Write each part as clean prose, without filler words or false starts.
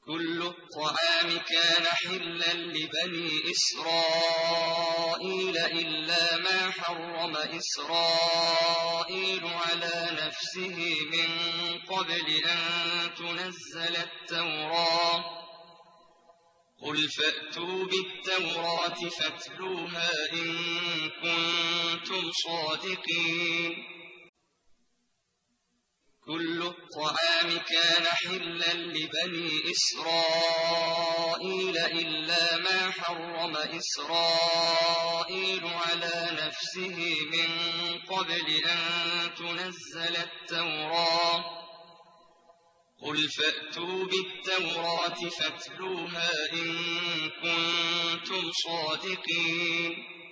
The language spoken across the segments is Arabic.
كل الطعام كان حلا لبني إسرائيل إلا ما حرم إسرائيل على نفسه من قبل أن تنزل التوراة. قل فأتوا بالتوراة فاتلوها إن كنتم صادقين. كل الطعام كان حلا لبني إسرائيل إلا ما حرم إسرائيل على نفسه من قبل أن تنزل التوراة. قل فأتوا بالتوراة فاتلوها إن كنتم صادقين.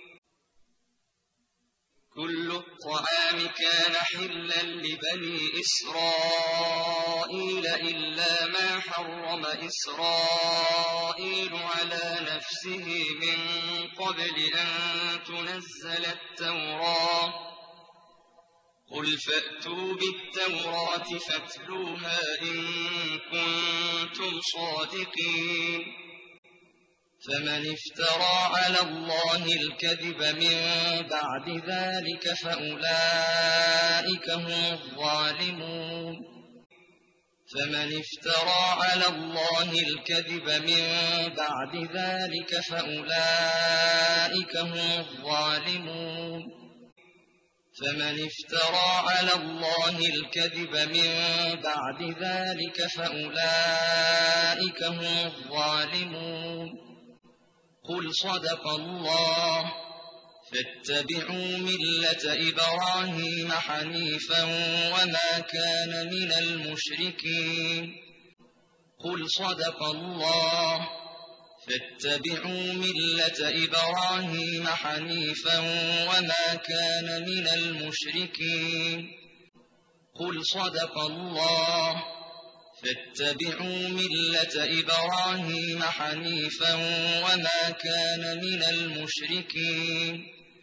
كل الطعام كان حلا لبني إسرائيل إلا ما حرم إسرائيل على نفسه من قبل أن تنزل التوراة. قل فأتوا بالتوراة فاتلوها إن كنتم صادقين. فمن افترى على الله الكذب من بعد ذلك فأولئك هم الظالمون. فمن افترى على الله الكذب من بعد ذلك فأولئك هم الظالمون. فمن افترى على الله الكذب من بعد ذلك فأولئك هم الظالمون. قل صدق الله فاتبعوا ملة إبراهيم حنيفا وما كان من المشركين. قل صدق الله فاتبعوا ملة إبراهيم حنيفا وما كان من المشركين. قل صدق الله فاتبعوا ملة إبراهيم حنيفا وما كان من المشركين.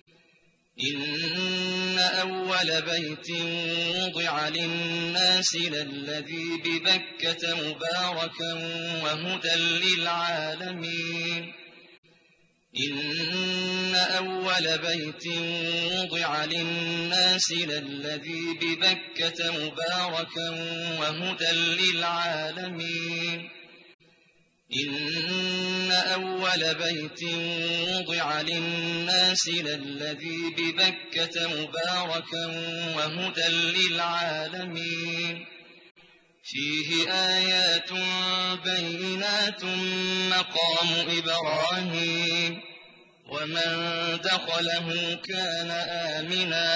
إن أول بيت وضع للناس للذي ببكة مباركا وهدى للعالمين. إن أول بيت وضع للناس للذي ببكة مباركا وهدى للعالمين. إن أول بيت وضع للناس للذي ببكة مباركا وهدى للعالمين. فيه آيات بينات مقام إبراهيم ومن دخله كان آمنا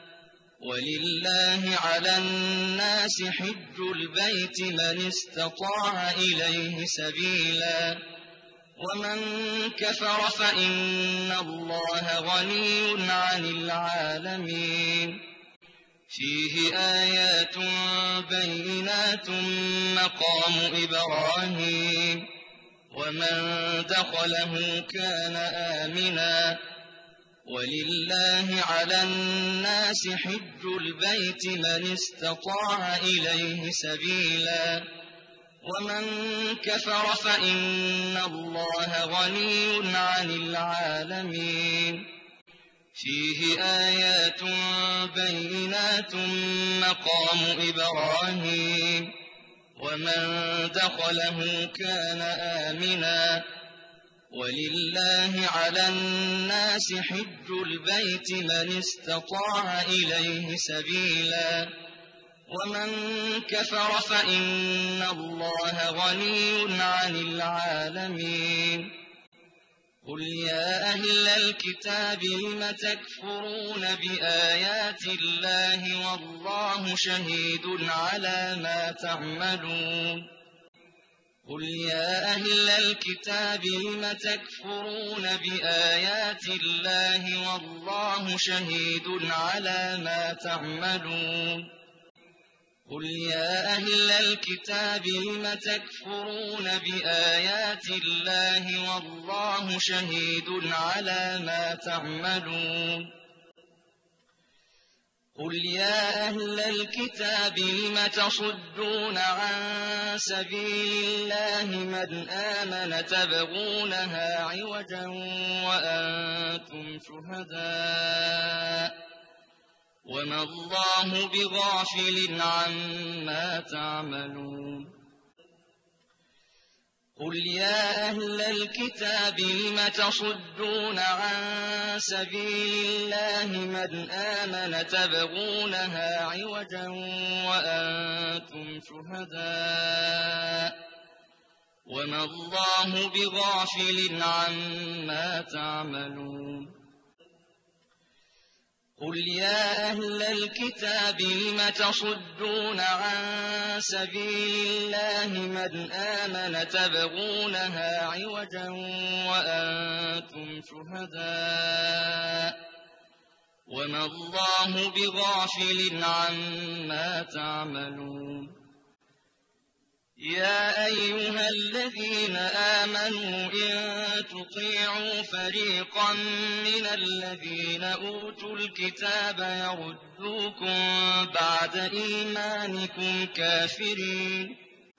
ولله على الناس حج البيت من استطاع إليه سبيلا ومن كفر فإن الله غني عن العالمين. فيه آيات بينات مقام إبراهيم ومن دخله كان آمنا ولله على الناس حج البيت من استطاع إليه سبيلا ومن كفر فإن الله غني عن العالمين. فيه آيات بينات مقام إبراهيم ومن دخله كان آمنا ولله على الناس حج البيت من استطاع إليه سبيلا ومن كفر فإن الله غني عن العالمين. قل يا أهل الكتاب لم تكفرون بآيات الله والله شهيد على ما تعملون. قل يا أهل الكتاب لم تكفرون بآيات الله والله شهيد على ما تعملون. قل يا أهل الكتاب لم تكفرون بآيات الله والله شهيد على ما تعملون. قل يا أهل الكتاب لم تصدون عن سبيل الله من آمن تبغونها عوجا وأنتم شهداء وما الله بغافل عما تعملون قل يا أهل الكتاب لم تصدون عن سبيل الله من آمن تبغونها عوجا وأنتم شهداء وما الله بغافل عما تعملون قل يا أهل الكتاب لم تصدون عن سبيل الله من آمن تبغونها عوجا وأنتم شهداء وما الله بغافل عما تعملون يا أيها الذين آمنوا إن تطيعوا فريقا من الذين أوتوا الكتاب يردوكم بعد إيمانكم كافرين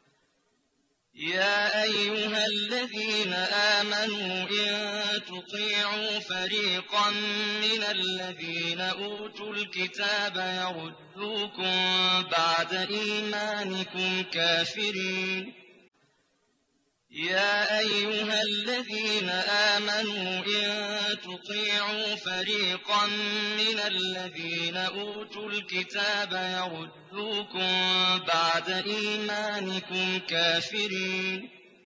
يا أيها الذين آمنوا إن تطيعوا فريقا من الذين أوتوا الكتاب يردوكم بعد إيمانكم كافرين يا أيها الذين آمنوا إن تطيعوا فريقا من الذين أوتوا الكتاب يردوكم بعد إيمانكم كافرين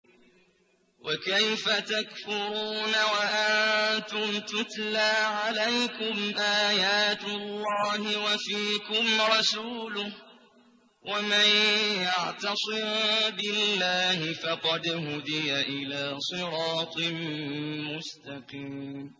وكيف تكفرون وأنتم تتلى عليكم آيات الله وفيكم رسوله ومن يعتصم بالله فقد هدي إلى صراط مستقيم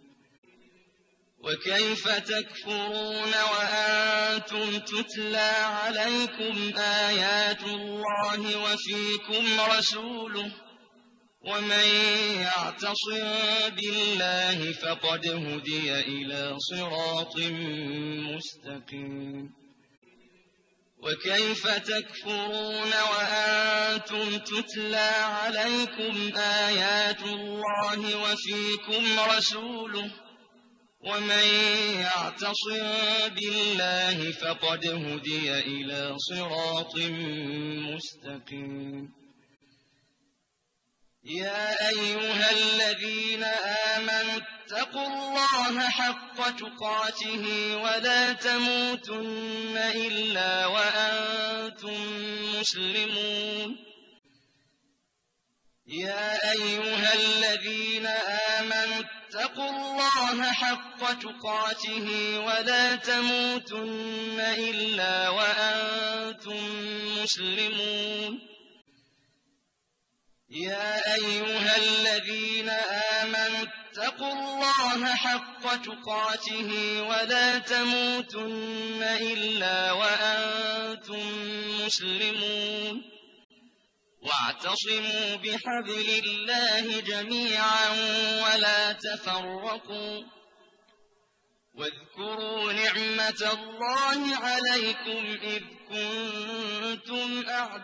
وكيف تكفرون وأنتم تتلى عليكم آيات الله وفيكم رسوله ومن يعتصم بالله فقد هدي إلى صراط مستقيم وكيف تكفرون وأنتم تتلى عليكم آيات الله وفيكم رسوله ومن يعتصم بالله فقد هدي إلى صراط مستقيم يا أيها الذين آمنوا اتقوا الله حق تقاته ولا تموتن إلا وأنتم مسلمون يا أيها الذين آمنوا اتقوا الله حق تقاته ولا تموتن إلا وأنتم مسلمون يا أيها الذين آمنوا اتقوا الله حق تقاته ولا تموتن إلا وأنتم مسلمون واعتصموا بحبل الله جميعا ولا تفرقوا واذكروا نعمة الله عليكم إذ كنتم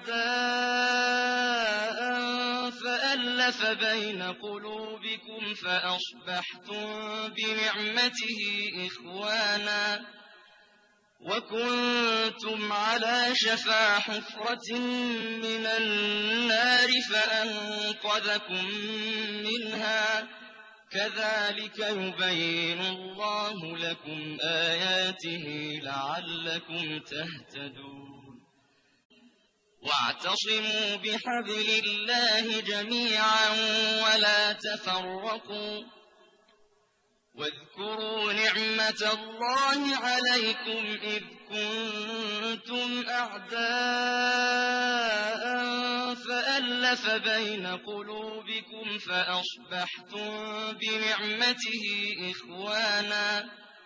أعداء فألف بين قلوبكم فأصبحتم بنعمته إخوانا وكنتم على شفا حفرة من النار فأنقذكم منها كذلك يبين الله لكم آياته لعلكم تهتدون واعتصموا بحبل الله جميعا ولا تفرقوا واذكروا نعمة الله عليكم إذ كنتم أعداء فألف بين قلوبكم فأصبحتم بنعمته إخوانا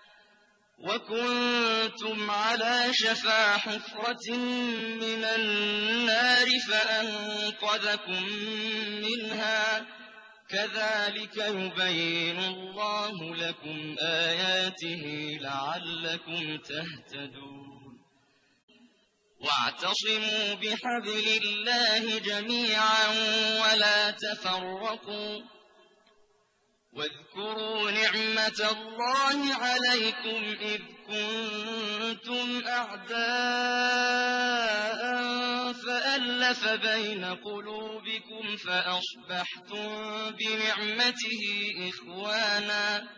وكنتم على شفا حفرة من النار فأنقذكم منها كذلك يبين الله لكم آياته لعلكم تهتدون واعتصموا بحبل الله جميعا ولا تفرقوا واذكروا نعمة الله عليكم إذ كنتم أعداء فألف بين قلوبكم فأصبحتم بنعمته إخوانا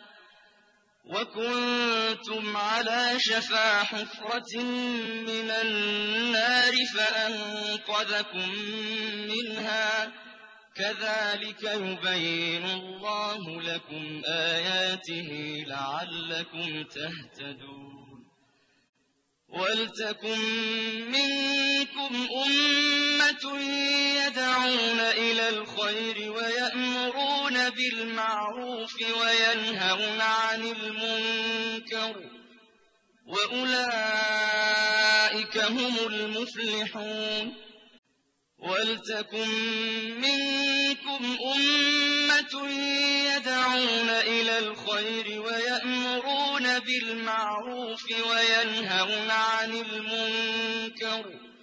وكنتم على شفا حفرة من النار فأنقذكم منها كذلك يبين الله لكم آياته لعلكم تهتدون ولتكن منكم أمة يدعون إلى الخير ويأمرون بالمعروف وينهون عن المنكر وأولئك هم المفلحون ولتكن منكم أمة يدعون إلى الخير ويأمرون بالمعروف وينهون عن المنكر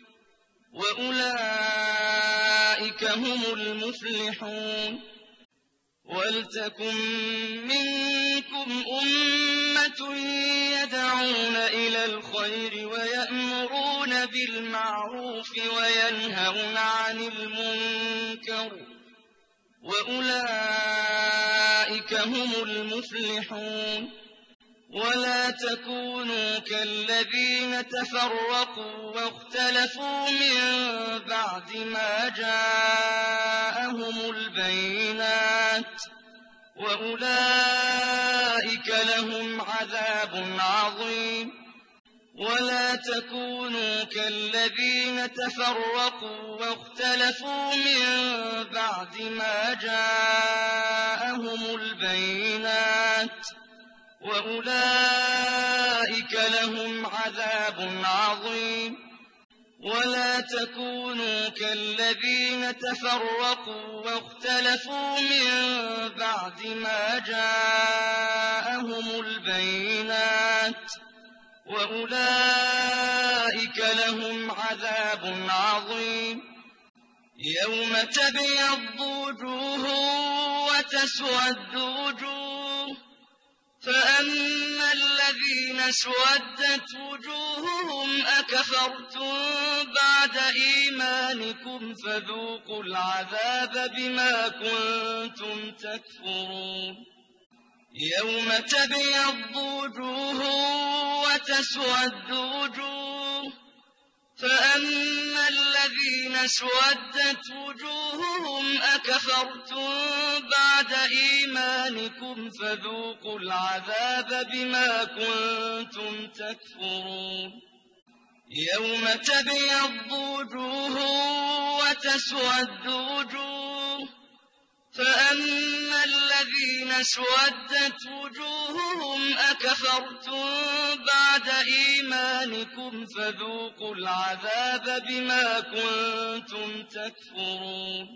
وأولئك هم المفلحون ولتكن منكم أمة يدعون إلى الخير ويأمرون بالمعروف وينهون عن المنكر وأولئك هم المفلحون ولا تكونوا كالذين تفرقوا واختلفوا من بعد ما جاءهم البينات وأولئك لهم عذاب عظيم ولا تكونوا كالذين تفرقوا واختلفوا من بعد ما جاءهم البينات وأولئك لهم عذاب عظيم ولا تكونوا كالذين تفرقوا واختلفوا من بعد ما جاءهم البينات وأولئك لهم عذاب عظيم يوم تبيض وجوه وتسود وجوه فأما الذين اسودت وجوههم أكفرتم بعد إيمانكم فذوقوا العذاب بما كنتم تكفرون يوم تبيض وجوه وتسود وجوه فأما الذين اسودت وجوههم أكفرتم بعد إيمانكم فذوقوا العذاب بما كنتم تكفرون يوم تبيض وجوه وتسود وجوه فأما الذين اسودت وجوههم أكفرتم بعد إيمانكم فذوقوا العذاب بما كنتم تكفرون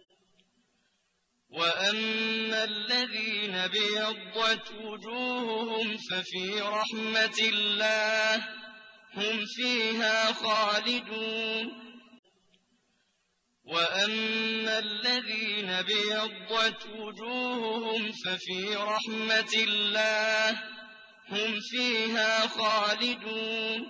وأما الذين بيضت وجوههم ففي رحمة الله هم فيها خالدون وأما الذين بيضت وجوههم ففي رحمة الله هم فيها خالدون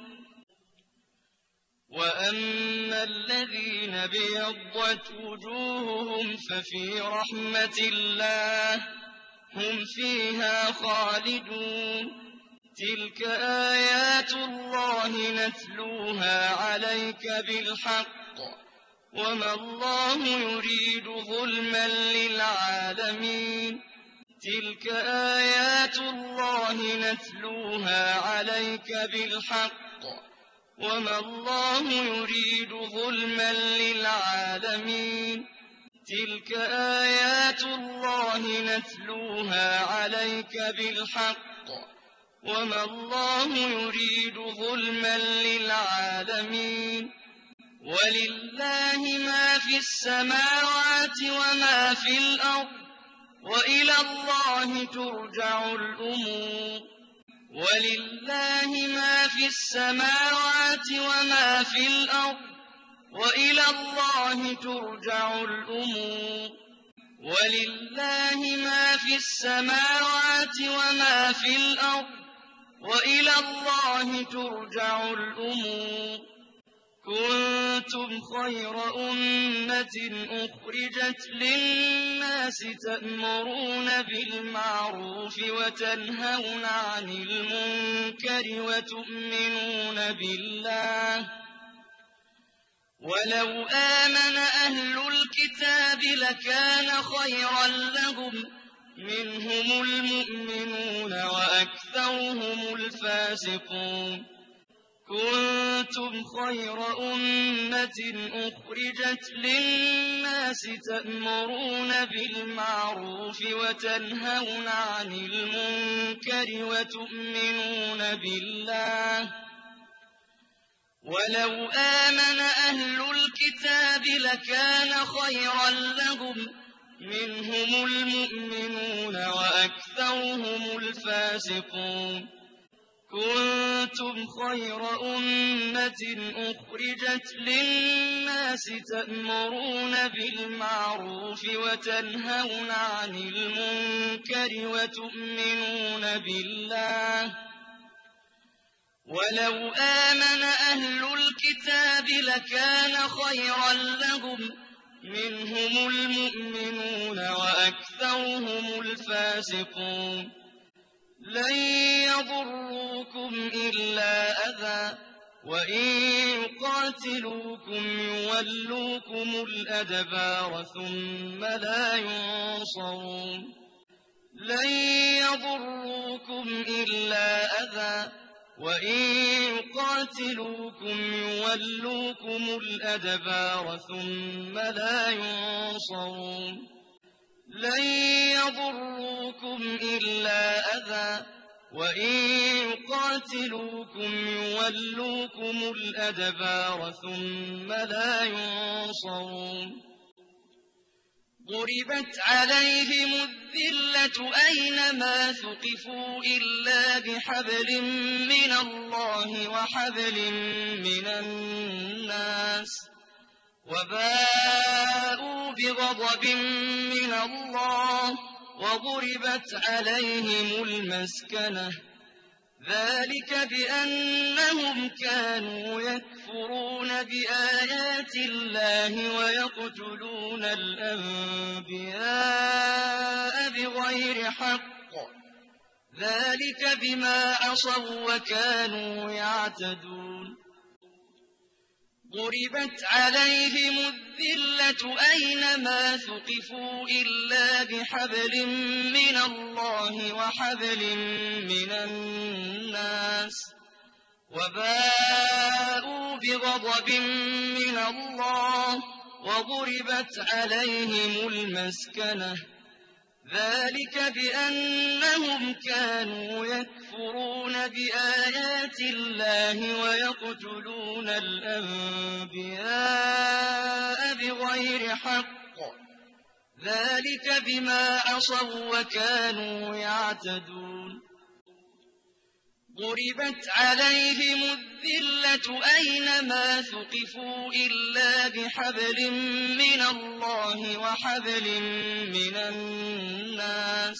وأما الذين بيضت وجوههم ففي رحمة الله هم فيها خالدون تلك آيات الله نتلوها عليك بالحق وما الله يريد ظلما للعالمين تلك آيات الله نتلوها عليك بالحق وما الله يريد ظلما للعالمين تلك آيات الله نتلوها عليك بالحق وما الله يريد ظلما للعالمين ولله ما في السماوات وما في الأرض وإلى الله ترجع الأمور ولله ما في السماوات وما في الأرض وإلى الله ترجع الأمور ولله ما في السماوات وما في الأرض وإلى الله ترجع الأمور كنتم خير أمة أخرجت للناس تأمرون بالمعروف وتنهون عن المنكر وتؤمنون بالله ولو آمن أهل الكتاب لكان خيرا لهم منهم المؤمنون وأكثرهم الفاسقون كنتم خير أمة أخرجت للناس تأمرون بالمعروف وتنهون عن المنكر وتؤمنون بالله ولو آمن أهل الكتاب لكان خيرا لهم منهم المؤمنون وأكثرهم الفاسقون كنتم خير أمة أخرجت للناس تأمرون بالمعروف وتنهون عن المنكر وتؤمنون بالله ولو آمن أهل الكتاب لكان خيرا لهم منهم المؤمنون وأكثرهم الفاسقون لن يضروكم إلا أذى وإن يقاتلوكم يولوكم الأدبار ثم لا ينصرون لن يضروكم إلا أذى وإن يقاتلوكم يولوكم الأدبار ثم لا ينصرون لن يضروكم إلا أذى وإن يقاتلوكم يولوكم الأدبار ثم لا ينصرون ضربت عليهم الذلة أينما ثقفوا إلا بحبل من الله وحبل من الناس وباءوا بغضب من الله وضربت عليهم المسكنة ذلك بأنهم كانوا يكفرون بآيات الله ويقتلون الأنبياء بغير حق ذلك بما عصوا وكانوا يعتدون ضربت عليهم الذلة أينما ثقفوا إلا بحبل من الله وحبل من الناس وباءوا بغضب من الله وضربت عليهم المسكنة ذلك بأنهم كانوا يكفرون بآيات الله ويقتلون الأنبياء بغير حق ذلك بما عصوا وكانوا يعتدون ضربت عليهم الذلة أينما ثقفوا إلا بحبل من الله وحبل من الناس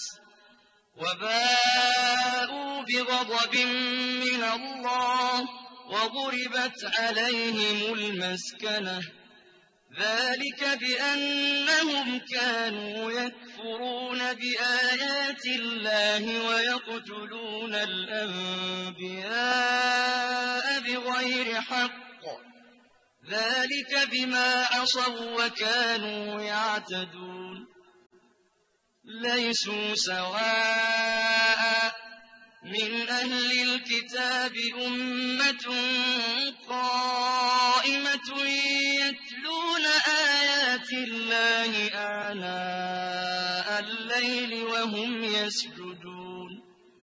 وباءوا بغضب من الله وضربت عليهم المسكنة ذلك بأنهم كانوا يكفرون بآيات الله ويقتلون الأنبياء بغير حق ذلك بما عصوا وكانوا يعتدون ليسوا سواء من أهل الكتاب أمة قائمة يتلون آيات الله آناء الليل وهم يسجدون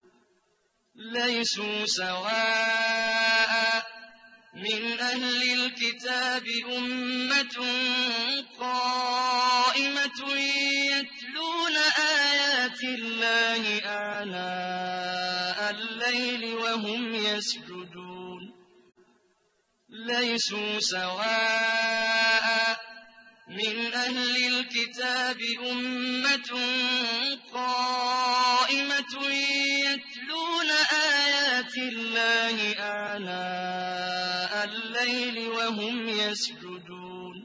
ليسوا سواء من أهل الكتاب أمة قائمة يتلون آيات الله آناء الليل الليل وهم يسجدون ليسوا سواء من أهل الكتاب أمة قائمة يتلون آيات الله آناء الليل وهم يسجدون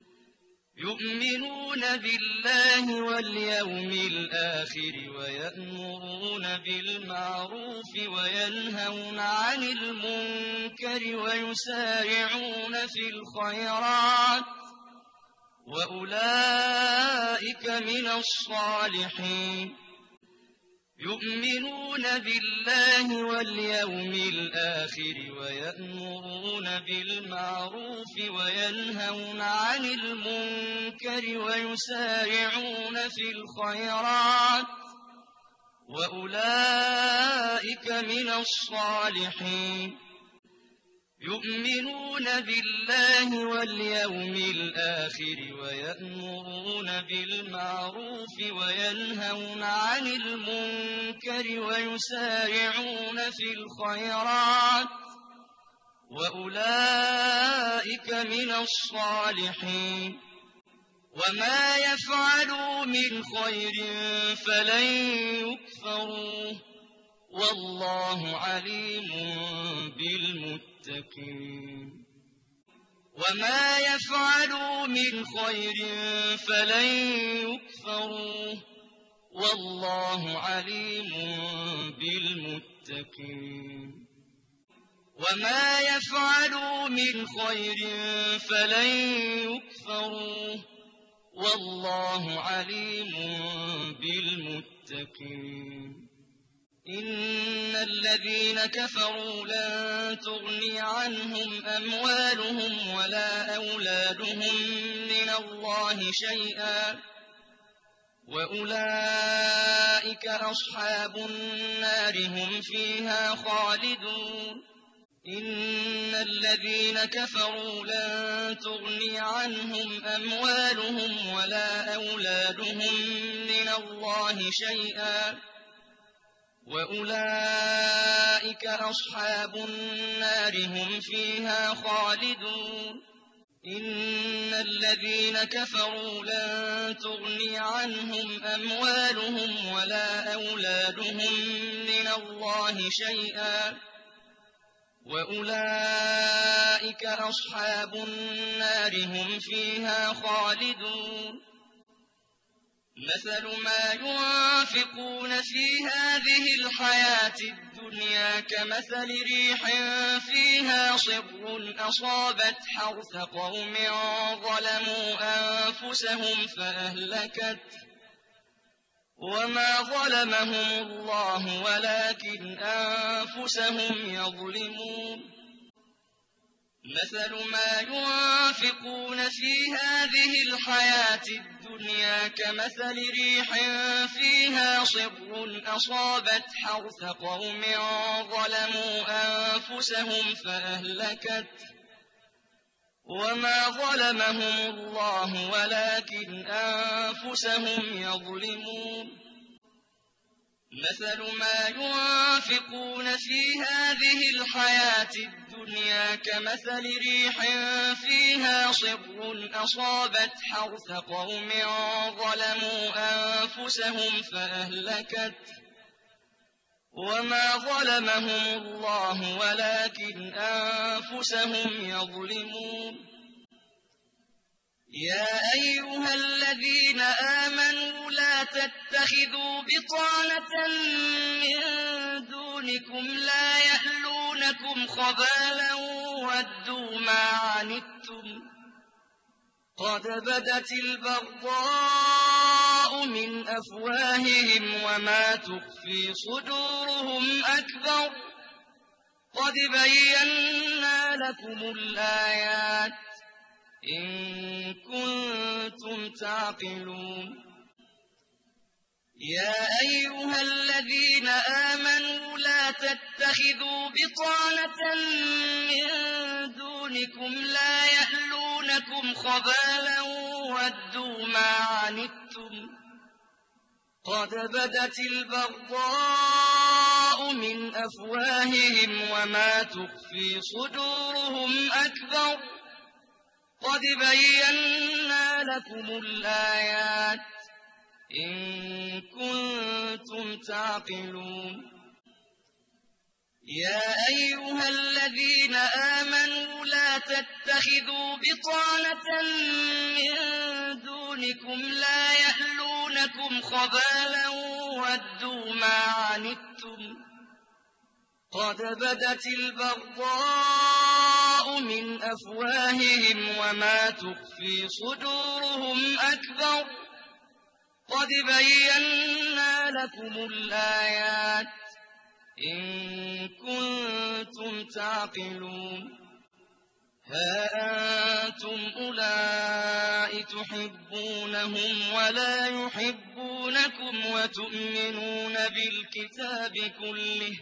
يؤمنون بالله واليوم الآخر ويأمرون بالمعروف وينهون عن المنكر ويسارعون في الخيرات وأولئك من الصالحين يؤمنون بالله واليوم الآخر ويأمرون بالمعروف وينهون عن المنكر ويسارعون في الخيرات وأولئك من الصالحين يؤمنون بالله واليوم الآخر ويأمرون بالمعروف وينهون عن المنكر ويسارعون في الخيرات وأولئك من الصالحين وما يفعلوا من خير فلن يكفروه والله عليم بالمتقين وما يفعلوا من خير فلن يكفروه والله عليم بالمتقين وما يفعلوا من خير فلن يكفروه والله عليم بالمتقين إن الذين كفروا لن تغني عنهم أموالهم ولا أولادهم من الله شيئا وأولئك أصحاب النار هم فيها خالدون إن الذين كفروا لن تغني عنهم أموالهم ولا أولادهم من الله شيئا وأولئك أصحاب النار هم فيها خالدون إن الذين كفروا لن تغني عنهم أموالهم ولا أولادهم من الله شيئا وأولئك أصحاب النار هم فيها خالدون مثل ما ينفقون في هذه الحياة الدنيا كمثل ريح فيها صر أصابت حرث قوم ظلموا أنفسهم فأهلكت وما ظلمهم الله ولكن أنفسهم يظلمون مثل ما ينفقون في هذه الحياة الدنيا كمثل ريح فيها صر أصابت حرث قوم ظلموا أنفسهم فأهلكت وما ظلمهم الله ولكن أنفسهم يظلمون مثل ما ينفقون في هذه الحياة الدنيا كمثل ريح فيها صر أصابت حرث قوم ظلموا أنفسهم فأهلكت وما ظلمهم الله ولكن أنفسهم يظلمون يا أيها الذين آمنوا لا تتخذوا بطانة من دونكم لا يألونكم خبالا ودوا ما عنتم قد بدت البغضاء من أفواههم وما تخفي صدورهم أكبر قد بينا لكم الآيات إن كنتم تعقلون يا أيها الذين آمنوا لا تتخذوا بطانة من دونكم لا يألونكم خبالا ودوا ما عنتم قد بدت البغضاء من أفواههم وما تخفي صدورهم أكبر قد بينا لكم الآيات إن كنتم تعقلون يا أيها الذين آمنوا لا تتخذوا بطانة من دونكم لا يألونكم خبالا ودوا ما عنتم قد بدت البغضاء من أفواههم وما تخفي صدورهم أكبر قد بينا لكم الآيات إن كنتم تعقلون ها أنتم أولئك تحبونهم ولا يحبونكم وتؤمنون بالكتاب كله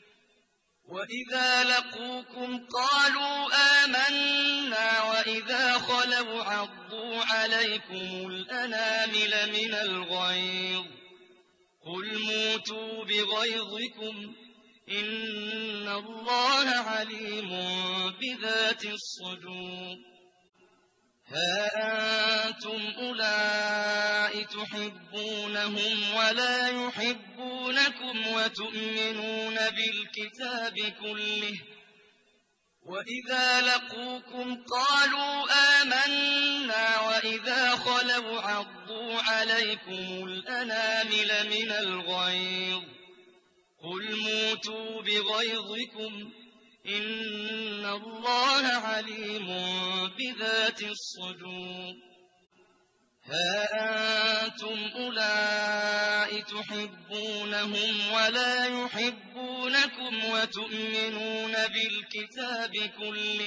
وإذا لقوكم قالوا آمنا وإذا خلوا عضوا عليكم الأنامل من الغيظ قل موتوا بغيظكم إن الله عليم بذات الصدور ها أنتم أولئك تحبونهم ولا يحبونكم وتؤمنون بالكتاب كله وإذا لقوكم قالوا آمنا وإذا خلوا عضوا عليكم الأنامل من الغيظ قل موتوا بغيظكم إن الله عليم بذات الصدور ها أنتم أولئك تحبونهم ولا يحبونكم وتؤمنون بالكتاب كله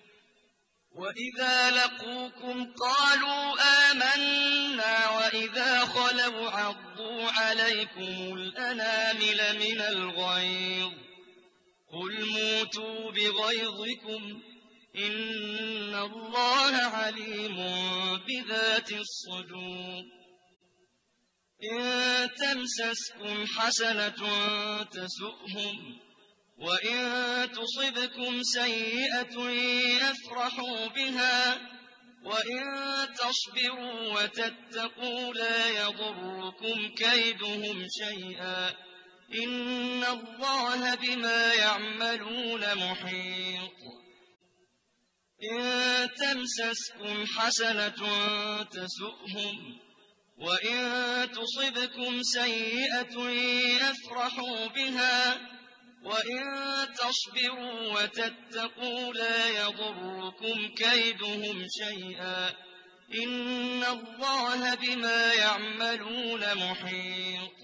وإذا لقوكم قالوا آمنا وإذا خلوا عضوا عليكم الأنامل من الغيظ قل موتوا بغيظكم إن الله عليم بذات الصدور إن تمسسكم حسنة تسؤهم وإن تصبكم سيئة يفرحوا بها وإن تصبروا وتتقوا لا يضركم كيدهم شيئا إن الله بما يعملون محيط إن تمسسكم حسنة تسؤهم وإن تصبكم سيئة يفرحوا بها وإن تصبروا وتتقوا لا يضركم كيدهم شيئا إن الله بما يعملون محيط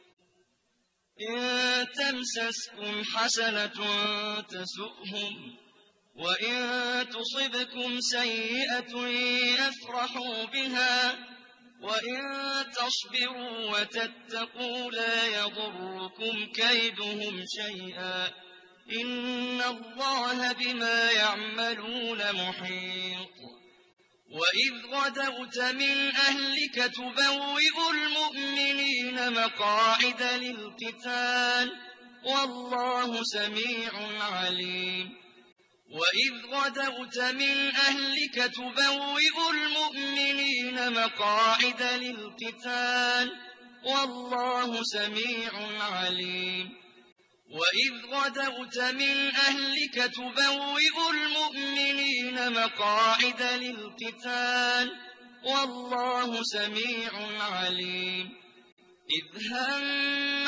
إن تمسسكم حسنة تسؤهم وإن تصبكم سيئة يفرحوا بها وإن تصبروا وتتقوا لا يضركم كيدهم شيئا إن الله بما يعملون محيط وإذ غدوت من أهلك تبوئ المؤمنين مقاعد للقتال والله سميع عليم وإذ غدوت من أهلك تبوئ المؤمنين مقاعد للقتال والله سميع عليم وإذ غدوت من أهلك تبوئ المؤمنين مقاعد للقتال والله سميع عليم إذ هم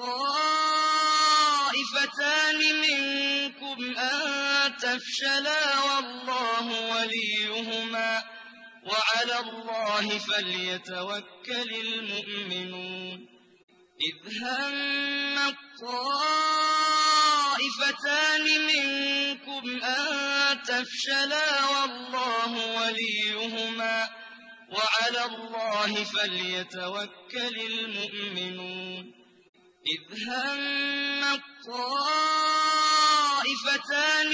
الطائفتان منكم أن تفشلا والله وليهما وعلى الله فليتوكل المؤمنون إذ هم الطائفتان منكم أن تفشلا والله وليهما وعلى الله فليتوكل المؤمنون إذ هم الطائفتان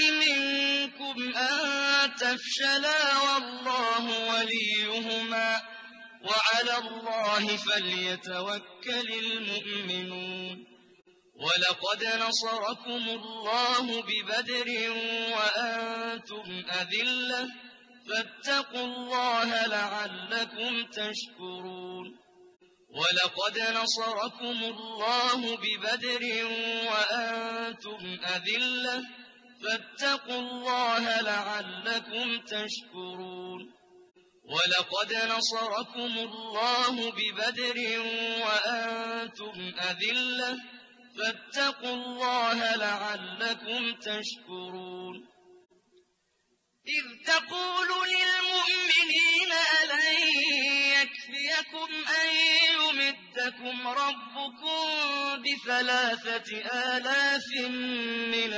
منكم أن تفشلا والله وليهما وعلى الله فليتوكل المؤمنون ولقد نصركم الله ببدر وأنتم أذلة فاتقوا الله لعلكم تشكرون ولقد نصركم الله ببدر وأنتم أذلة فاتقوا الله لعلكم تشكرون ولقد نصركم الله ببدر وأنتم أذلة فاتقوا الله لعلكم تشكرون إذ تقول للمؤمنين ألن يكفيكم أن يمدكم ربكم ب3,000 من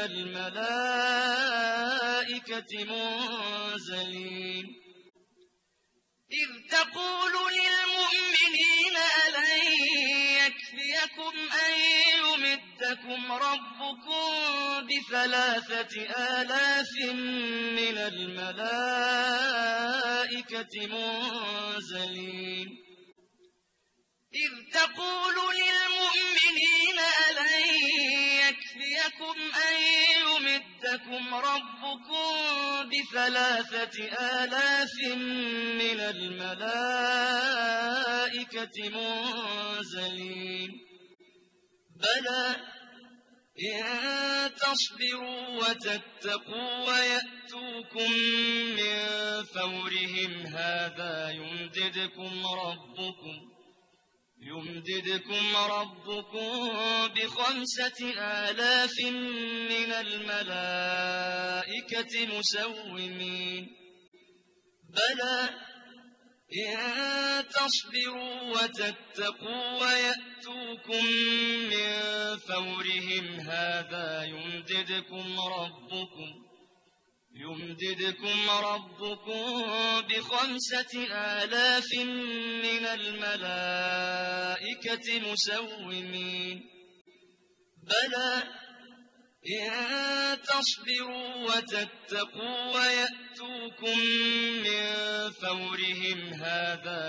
الملائكة منزلين إذ تقول للمؤمنين ألن يكفيكم أن يمدكم ربكم ب3,000 من الملائكة منزلين إذ تقول للمؤمنين ألن يكفيكم أن يمدكم ربكم ب3,000 من الملائكة منزلين بلى إن تصبروا وتتقوا ويأتوكم من فورهم هذا يمددكم ربكم ب5,000 من الملائكة مسومين بلى إن تصبروا وتتقوا ويأتوكم من فورهم هذا يمددكم ربكم ب5,000 من الملائكة مسومين بلى إن تصبروا وتتقوا ويأتوكم من فورهم هذا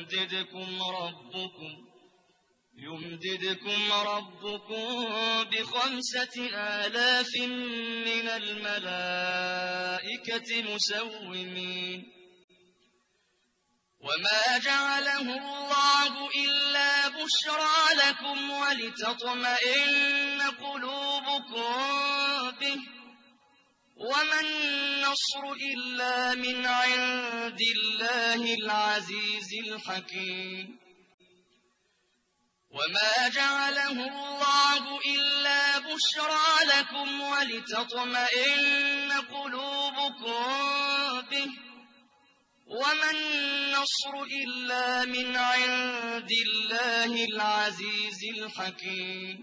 يمددكم ربكم ب5,000 من الملائكة مسومين وما جعله الله إلا بشرى لكم ولتطمئن قلوبكم به وما النصر إلا من عند الله العزيز الحكيم وما جعله الله إلا بشرى لكم ولتطمئن قلوبكم به وما النصر إلا من عند الله العزيز الحكيم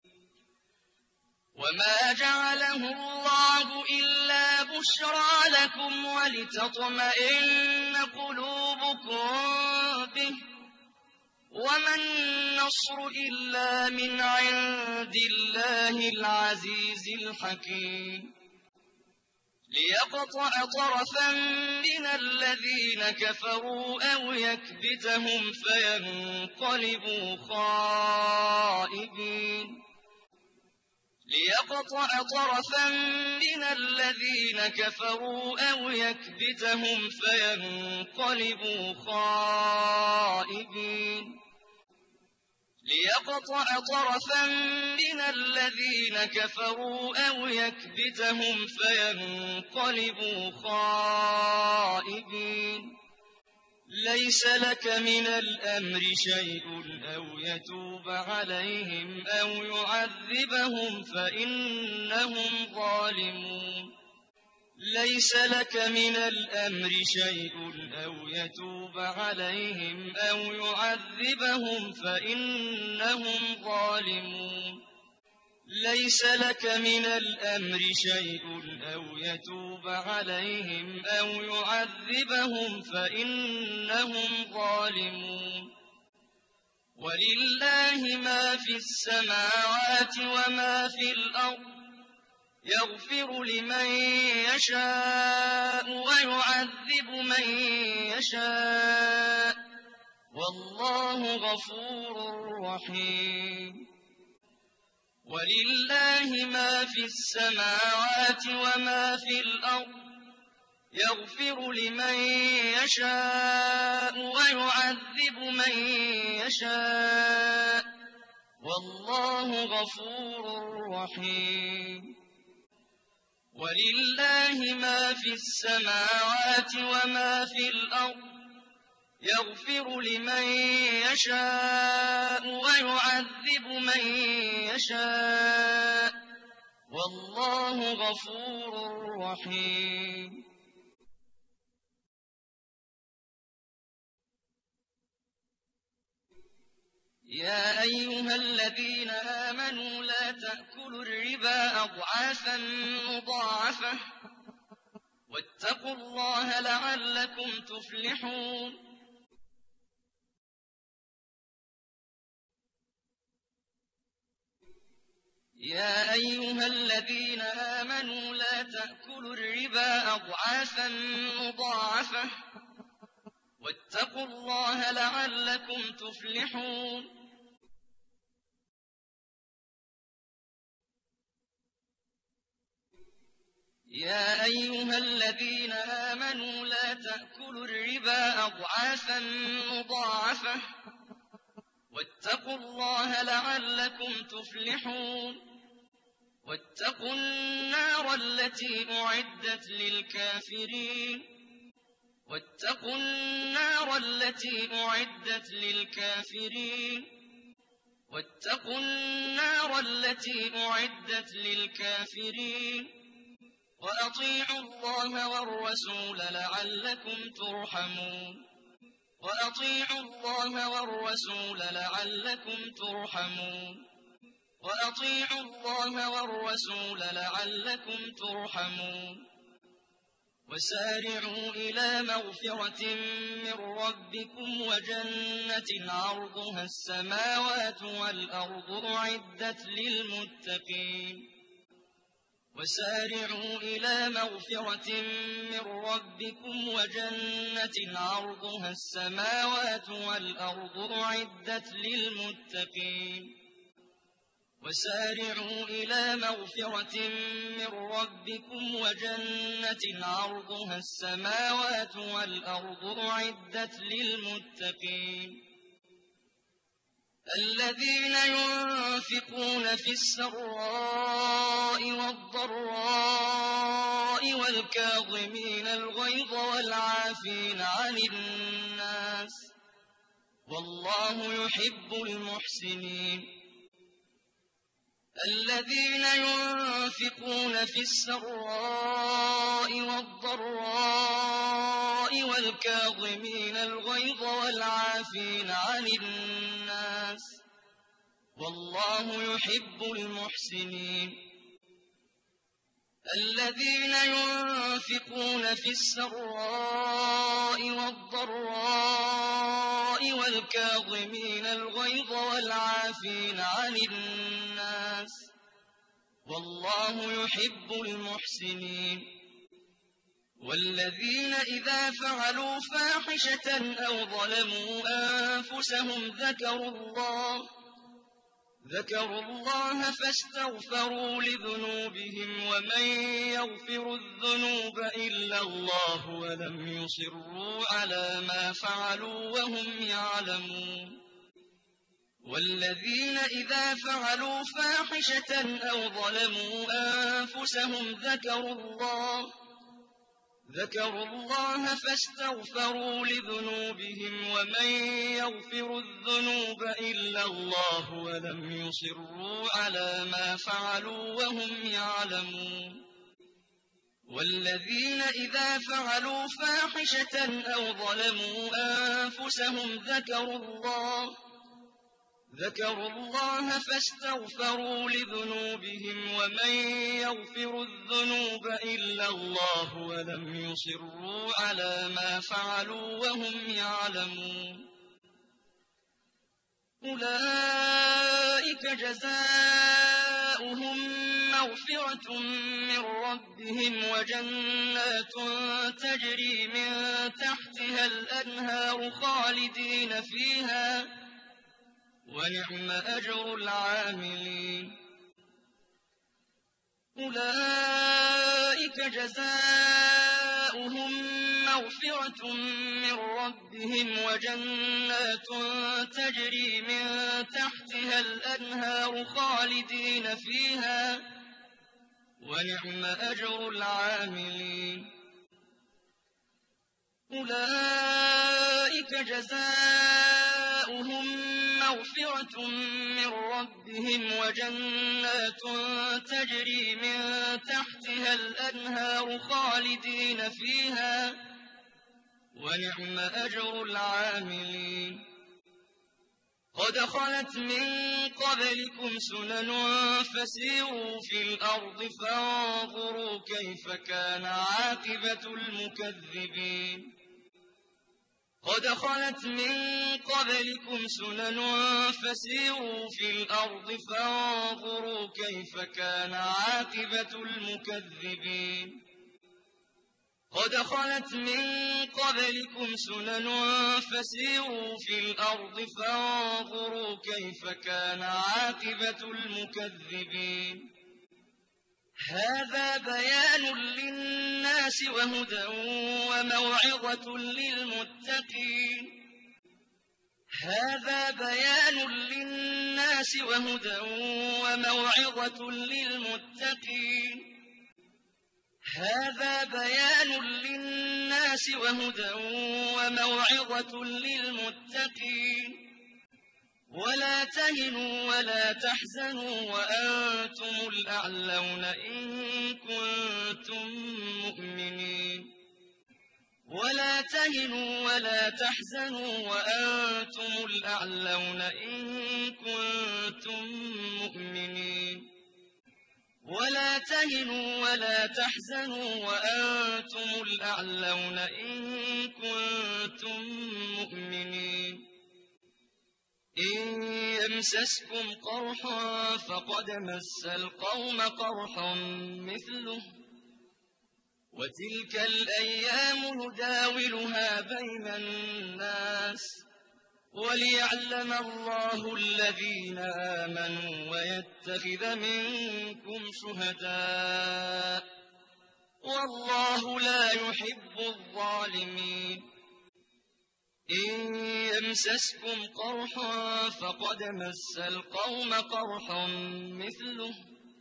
وما جعله الله إلا بشرى لكم ولتطمئن قلوبكم به وما النصر إلا من عند الله العزيز الحكيم ليقطع طرفا من الذين كفروا أو يكبتهم فينقلبوا خائبين ليقطع طرفا من الذين كفروا أو يكبتهم فينقلبوا خائبين ليقطع طرفا من الذين كفروا أو يكبتهم فينقلبوا خائبين ليس لك من الأمر شيء أو يتوب عليهم أو يعذبهم فإنهم ظالمون ليس لك من الأمر شيء أو يتوب عليهم أو يعذبهم فإنهم ظالمون ليس لك من الأمر شيء أو يتوب عليهم أو يعذبهم فإنهم ظالمون ولله ما في السماوات وما في الأرض يغفر لمن يشاء ويعذب من يشاء والله غفور رحيم. ولله ما في السماوات وما في الأرض يغفر لمن يشاء ويعذب من يشاء والله غفور رحيم. ولله ما في السماوات وما في الأرض يغفر لمن يشاء ويعذب من يشاء والله غفور رحيم. يا أيها الذين آمنوا لا تأكلوا الربا أضعافا مضاعفة واتقوا الله لعلكم تفلحون. يا أيها الذين آمنوا لا تأكلوا الربا أضعافا مضاعفة واتقوا الله لعلكم تفلحون. يا أيها الذين آمنوا لا تأكلوا الربا أضعافا مضاعفة واتقوا الله لعلكم تفلحون. واتقوا النار التي أعدت للكافرين. واتقوا النار التي أعدت للكافرين. واتقوا النار التي أعدت للكافرين. وأطيعوا الله والرسول لعلكم ترحمون. وأطيعوا الله والرسول لعلكم ترحمون. وأطيعوا الله والرسول لعلكم ترحمون. وسارعوا إلى مغفرة من ربكم وجنة عرضها السماوات والأرض أعدت للمتقين. وسارعوا إلى مغفرة من ربكم وجنة عرضها السماوات والأرض أعدت للمتقين. وسارعوا إلى مغفرة من ربكم وجنة عرضها السماوات والأرض أعدت للمتقين. الذين ينفقون في السراء والضراء والكاظمين الغيظ والعافين عن الناس والله يحب المحسنين. الذين ينفقون في السراء والضراء والكاظمين الغيظ والعافين عن الناس والله يحب المحسنين. الذين ينفقون في السراء والضراء والكاظمين الغيظ والعافين عن الناس والله يحب المحسنين. والذين إذا فعلوا فاحشة أو ظلموا أنفسهم ذكروا الله فاستغفروا لذنوبهم ومن يغفر الذنوب إلا الله ولم يصروا على ما فعلوا وهم يعلمون. والذين إذا فعلوا فاحشة أو ظلموا أنفسهم ذكروا الله فاستغفروا لذنوبهم ومن يغفر الذنوب إلا الله ولم يصروا على ما فعلوا وهم يعلمون. والذين إذا فعلوا فاحشة أو ظلموا أنفسهم ذكروا الله فاستغفروا لذنوبهم ومن يغفر الذنوب إلا الله ولم يصروا على ما فعلوا وهم يعلمون. أولئك جزاؤهم مغفرة من ربهم وجنات تجري من تحتها الأنهار خالدين فيها ونعم أجر العاملين أولئك جزاؤهم مغفرة من ربهم وجنات تجري من تحتها الأنهار خالدين فيها ونعم أجر العاملين أولئك جزاؤهم مغفرة من ربهم وجنات تجري من تحتها الأنهار خالدين فيها ونعم أجر العاملين قد خلت من قبلكم سنن فسيروا في الأرض فانظروا كيف كان عاقبة المكذبين قد خلت من قبلكم سنن فسيروا في الأرض فانظروا كيف كان عاقبة المكذبين قد خلت من قبلكم سنن فسيروا في الأرض فانظروا كيف كان عاقبة المكذبين هذا بيان للناس وهدى وموعظة للمتقين هذا بيان للناس وهدى وموعظة للمتقين هذا بيان للناس وهدى وموعظة للمتقين ولا تهنوا ولا تحزنوا وأنتم الأعلون إن كنتم مؤمنين ولا تهنوا ولا تحزنوا وأنتم الأعلون إن كنتم مؤمنين ولا تهنوا ولا تحزنوا وأنتم الأعلون إن كنتم مؤمنين إن يمسسكم قرح فقد مس القوم قرح مثله وتلك الأيام نداولها بين الناس وليعلم الله الذين آمنوا ويتخذ منكم شهداء والله لا يحب الظالمين إن يمسسكم قرح فقد مس القوم قرح مثله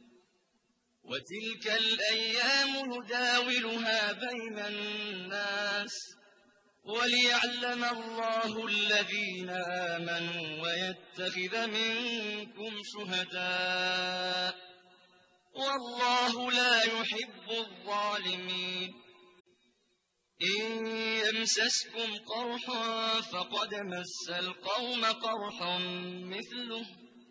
وتلك الأيام نداولها بين الناس وليعلم الله الذين آمنوا ويتخذ منكم شهداء والله لا يحب الظالمين إن يمسسكم قرح فقد مس القوم قرح مثله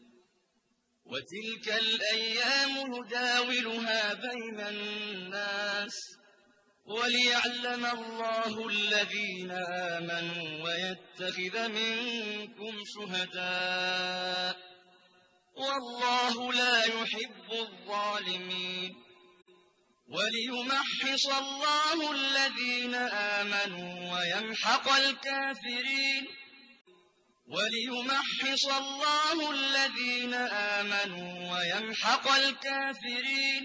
وتلك الأيام نداولها بين الناس وليعلم الله الذين آمنوا ويتخذ منكم شهداء والله لا يحب الظالمين وليمحص الله الذين آمنوا ويمحق الكافرين وليمحص الله الذين آمنوا ويمحق الكافرين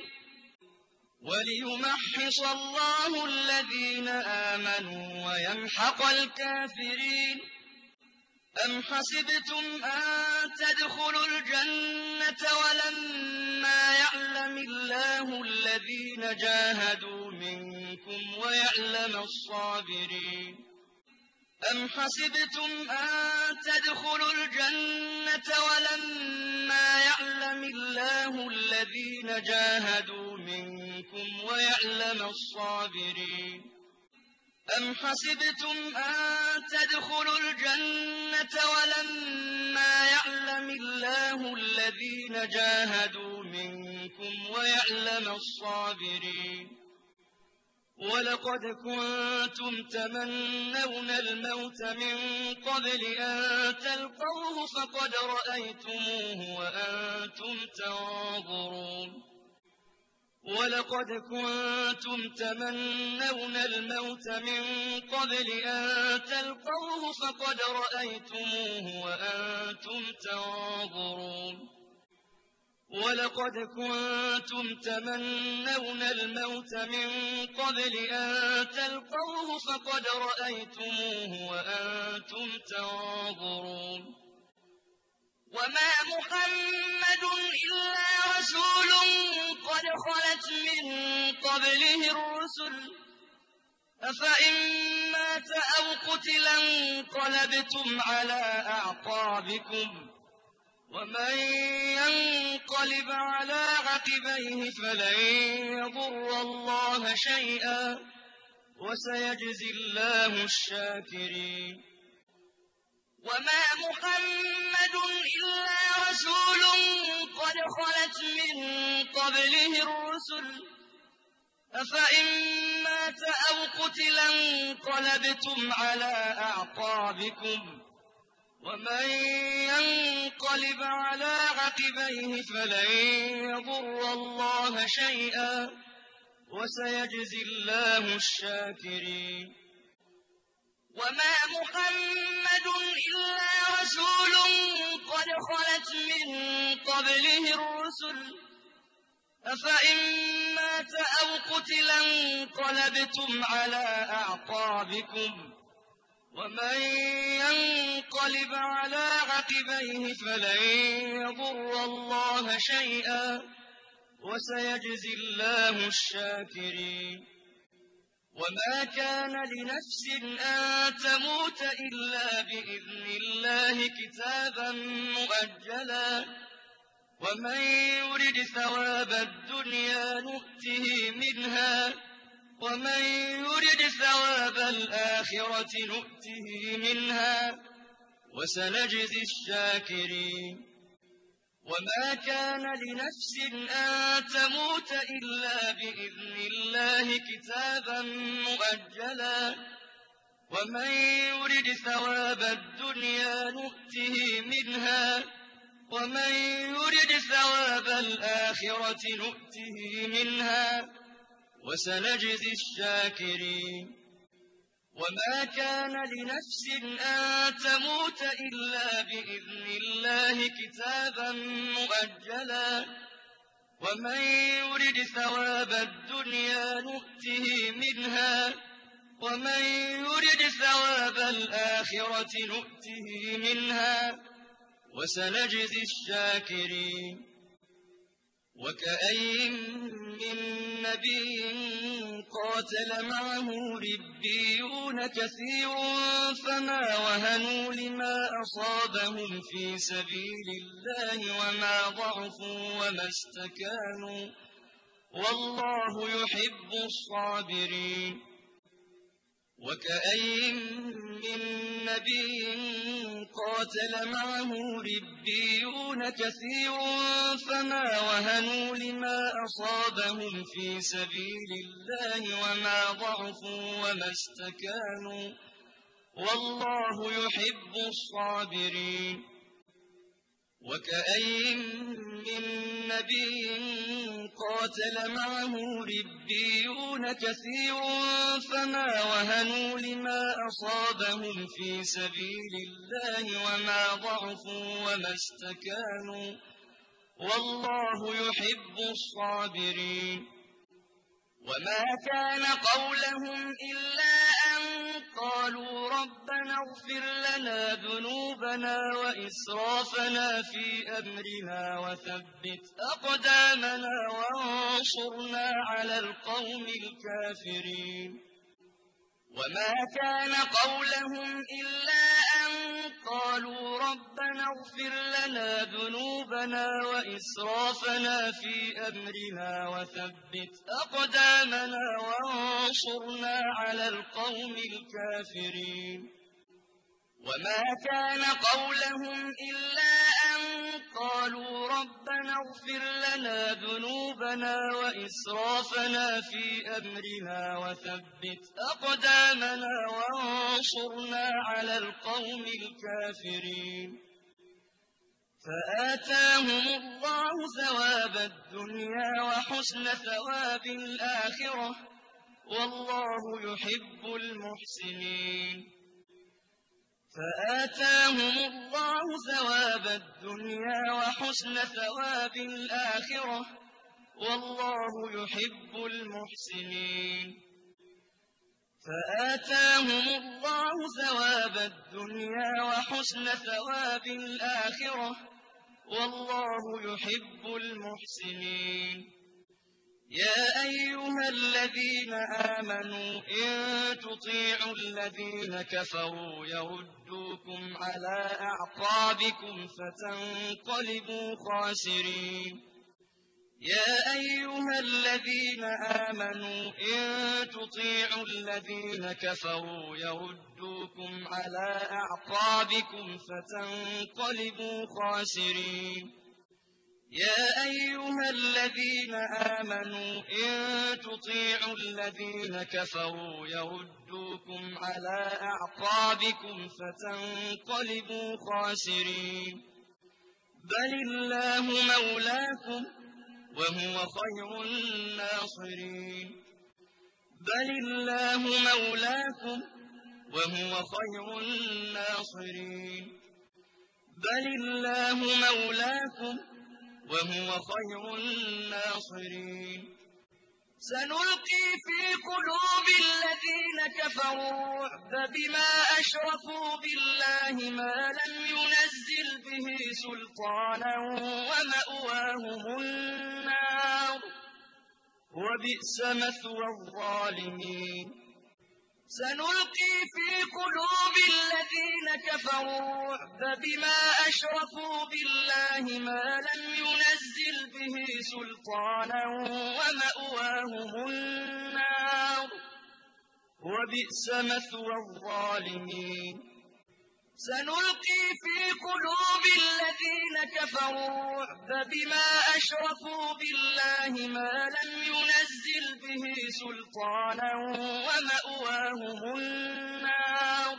وليمحص الله الذين آمنوا ويمحق الكافرين أم حسبتم أن تدخلوا الجنة ولما يعلم الله الذين جاهدوا منكم ويعلم الصابرين أم حسبتم أن تدخلوا الجنة ولما يعلم الله الذين جاهدوا منكم ويعلم الصابرين أم حسبتم أن تدخلوا الجنة ولما يعلم الله الذين جاهدوا منكم ويعلم الصابرين ولقد كنتم تمنون الموت من قبل أن تلقوه فقد رأيتموه وأنتم تنظرون ولقد كنتم تمنون الموت من قبل أن تلقوه فقد رأيتموه وأنتم تنظرون ولقد كنتم تمنون الموت من قبل أن تلقوه فقد رأيتموه وأنتم تنظرون وما محمد إلا رسول قد خلت من قبله الرسل أفإن مات أو قتلا انقلبتم على أعقابكم ومن ينقلب على عقبيه فلن يضر الله شيئا وسيجزي الله الشاكرين وما محمد إلا رسول قد خلت من قبله الرسل أفإن مات أو قتلا انقلبتم على أعقابكم ومن ينقلب على عقبيه فلن يضر الله شيئا وسيجزي الله الشاكرين وما محمد إلا رسول قد خلت من قبله الرسل أفإن مات أو قتلا انقلبتم على أعقابكم ومن ينقلب على عقبيه فلن يضر الله شيئا وسيجزي الله الشاكرين وما كان لنفس أن تموت إلا بإذن الله كتابا مؤجلا ومن يرد ثواب الدنيا نؤته منها ومن يرد ثواب الآخرة نؤته منها وسنجزي الشاكرين وما كان لنفس أن تموت إلا بإذن الله كتابا مؤجلا ومن يرد ثواب الدنيا نؤته منها ومن يرد ثواب الآخرة نؤته منها وسنجزي الشاكرين وما كان لنفس أن تموت إلا بإذن الله كتابا مؤجلا ومن يرد ثواب الدنيا نؤته منها ومن يرد ثواب الآخرة نؤته منها وسنجزي الشاكرين وكأين من نبي قاتل معه ربيون كثير فما وهنوا لما أصابهم في سبيل الله وما ضعفوا وما استكانوا والله يحب الصابرين وكأين من نبي قاتل معه ربيون كثير فما وهنوا لما أصابهم في سبيل الله وما ضعفوا وما استكانوا والله يحب الصابرين وكأين من نبي قاتل معه ربيون كثير فما وهنوا لما أصابهم في سبيل الله وما ضعفوا وما استكانوا والله يحب الصابرين وما كان قولهم إلا أن قالوا ربنا اغفر لنا ذنوبنا وإسرافنا في أمرنا وثبت أقدامنا وانصرنا على القوم الكافرين وما كان قولهم إلا أن قالوا ربنا اغفر لنا ذنوبنا وإسرافنا في أمرنا وثبت أقدامنا وانصرنا على القوم الكافرين وما كان قولهم إلا أن قالوا ربنا اغفر لنا ذنوبنا وإسرافنا في أمرنا وثبت أقدامنا وانصرنا على القوم الكافرين فآتاهم الله ثواب الدنيا وحسن ثواب الآخرة والله يحب المحسنين فآتاهم الله ثواب الدنيا وحسن ثواب الآخرة والله يحب المحسنين فآتاهم الله ثواب الدنيا وحسن ثواب الآخرة والله يحب المحسنين يا أيها الذين آمنوا إن تطيعوا الذين كفروا يردوكم على أعقابكم فتنقلبوا خاسرين يا أيها الذين آمنوا إن تطيعوا الذين كفروا يردوكم على أعقابكم فتنقلبوا خاسرين يا أيها الذين آمنوا إن تطيعوا الذين كفروا يردوكم على أعقابكم فتنقلبوا خاسرين بل الله مولاكم وهو خير الناصرين بل الله مولاكم وهو خير الناصرين بل الله مولاكم وهو خير الناصرين سنلقي في قلوب الذين كفروا الرعب بما أشركوا بالله ما لم ينزل به سلطانا ومأواهم النار وبئس مثوى الظالمين سنلقي في قلوب الذين كفروا الرعب بما أشركوا بالله ما لم ينزل به سلطانا ومأواهم النار وبئس مثوى الظالمين سنلقي في قلوب الذين كفروا الرعب بما أشركوا بالله ما لم ينزل به سلطانا ومأواهم النار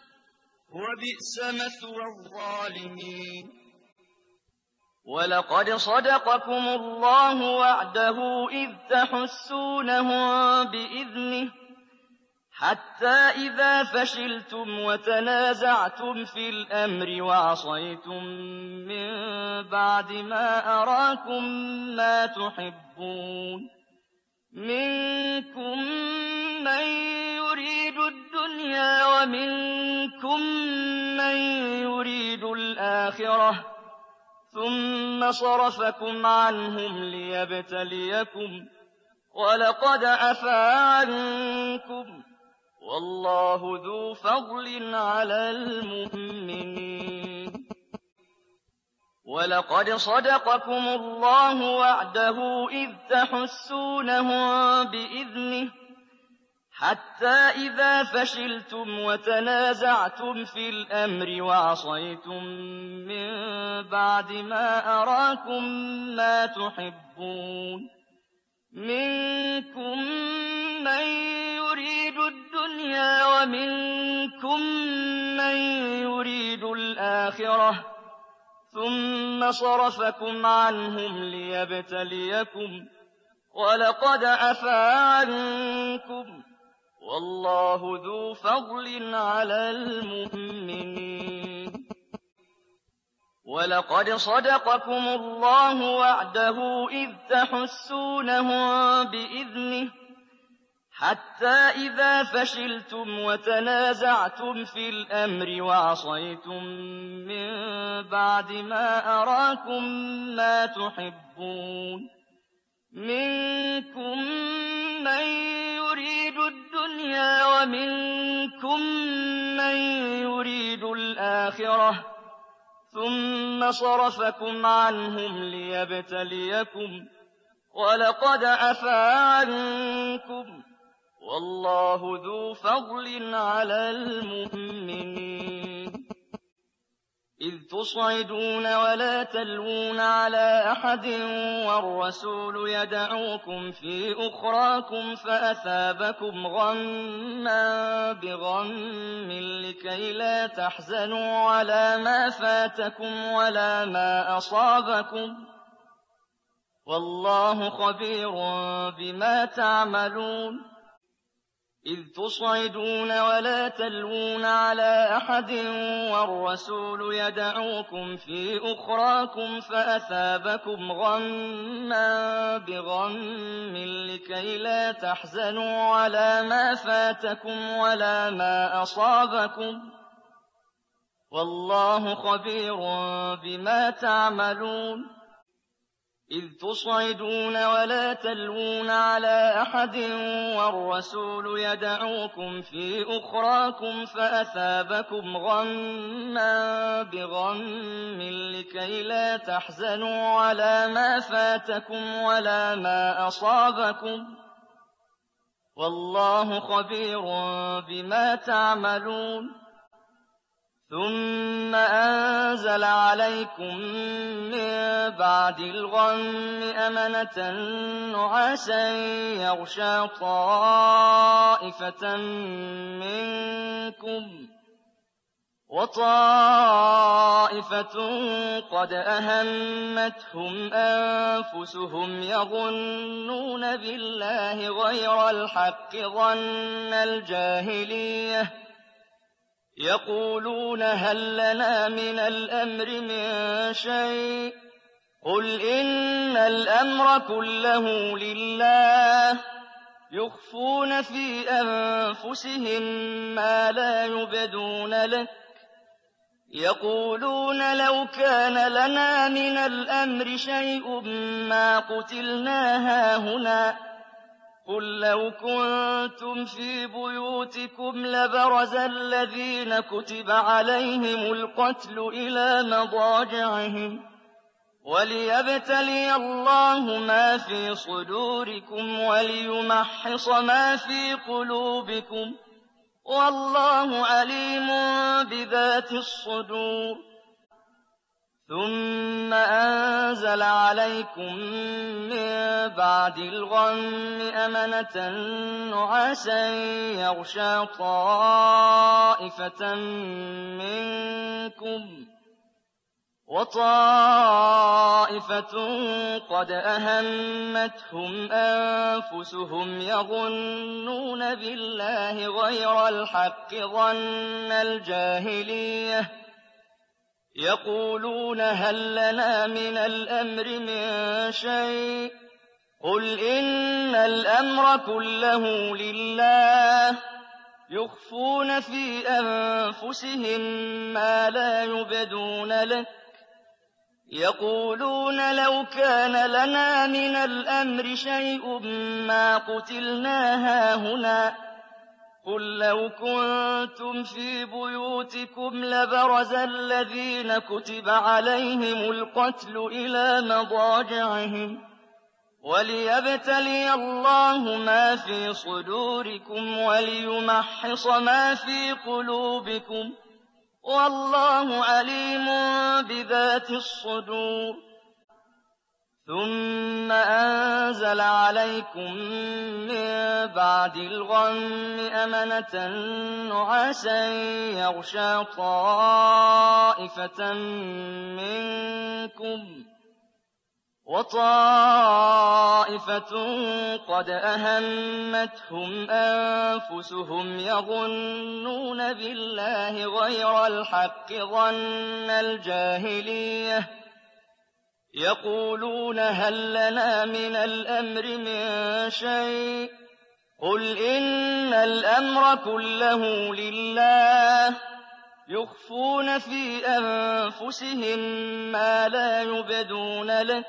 وبئس مثوى الظالمين ولقد صدقكم الله وعده إذ تحسونهم بإذنه حتى إذا فشلتم وتنازعتم في الأمر وعصيتم من بعد ما أراكم ما تحبون منكم من يريد الدنيا ومنكم من يريد الآخرة ثم صرفكم عنهم ليبتليكم ولقد عفا عنكم والله ذو فضل على المؤمنين ولقد صدقكم الله وعده إذ تحسونهم بإذنه حتى إذا فشلتم وتنازعتم في الأمر وعصيتم من بعد ما أراكم ما تحبون منكم من يريد الدنيا ومنكم من يريد الآخرة ثم صرفكم عنهم ليبتليكم ولقد عفا عنكم والله ذو فضل على المؤمنين ولقد صدقكم الله وعده إذ تحسونهم بإذنه حتى إذا فشلتم وتنازعتم في الأمر وعصيتم من بعد ما أراكم ما تحبون منكم من يريد الدنيا ومنكم من يريد الآخرة ثم صرفكم عنهم ليبتليكم ولقد عفا عنكم والله ذو فضل على المؤمنين إذ تصعدون ولا تلوون على أحد والرسول يدعوكم في أخراكم فأثابكم غما بغم لكي لا تحزنوا على ما فاتكم ولا ما أصابكم والله خبير بما تعملون إذ تصعدون ولا تلوون على أحد والرسول يدعوكم في أخراكم فأثابكم غما بغم لكي لا تحزنوا على ما فاتكم ولا ما أصابكم والله خبير بما تعملون إذ تصعدون ولا تلوون على أحد والرسول يدعوكم في أخراكم فأثابكم غما بغم لكي لا تحزنوا على ما فاتكم ولا ما أصابكم والله خبير بما تعملون ثم أنزل عليكم من بعد الغم أمنة نعاسا يغشى طائفة منكم وطائفة قد أهمتهم أنفسهم يظنون بالله غير الحق ظن الجاهلية يقولون هل لنا من الأمر من شيء قل إن الأمر كله لله يخفون في أنفسهم ما لا يبدون لك يقولون لو كان لنا من الأمر شيء ما قتلنا هاهنا قل لو كنتم في بيوتكم لبرز الذين كتب عليهم القتل إلى مضاجعهم وليبتلي الله ما في صدوركم وليمحص ما في قلوبكم والله عليم بذات الصدور ثم أنزل عليكم من بعد الغم أمنة نعاسا يغشى طائفة منكم وطائفة قد أهمتهم أنفسهم يظنون بالله غير الحق ظن الجاهلية يقولون هل لنا من الأمر من شيء قل إن الأمر كله لله يخفون في أنفسهم ما لا يبدون لك يقولون لو كان لنا من الأمر شيء ما قتلنا هاهنا قل لو كنتم في بيوتكم لبرز الذين كتب عليهم القتل إلى مضاجعهم وليبتلي الله ما في صدوركم وليمحص ما في قلوبكم والله عليم بذات الصدور ثم أنزل عليكم من بعد الغم أمنة نعاسا يغشى طائفة منكم وطائفة قد أهمتهم أنفسهم يظنون بالله غير الحق ظن الجاهلية يقولون هل لنا من الأمر من شيء قل إن الأمر كله لله يخفون في أنفسهم ما لا يبدون لك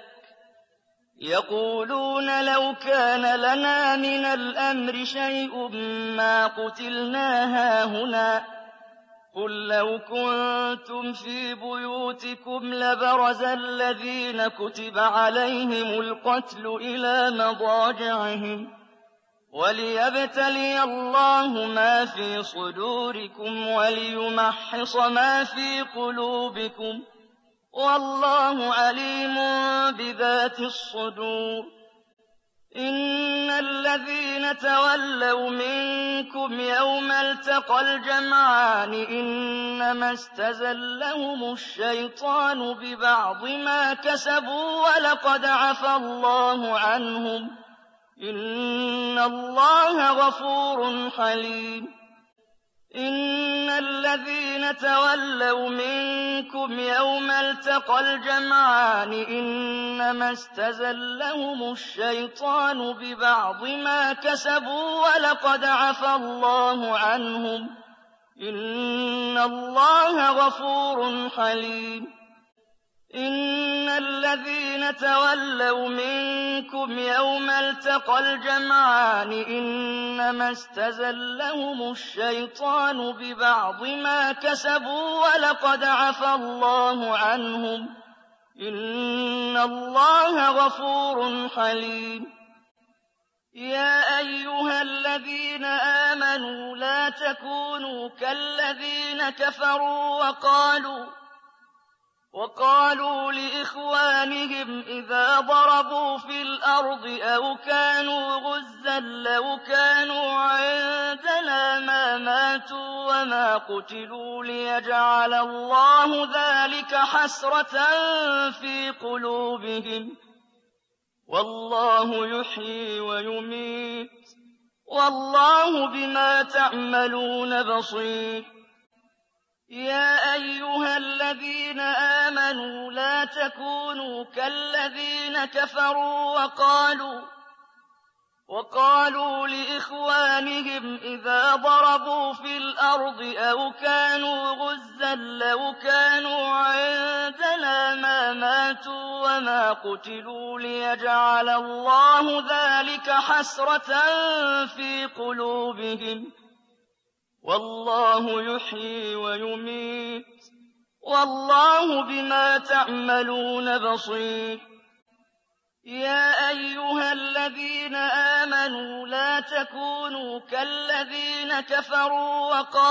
يقولون لو كان لنا من الأمر شيء ما قتلنا هاهنا قل لو كنتم في بيوتكم لبرز الذين كتب عليهم القتل إلى مضاجعهم وَلِيَبْتَلِيَ اللَّهُ مَا فِي صُدُورِكُمْ وَلِيُمَحِّصَ مَا فِي قُلُوبِكُمْ ۗ وَاللَّهُ عَلِيمٌ بِذَاتِ الصُّدُورِ. إِنَّ الَّذِينَ تَوَلَّوْا مِنكُمْ يَوْمَ الْتَقَى الْجَمْعَانِ إِنَّمَا اسْتَزَلَّهُمُ الشَّيْطَانُ بِبَعْضِ مَا كَسَبُوا وَلَقَدْ عَفَا اللَّهُ عَنْهُمْ ۗ إِنَّ اللَّهَ غَفُورٌ حَلِيمٌ. إِنَّ الَّذِينَ تَوَلَّوْا مِنكُمْ يَوْمَ الْتَقَى الْجَمْعَانِ إِنَّمَا اسْتَزَلَّهُمُ الشَّيْطَانُ بِبَعْضِ مَا كَسَبُوا وَلَقَدْ عَفَا اللَّهُ عَنْهُمْ ۗ إِنَّ اللَّهَ غَفُورٌ حَلِيمٌ. إِنَّ الَّذِينَ تَوَلَّوْا مِنكُمْ يَوْمَ الْتَقَى الْجَمْعَانِ إِنَّمَا اسْتَزَلَّهُمُ الشَّيْطَانُ بِبَعْضِ مَا كَسَبُوا وَلَقَدْ عَفَا اللَّهُ عَنْهُمْ ۗ إِنَّ اللَّهَ غَفُورٌ حَلِيمٌ. يَا أَيُّهَا الَّذِينَ آمَنُوا لَا تَكُونُوا كَالَّذِينَ كَفَرُوا وَقَالُوا لِإِخْوَانِهِمْ إِذَا ضَرَبُوا فِي الْأَرْضِ أَوْ كَانُوا غُزًّى لَّوْ كَانُوا عِندَنَا مَا مَاتُوا وَمَا قُتِلُوا لِيَجْعَلَ اللَّهُ ذَٰلِكَ حَسْرَةً فِي قُلُوبِهِمْ ۗ وَاللَّهُ يُحْيِي وَيُمِيتُ ۗ وَاللَّهُ بِمَا تَعْمَلُونَ بَصِيرٌ. يَا أَيُّهَا الَّذِينَ آمَنُوا لَا تَكُونُوا كَالَّذِينَ كَفَرُوا وَقَالُوا لِإِخْوَانِهِمْ إِذَا ضَرَبُوا فِي الْأَرْضِ أَوْ كَانُوا غُزًّى لَّوْ كَانُوا عِندَنَا مَا مَاتُوا وَمَا قُتِلُوا لِيَجْعَلَ اللَّهُ ذَٰلِكَ حَسْرَةً فِي قُلُوبِهِمْ ۗ وَاللَّهُ يُحْيِي وَيُمِيتُ ۗ وَاللَّهُ بِمَا تَعْمَلُونَ بَصِيرٌ. يَا أَيُّهَا الَّذِينَ آمَنُوا لَا تَكُونُوا كَالَّذِينَ كَفَرُوا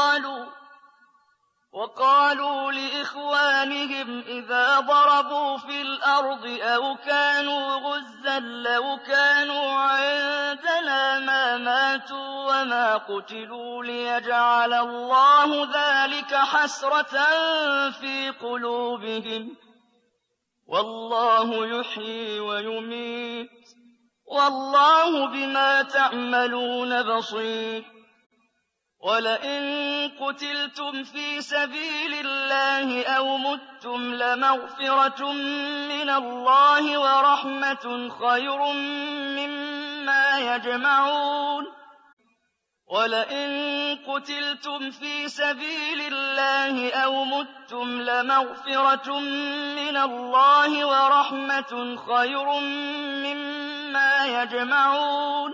وَقَالُوا لِإِخْوَانِهِمْ إِذَا ضَرَبُوا فِي الْأَرْضِ أَوْ كَانُوا غُزًّى لَّوْ كَانُوا عِندَنَا مَا مَاتُوا وَمَا قُتِلُوا لِيَجْعَلَ اللَّهُ ذَٰلِكَ حَسْرَةً فِي قُلُوبِهِمْ ۗ وَاللَّهُ يُحْيِي وَيُمِيتُ ۗ وَاللَّهُ بِمَا تَعْمَلُونَ بَصِيرٌ. وَلَئِن قُتِلْتُمْ فِي سَبِيلِ اللَّهِ أَوْ مُتُّمْ لَمَغْفِرَةٌ مِّنَ اللَّهِ وَرَحْمَةٌ خَيْرٌ مِّمَّا يَجْمَعُونَ. وَلَئِن قُتِلْتُمْ فِي سَبِيلِ اللَّهِ أَوْ مُتُّمْ لَمَغْفِرَةٌ مِّنَ اللَّهِ وَرَحْمَةٌ خَيْرٌ مِّمَّا يَجْمَعُونَ.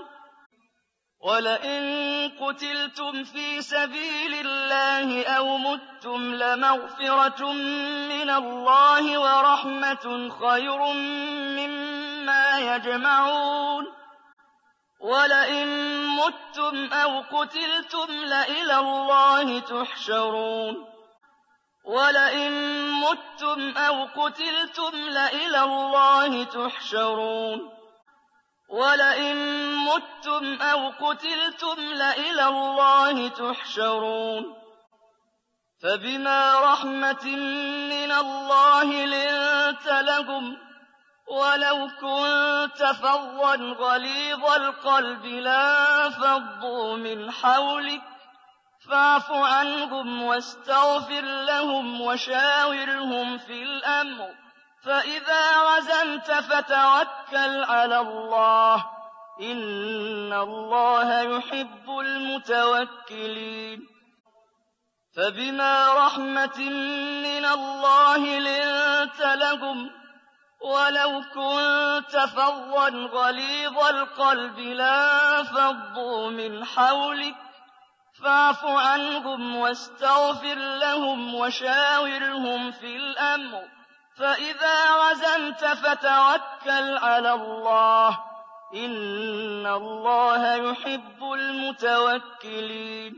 وَلَئِن قُتِلْتُمْ فِي سَبِيلِ اللَّهِ أَوْ مُتُّمْ لَمَغْفِرَةٌ مِّنَ اللَّهِ وَرَحْمَةٌ خَيْرٌ مِّمَّا يَجْمَعُونَ. وَلَئِن مُّتُّمْ أَوْ قُتِلْتُمْ لَإِلَى اللَّهِ تُحْشَرُونَ. وَلَئِن مُّتُّمْ أَوْ قُتِلْتُمْ لَإِلَى اللَّهِ تُحْشَرُونَ. وَلَئِن مُّتُّمْ أَوْ قُتِلْتُمْ لَإِلَى اللَّهِ تُحْشَرُونَ. فَبِمَا رَحْمَةٍ مِّنَ اللَّهِ لِنتَ لَهُمْ ۖ وَلَوْ كُنتَ فَظًّا غَلِيظَ الْقَلْبِ لَانفَضُّوا مِنْ حَوْلِكَ فَاعْفُ عَنْهُمْ وَاسْتَغْفِرْ لَهُمْ وَشَاوِرْهُمْ فِي الْأَمْرِ ۖ فَإِذَا عَزَمْتَ فَتَوَكَّلْ عَلَى اللَّهِ ۚ إِنَّ اللَّهَ يُحِبُّ الْمُتَوَكِّلِينَ. فَبِمَا رَحْمَةٍ مِّنَ اللَّهِ لِنتَ لَهُمْ ۖ وَلَوْ كُنتَ فَظًّا غَلِيظَ الْقَلْبِ لَانفَضُّوا مِنْ حَوْلِكَ فَاعْفُ عَنْهُمْ وَاسْتَغْفِرْ لَهُمْ وَشَاوِرْهُمْ فِي الْأَمْرِ ۖ فَإِذَا عَزَمْتَ فَتَوَكَّلْ عَلَى اللَّهِ ۚ إن الله يحب المتوكلين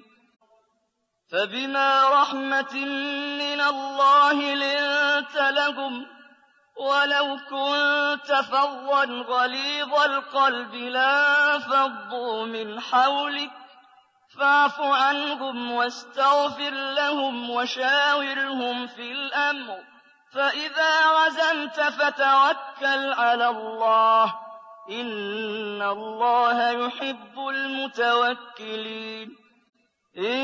فبما رحمة من الله لنت لهم ولو كنت فظا غليظ القلب لانفضوا من حولك فاعف عنهم واستغفر لهم وشاورهم في الأمر فإذا عزمت فتوكل على الله إن الله يحب المتوكلين إن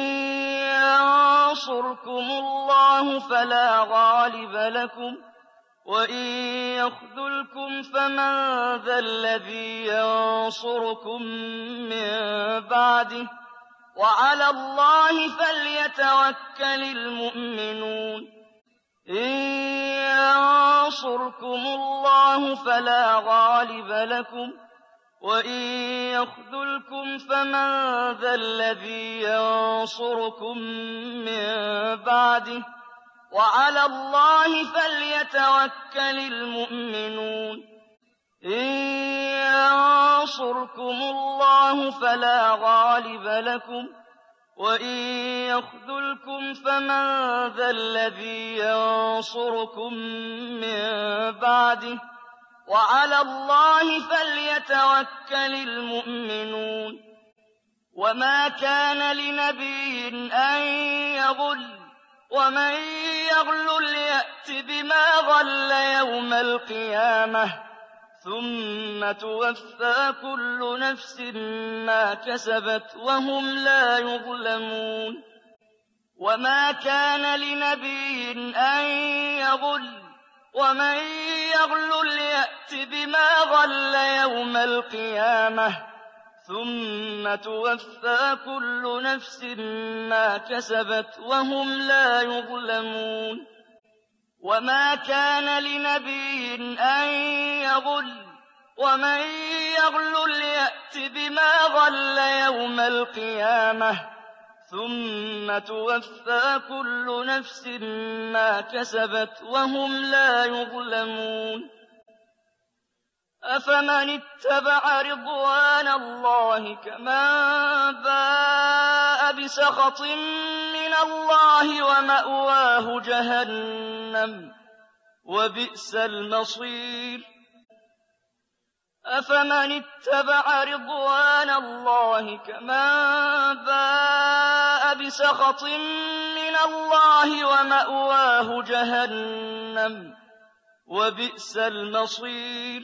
ينصركم الله فلا غالب لكم وإن يخذلكم فمن ذا الذي ينصركم من بعده وعلى الله فليتوكل المؤمنون إن ينصركم الله فلا غالب لكم وإن يخذلكم فمن ذا الذي ينصركم من بعده وعلى الله فليتوكل المؤمنون إن ينصركم الله فلا غالب لكم وإن يخذلكم فمن ذا الذي ينصركم من بعده وعلى الله فليتوكل المؤمنون وما كان لنبي أن يغل ومن يغلل يأت بما غل يوم القيامة ثم توفى كل نفس ما كسبت وهم لا يظلمون وما كان لنبي أن يغل ومن يغلل يأت بما غل يوم القيامة ثم توفى كل نفس ما كسبت وهم لا يظلمون وما كان لنبي أن يغل ومن يغلل يأت بما غل يوم القيامة ثم توفى كل نفس ما كسبت وهم لا يظلمون أفمن اتبع رضوان الله كمن باء بسخط من الله ومأواه جهنم وبئس المصير أفمن اتبع رضوان الله كمن باء بسخط من الله ومأواه جهنم وبئس المصير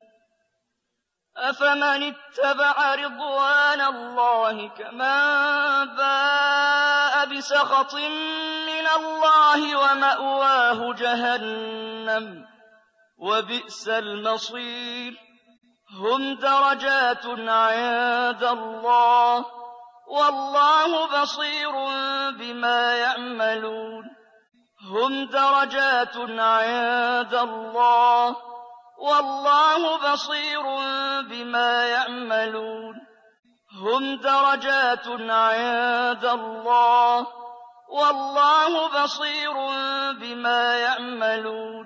أفمن اتبع رضوان الله كمن باء بسخط من الله ومأواه جهنم وبئس المصير هم درجات عند الله والله بصير بما يعملون هم درجات عند الله والله بصير بما يعملون هم درجات عند الله والله بصير بما يعملون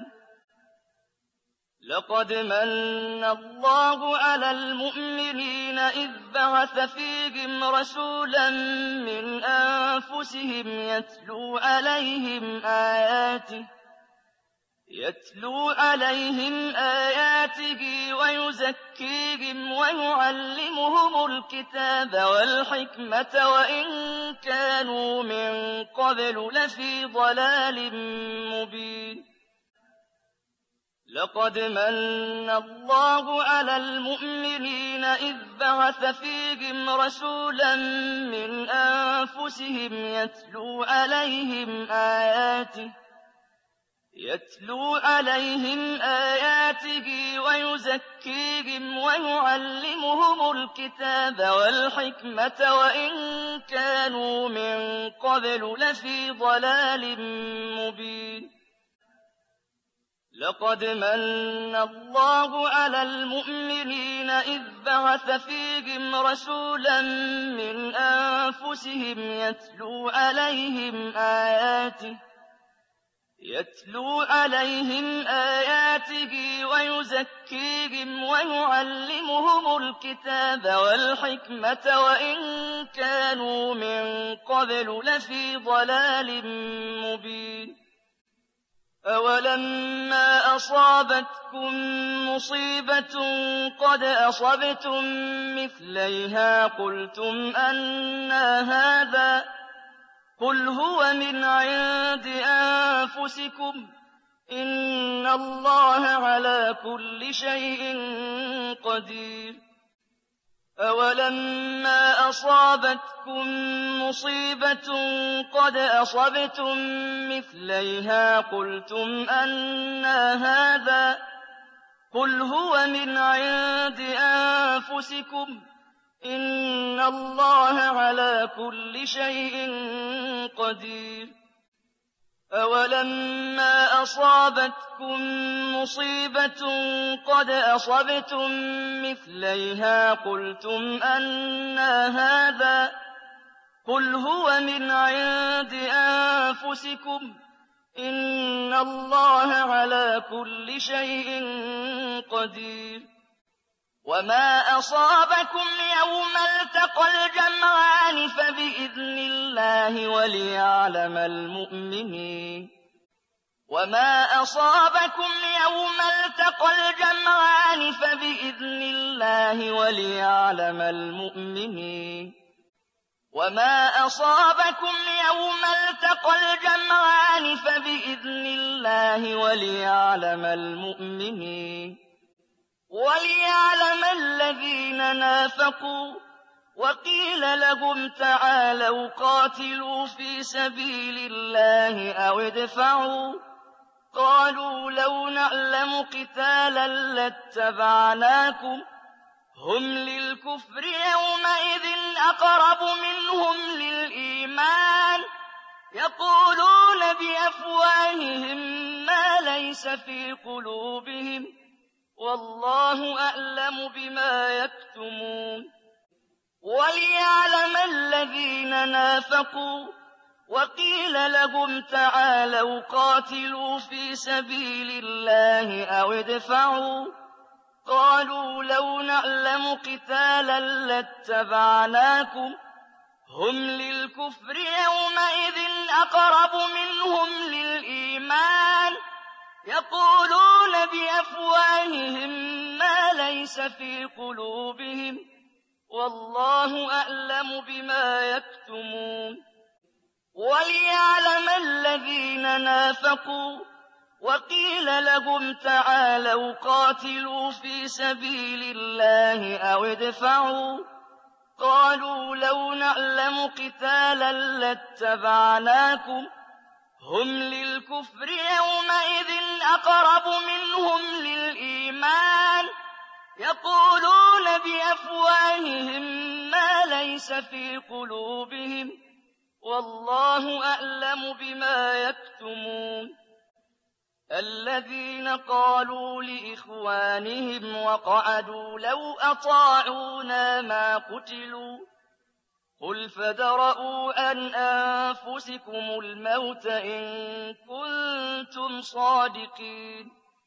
لقد من الله على المؤمنين إذ بعث فيهم رسولا من أنفسهم يتلو عليهم آياته ويزكيهم ويعلمهم الكتاب والحكمة وإن كانوا من قبل لفي ضلال مبين لقد من الله على المؤمنين إذ بعث فيهم رسولا من أنفسهم يتلو عليهم آياته ويزكيهم ويعلمهم الكتاب والحكمة وإن كانوا من قبل لفي ضلال مبين لقد من الله على المؤمنين إذ بعث فيهم رسولا من أنفسهم يتلو يتلو عليهم آياته ويزكيهم ويعلمهم الكتاب والحكمة وإن كانوا من قبل لفي ضلال مبين أولما أصابتكم مصيبة قد أصبتم مثليها قلتم أنى هذا قل هو من عند أنفسكم إن الله على كل شيء قدير أولما أصابتكم مصيبة قد أصبتم مثليها قلتم أنى هذا قل هو من عند أنفسكم إن الله على كل شيء قدير أولما أصابتكم مصيبة قد أصبتم مثليها قلتم أنى هذا قل هو من عند أنفسكم إن الله على كل شيء قدير وما أصابكم يوم التقى الجمعان فبإذن الله وليعلم المؤمنين وما أصابكم يوم التقى الجمعان فبإذن الله وليعلم المؤمنين وما أصابكم يوم التقى الجمعان فبإذن الله وليعلم المؤمنين وليعلم الذين نافقوا وقيل لهم تعالوا قاتلوا في سبيل الله أو ادفعوا قالوا لو نعلم قتالا لاتبعناكم هم للكفر يومئذ أقرب منهم للإيمان يقولون بأفواههم ما ليس في قلوبهم والله أعلم بما يكتمون وليعلم الذين نافقوا وقيل لهم تعالوا قاتلوا في سبيل الله أو ادفعوا قالوا لو نعلم قتالا لاتبعناكم هم للكفر يومئذ أقرب منهم للإيمان يقولون بأفواههم ما ليس في قلوبهم والله أعلم بما يكتمون وليعلم الذين نافقوا وقيل لهم تعالوا قاتلوا في سبيل الله أو ادفعوا قالوا لو نعلم قتالا لاتبعناكم هم للكفر يومئذ أقرب منهم للإيمان يقولون بأفواههم ما ليس في قلوبهم والله أعلم بما يكتمون الذين قالوا لإخوانهم وقعدوا لو أطاعونا ما قتلوا قل فادرءوا عن أنفسكم الموت إن كنتم صادقين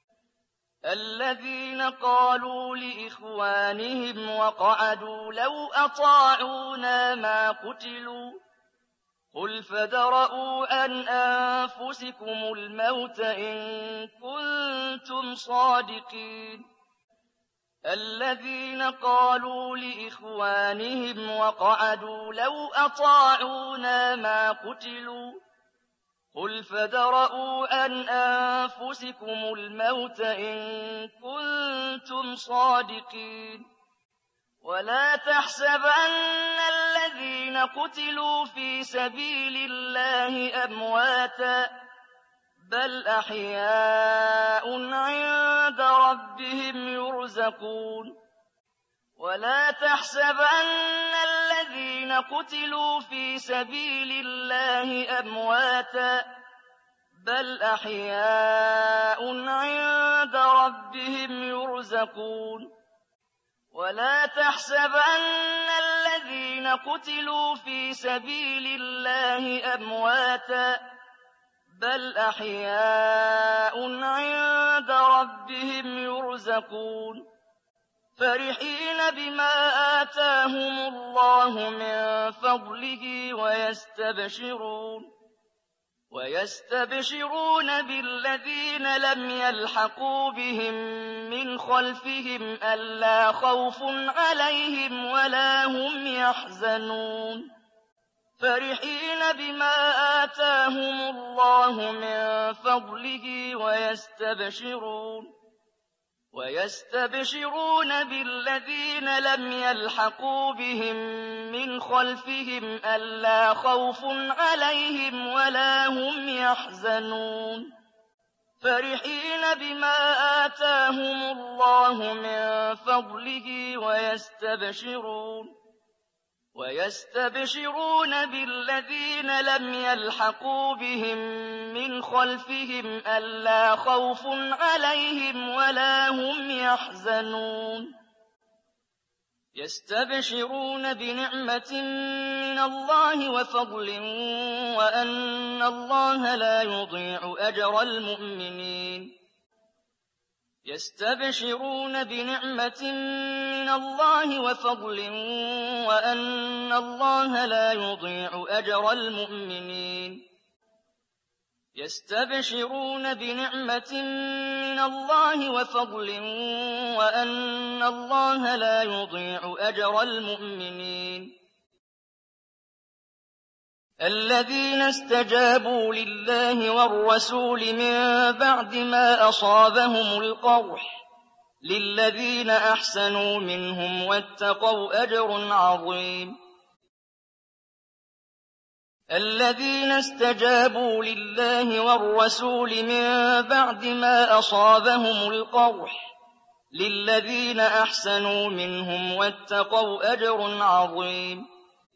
الذين قالوا لإخوانهم وقعدوا لو أطاعونا ما قتلوا قل فادرءوا عن أنفسكم الموت إن كنتم صادقين الذين قالوا لإخوانهم وقعدوا لو أطاعونا ما قتلوا قل فادرءوا عن أنفسكم الموت إن كنتم صادقين ولا تحسبن الذين قتلوا في سبيل الله أمواتا بل أحياء عند ربهم يرزقون ولا تحسبن الذين قتلوا في سبيل الله أمواتا بل أحياء عند ربهم يرزقون ولا تحسبن الذين قتلوا في سبيل الله أمواتا بل أحياء عند ربهم يرزقون فرحين بما آتاهم الله من فضله ويستبشرون بالذين لم يلحقوا بهم من خلفهم ألا خوف عليهم ولا هم يحزنون فرحين بما آتاهم الله من فضله ويستبشرون بالذين لم يلحقوا بهم من خلفهم ألا خوف عليهم ولا هم يحزنون فرحين بما آتاهم الله من فضله ويستبشرون بالذين لم يلحقوا بهم من خلفهم ألا خوف عليهم ولا هم يحزنون يستبشرون بنعمة من الله وفضل وأن الله لا يضيع أجر المؤمنين يستبشرون بنعمة من الله وفضل وأن الله لا يضيع أجر المؤمنين يستبشرون بنعمة من الله وفضل وأن الله لا يضيع أجر المؤمنين الذين استجابوا لله والرسول من بعد ما أصابهم القرح للذين أحسنوا منهم واتقوا أجر عظيم الذين استجابوا لله والرسول من بعد ما أصابهم القرح للذين أحسنوا منهم واتقوا أجر عظيم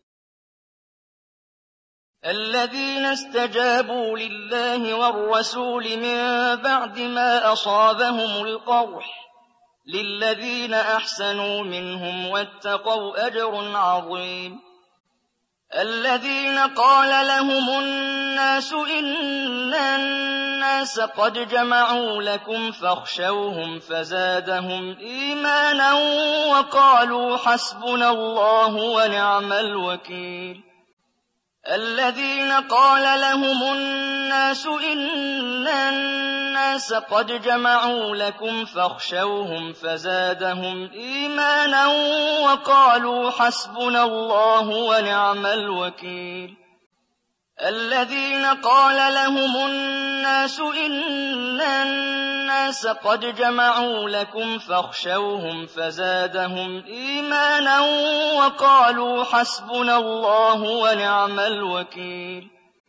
الذين استجابوا لله والرسول من بعد ما أصابهم القرح للذين أحسنوا منهم واتقوا أجر عظيم الذين قال لهم الناس إن الناس قد جمعوا لكم فاخشوهم فزادهم إيمانا وقالوا حسبنا الله ونعم الوكيل الذين قال لهم الناس إن الناس قد جمعوا لكم فاخشوهم فزادهم إيمانا وقالوا حسبنا الله ونعم الوكيل الذين قال لهم الناس إن الناس قد جمعوا لكم فاخشوهم فزادهم إيمانا وقالوا حسبنا الله ونعم الوكيل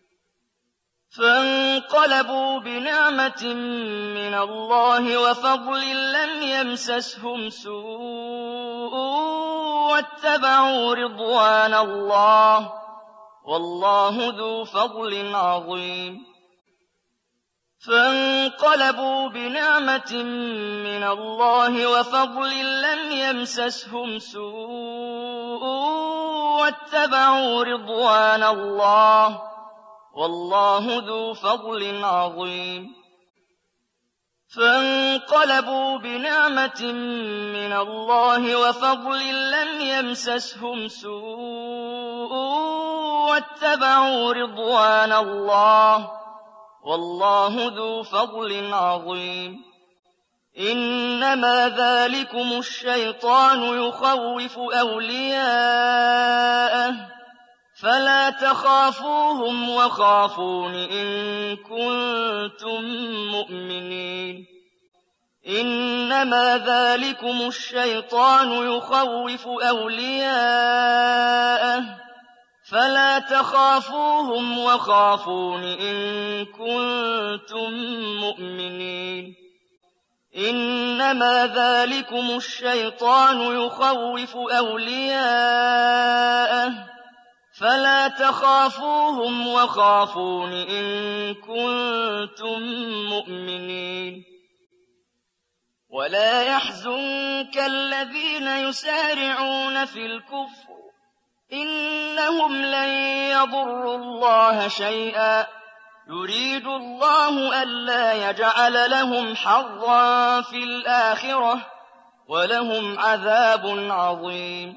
فانقلبوا بنعمة من الله وفضل لم يمسسهم سوء واتبعوا رضوان الله والله ذو فضل عظيم فانقلبوا بنعمة من الله وفضل لم يمسسهم سوء واتبعوا رضوان الله والله ذو فضل عظيم فانقلبوا بنعمة من الله وفضل لم يمسسهم سوء واتبعوا رضوان الله والله ذو فضل عظيم إنما ذلكم الشيطان يخوف أولياءه فلا تخافوهم وخافون إن كنتم مؤمنين إنما ذلكم الشيطان يخوف أولياءه فلا تخافوهم وخافون إن كنتم مؤمنين إنما ذلكم الشيطان يخوف أولياءه فلا تخافوهم وخافون إن كنتم مؤمنين ولا يحزنك الذين يسارعون في الكفر إنهم لن يضروا الله شيئا يريد الله ألا يجعل لهم حظا في الآخرة ولهم عذاب عظيم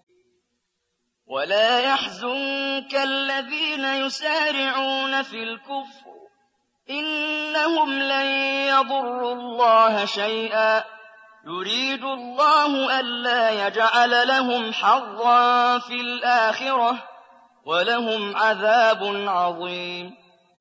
ولا يحزنك الذين يسارعون في الكفر إنهم لن يضروا الله شيئا يريد الله ألا يجعل لهم حظا في الآخرة ولهم عذاب عظيم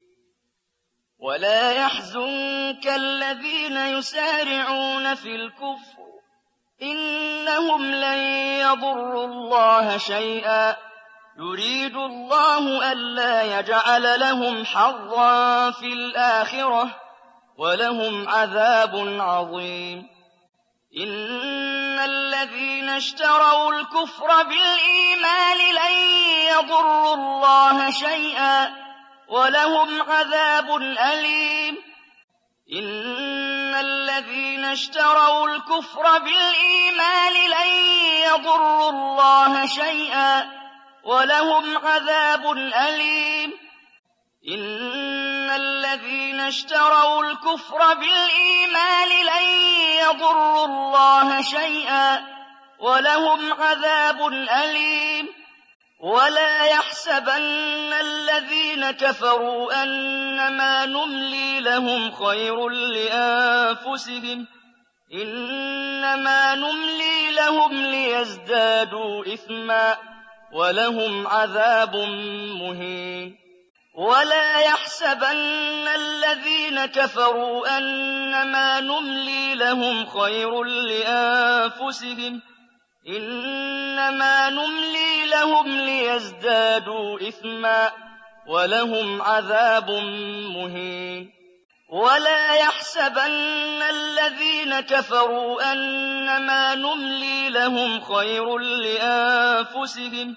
ولا يحزنك الذين يسارعون في الكفر إنهم لن يضروا الله شيئا يريد الله ألا يجعل لهم حظا في الآخرة ولهم عذاب عظيم إن الذين اشتروا الكفر بالإيمان لن يضروا الله شيئا ولهم عذاب أليم إن الذين اشتروا الكفر بالإيمان لن يضروا الله شيئا ولهم عذاب أليم إن الذين اشتروا الكفر بالإيمان لن يضروا الله شيئا ولهم عذاب أليم ولا يحسبن الذين كفروا أنما نملي لهم خير لأنفسهم إنما نملي لهم ليزدادوا إثما ولهم عذاب مهين ولا يحسبن الذين كفروا أنما نملي لهم خير لأنفسهم إنما نملي لهم ليزدادوا إثما ولهم عذاب مهين ولا يحسبن الذين كفروا أنما نملي لهم خير لأنفسهم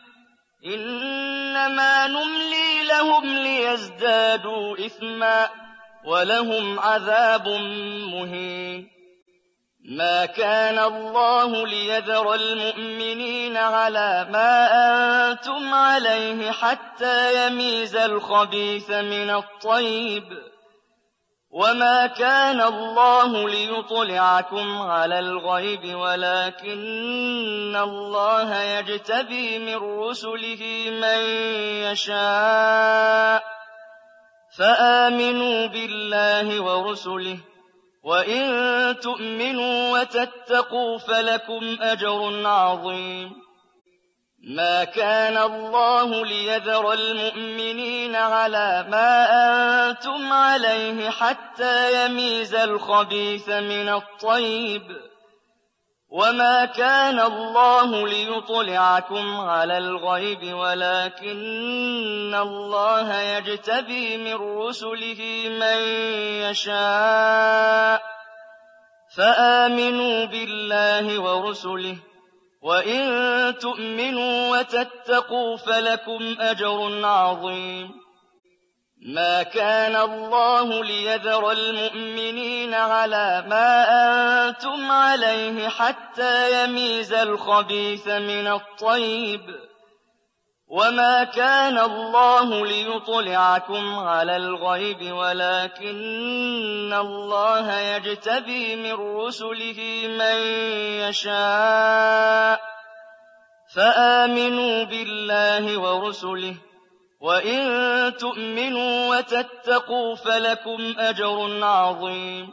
إنما نملي لهم ليزدادوا إثما ولهم عذاب مهين ما كان الله ليذر المؤمنين على ما أنتم عليه حتى يميز الخبيث من الطيب وما كان الله ليطلعكم على الغيب ولكن الله يجتبي من رسله من يشاء فآمنوا بالله ورسله وإن تؤمنوا وتتقوا فلكم أجر عظيم ما كان الله ليذر المؤمنين على ما أنتم عليه حتى يميز الخبيث من الطيب وما كان الله ليطلعكم على الغيب ولكن الله يجتبي من رسله من يشاء فآمنوا بالله ورسله وإن تؤمنوا وتتقوا فلكم أجر عظيم ما كان الله ليذر المؤمنين على ما أنتم عليه حتى يميز الخبيث من الطيب وما كان الله ليطلعكم على الغيب ولكن الله يجتبي من رسله من يشاء فآمنوا بالله ورسله وإن تؤمنوا وتتقوا فلكم أجر عظيم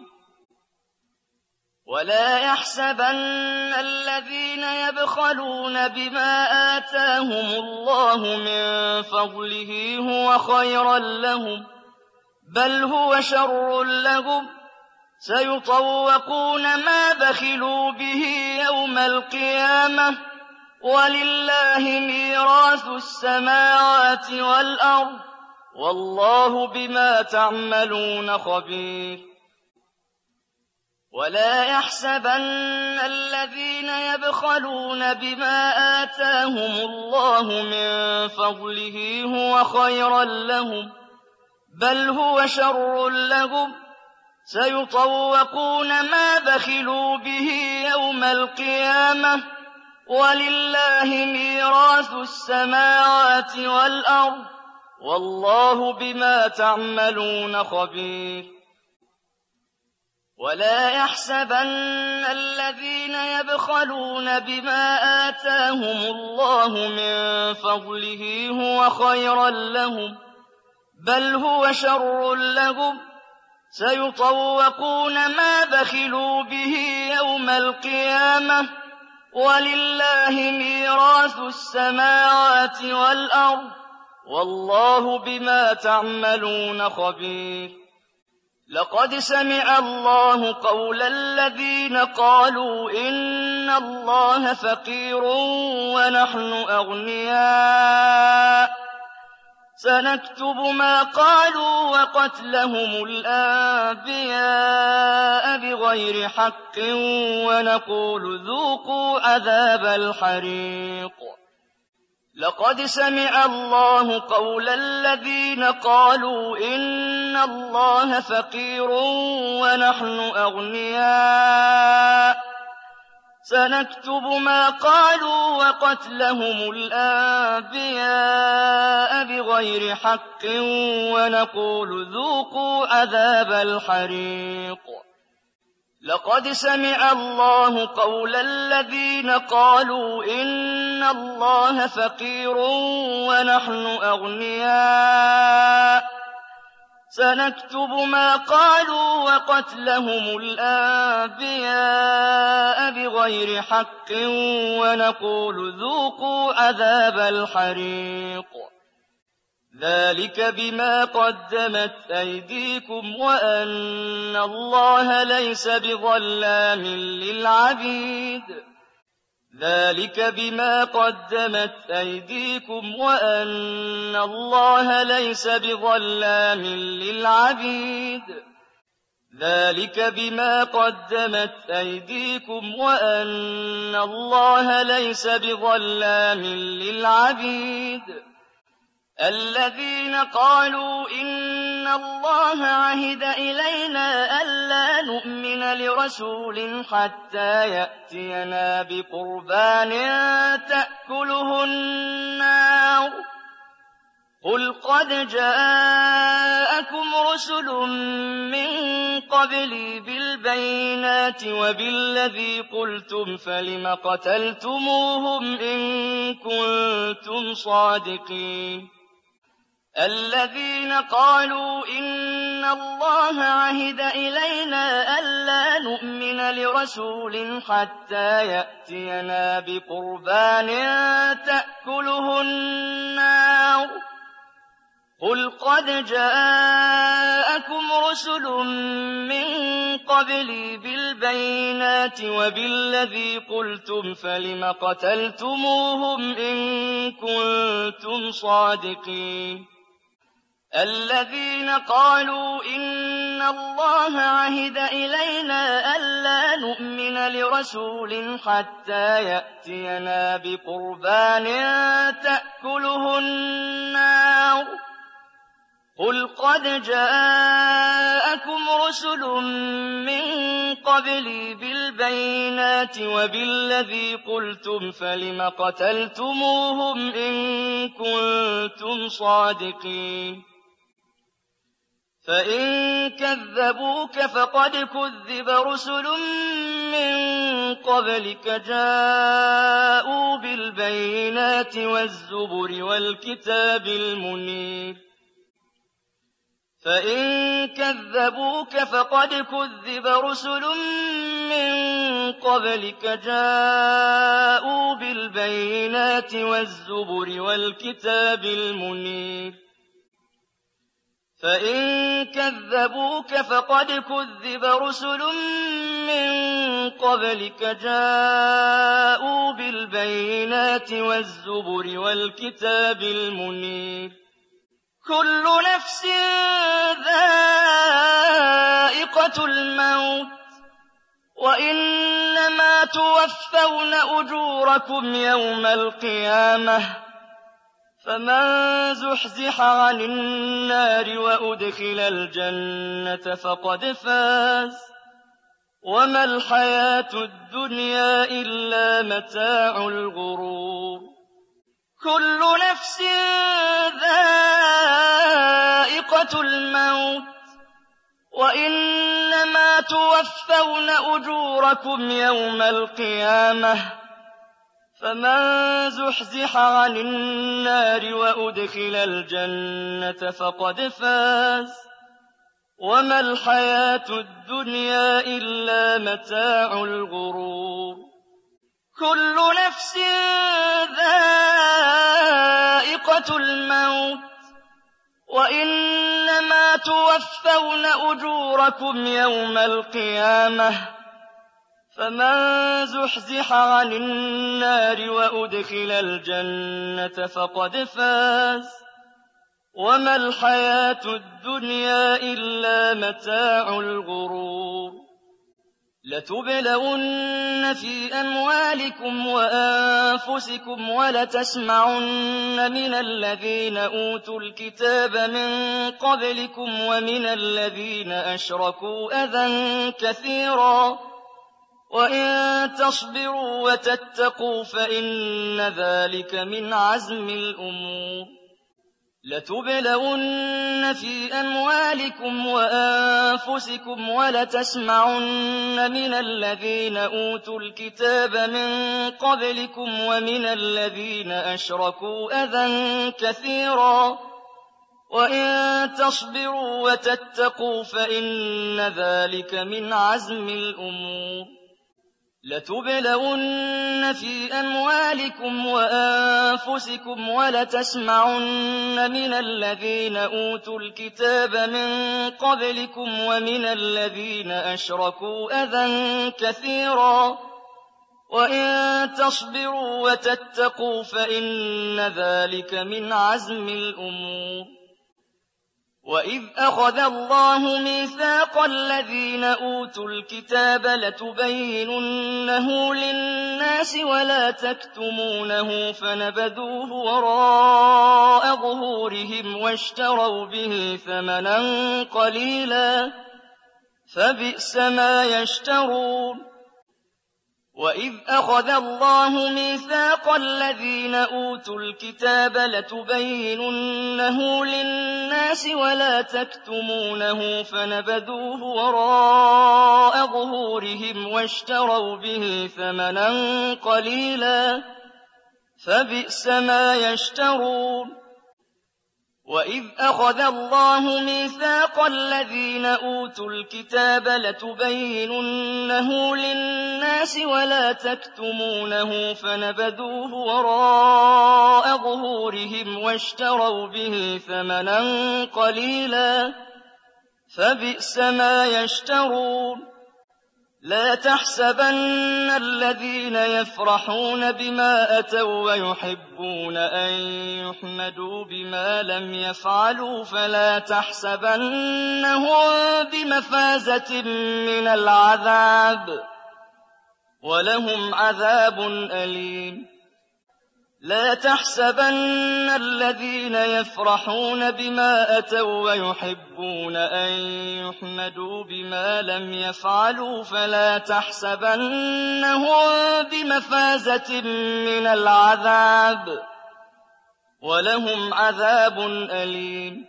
ولا يحسبن الذين يبخلون بما آتاهم الله من فضله هو خيرا لهم بل هو شر لهم سيطوقون ما بخلوا به يوم القيامة ولله ميراث السماوات والأرض والله بما تعملون خبير ولا يحسبن الذين يبخلون بما آتاهم الله من فضله هو خيرا لهم بل هو شر لهم سيطوقون ما بخلوا به يوم القيامة ولله ميراث السماوات والأرض والله بما تعملون خبير ولا يحسبن الذين يبخلون بما آتاهم الله من فضله هو خيرا لهم بل هو شر لهم سيطوقون ما بخلوا به يوم القيامة ولله ميراث السماوات والأرض والله بما تعملون خبير لقد سمع الله قول الذين قالوا إن الله فقير ونحن أغنياء سنكتب ما قالوا وقتلهم الأنبياء بغير حق ونقول ذوقوا عذاب الحريق لقد سمع الله قول الذين قالوا إن الله فقير ونحن أغنياء سنكتب ما قالوا وقتلهم الأنبياء بغير حق ونقول ذوقوا عذاب الحريق لقد سمع الله قول الذين قالوا إن الله فقير ونحن أغنياء سنكتب ما قالوا وقتلهم الأنبياء بغير حق ونقول ذوقوا عذاب الحريق ذلك بما قدمت أيديكم وأن الله ليس بظلام للعبيد ذلك بما قدمت أيديكم وأن الله ليس بظلام للعبيد ذلك بما قدمت أيديكم وأن الله ليس بظلام للعبيد الذين قالوا إن الله عهد إلينا ألا نؤمن لرسول حتى يأتينا بقربان تأكله النار قل قد جاءكم رسل من قبلي بالبينات وبالذي قلتم فلم قتلتموهم إن كنتم صادقين الذين قالوا إن الله عهد إلينا ألا نؤمن لرسول حتى يأتينا بقربان تأكله النار قل قد جاءكم رسل من قبلي بالبينات وبالذي قلتم فلم قتلتموهم إن كنتم صادقين الذين قالوا إن الله عهد إلينا ألا نؤمن لرسول حتى يأتينا بقربان تأكله النار قل قد جاءكم رسل من قبلي بالبينات وبالذي قلتم فلم قتلتموهم إن كنتم صادقين فإن كذبوك فقد كذب رسل من قبلك جاءوا بالبينات والزبر والكتاب المنير فإن كذبوك فقد كذب رسل من قبلك جاءوا بالبينات والزبر والكتاب المنير فإن كذبوك فقد كذب رسل من قبلك جاءوا بالبينات والزبر والكتاب المنير كل نفس ذائقة الموت وإنما توفون أجوركم يوم القيامة فمن زحزح عن النار وأدخل الجنة فقد فاز وما الحياة الدنيا إلا متاع الغرور كل نفس ذائقة الموت وإنما توفون أجوركم يوم القيامة فمن زحزح عن النار وأدخل الجنة فقد فاز وما الحياة الدنيا إلا متاع الغرور كل نفس ذائقة الموت وإنما توفون أجوركم يوم القيامة فمن زحزح عن النار وأدخل الجنة فقد فاز وما الحياة الدنيا إلا متاع الغرور لتبلون في أموالكم وأنفسكم ولتسمعن من الذين أوتوا الكتاب من قبلكم ومن الذين أشركوا أذى كثيرا وإن تصبروا وتتقوا فإن ذلك من عزم الأمور لتبلون في أموالكم وأنفسكم ولتسمعن من الذين أوتوا الكتاب من قبلكم ومن الذين أشركوا أذى كثيرا وإن تصبروا وتتقوا فإن ذلك من عزم الأمور لتبلون في أموالكم وأنفسكم ولتسمعن من الذين أوتوا الكتاب من قبلكم ومن الذين أشركوا أذى كثيرا وإن تصبروا وتتقوا فإن ذلك من عزم الأمور وإذ أخذ الله ميثاق الذين أوتوا الكتاب لتبيننه للناس ولا تكتمونه فنبذوه وراء ظهورهم واشتروا به ثمنا قليلا فبئس ما يشترون وإذ أخذ الله ميثاق الذين أوتوا الكتاب لتبيننه للناس ولا تكتمونه فنبذوه وراء ظهورهم واشتروا به ثمنا قليلا فبئس ما يشترون وإذ أخذ الله ميثاق الذين أوتوا الكتاب لتبيننه للناس ولا تكتمونه فنبذوه وراء ظهورهم واشتروا به ثمنا قليلا فبئس ما يشترون لا تحسبن الذين يفرحون بما أتوا ويحبون أن يحمدوا بما لم يفعلوا فلا تحسبنهم بمفازة من العذاب ولهم عذاب أليم لا تحسبن الذين يفرحون بما أتوا ويحبون أن يحمدوا بما لم يفعلوا فلا تحسبنهم بمفازة من العذاب ولهم عذاب أليم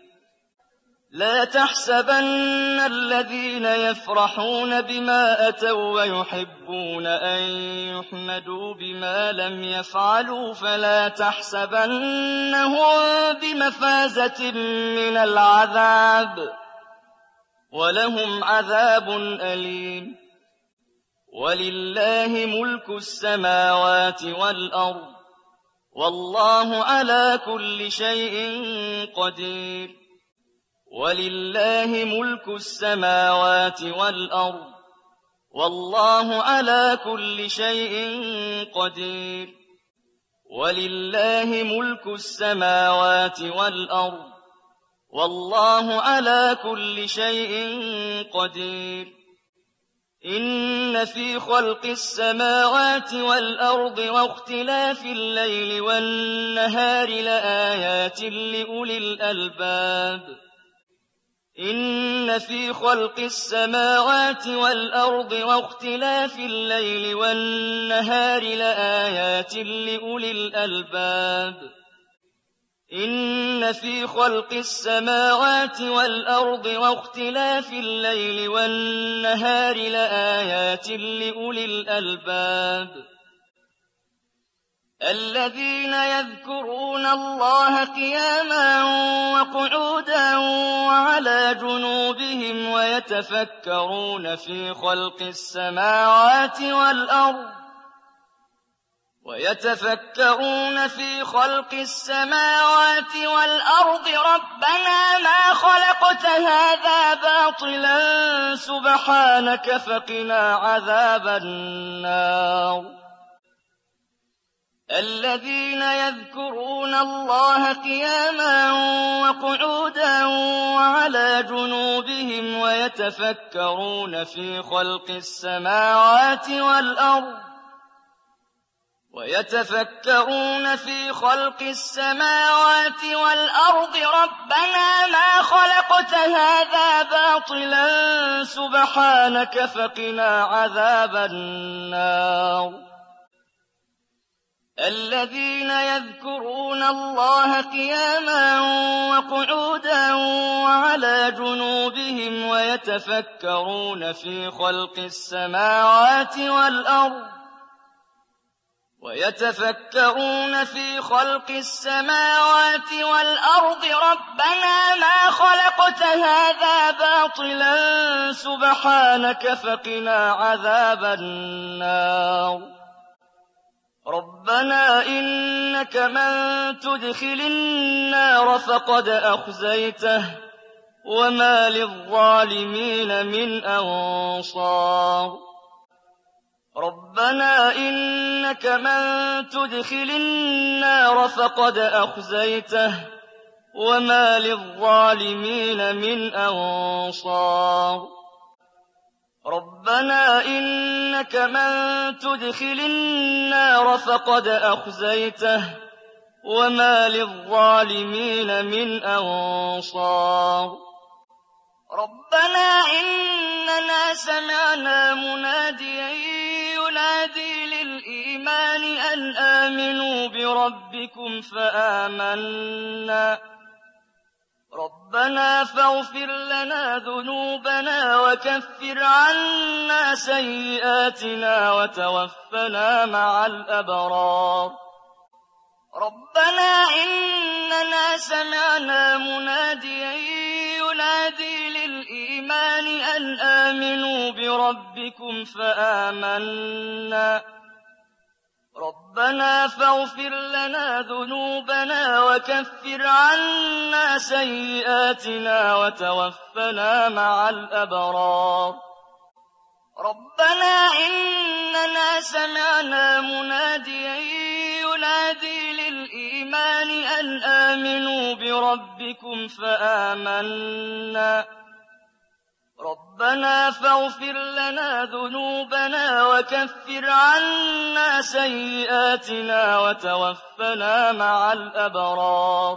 لا تحسبن الذين يفرحون بما أتوا ويحبون أن يحمدوا بما لم يفعلوا فلا تحسبنهم بمفازة من العذاب ولهم عذاب أليم ولله ملك السماوات والأرض والله على كل شيء قدير ولله ملك السماوات والأرض والله على كل شيء قدير ولله ملك السماوات والأرض والله على كل شيء قدير إن في خلق السماوات والأرض واختلاف الليل والنهار لآيات لأولي الألباب إن في خلق السماوات والأرض واختلاف الليل والنهار لآيات لأولي الألباب إن في خلق السماوات والأرض واختلاف الليل والنهار لآيات لأولي الألباب الذين يذكرون الله قياما وقعودا وعلى جنوبهم ويتفكرون في خلق السماوات والأرض ربنا ما خلقت هذا باطلا سبحانك فقنا عذاب النار الذين يذكرون الله قياما وقعودا وعلى جنوبهم ويتفكرون في خلق السماوات والأرض ربنا ما خلقت هذا باطلا سبحانك فقنا عذاب النار الذين يذكرون الله قياما وقعودا وعلى جنوبهم ويتفكرون في خلق السماوات والأرض ربنا ما خلقت هذا باطلا سبحانك فقنا عذاب النار ربنا إنك من تدخل النار فقد أخزيته وما للظالمين من أنصار ربنا إنك من تدخل النار فقد أخزيته وما للظالمين من أنصار ربنا إنك من تدخل النار فقد أخزيته وما للظالمين من أنصار ربنا إننا سمعنا مناديا ينادي للإيمان أن آمنوا بربكم فآمنا ربنا فاغفر لنا ذنوبنا وكفر عنا سيئاتنا وتوفنا مع الأبرار ربنا إننا سمعنا مناديا ينادي للإيمان أن آمنوا بربكم فآمنا ربنا فاغفر لنا ذنوبنا وكفر عنا سيئاتنا وتوفنا مع الأبرار ربنا إننا سمعنا مناديا ينادي للإيمان أن آمنوا بربكم فآمنا ربنا فاغفر لنا ذنوبنا وكفر عنا سيئاتنا وتوفنا مع الأبرار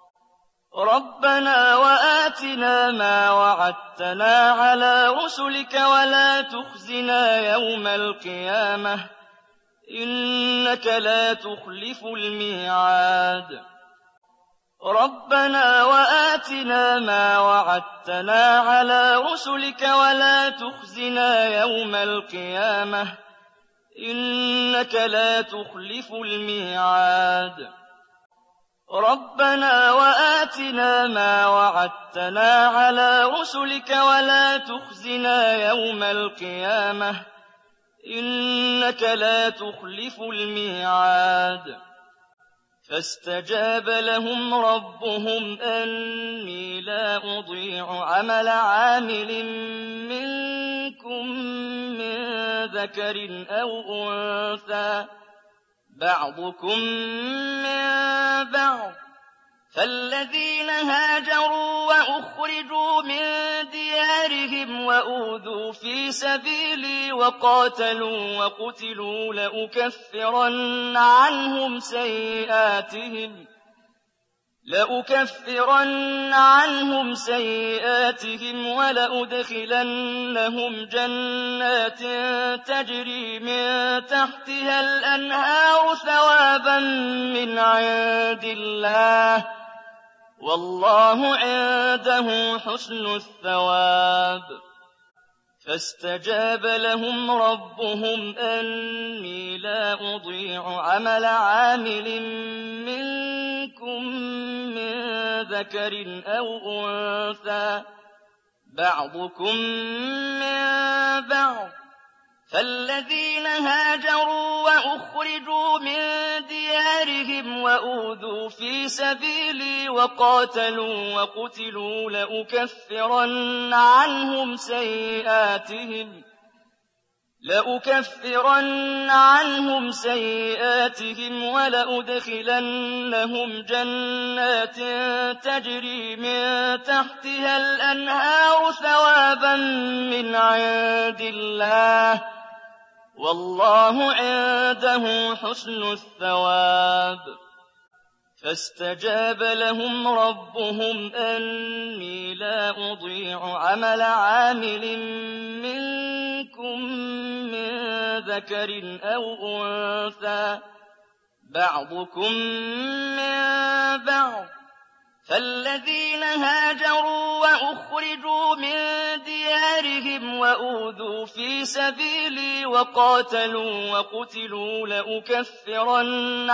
ربنا وآتنا ما وعدتنا على رسلك ولا تخزنا يوم القيامة إنك لا تخلف الميعاد ربنا وآتنا ما وعدتنا على رسلك ولا تخزنا يوم القيامة إنك لا تخلف الميعاد ربنا وآتنا ما وعدتنا على رسلك ولا تخزنا يوم القيامة إنك لا تخلف الميعاد فاستجاب لهم ربهم أني لا أضيع عمل عامل منكم من ذكر أو أنثى بعضكم من بعض فالذين هاجروا وأخرجوا من ديارهم وأوذوا في سبيلي وقاتلوا وقتلوا لأكفرن عنهم سيئاتهم ولأدخلنهم جنات تجري من تحتها الأنهار ثوابا من عند الله والله عنده حسن الثواب. فاستجاب لهم ربهم أني لا أضيع عمل عامل منكم من ذكر أو أنثى بعضكم من بعض، فالذين هاجروا وأخرجوا من ديارهم وأوذوا في سبيلي وقاتلوا وقتلوا لأكفرن عنهم سيئاتهم ولأدخلنهم جنات تجري من تحتها الأنهار ثوابا من عند الله، والله عنده حسن الثواب. فاستجاب لهم ربهم أني لا أضيع عمل عامل منكم من ذكر أو أنثى بعضكم من بعض، فالذين هاجروا وأخرجوا من ديارهم وأوذوا في سبيلي وقاتلوا وقتلوا لأكفرن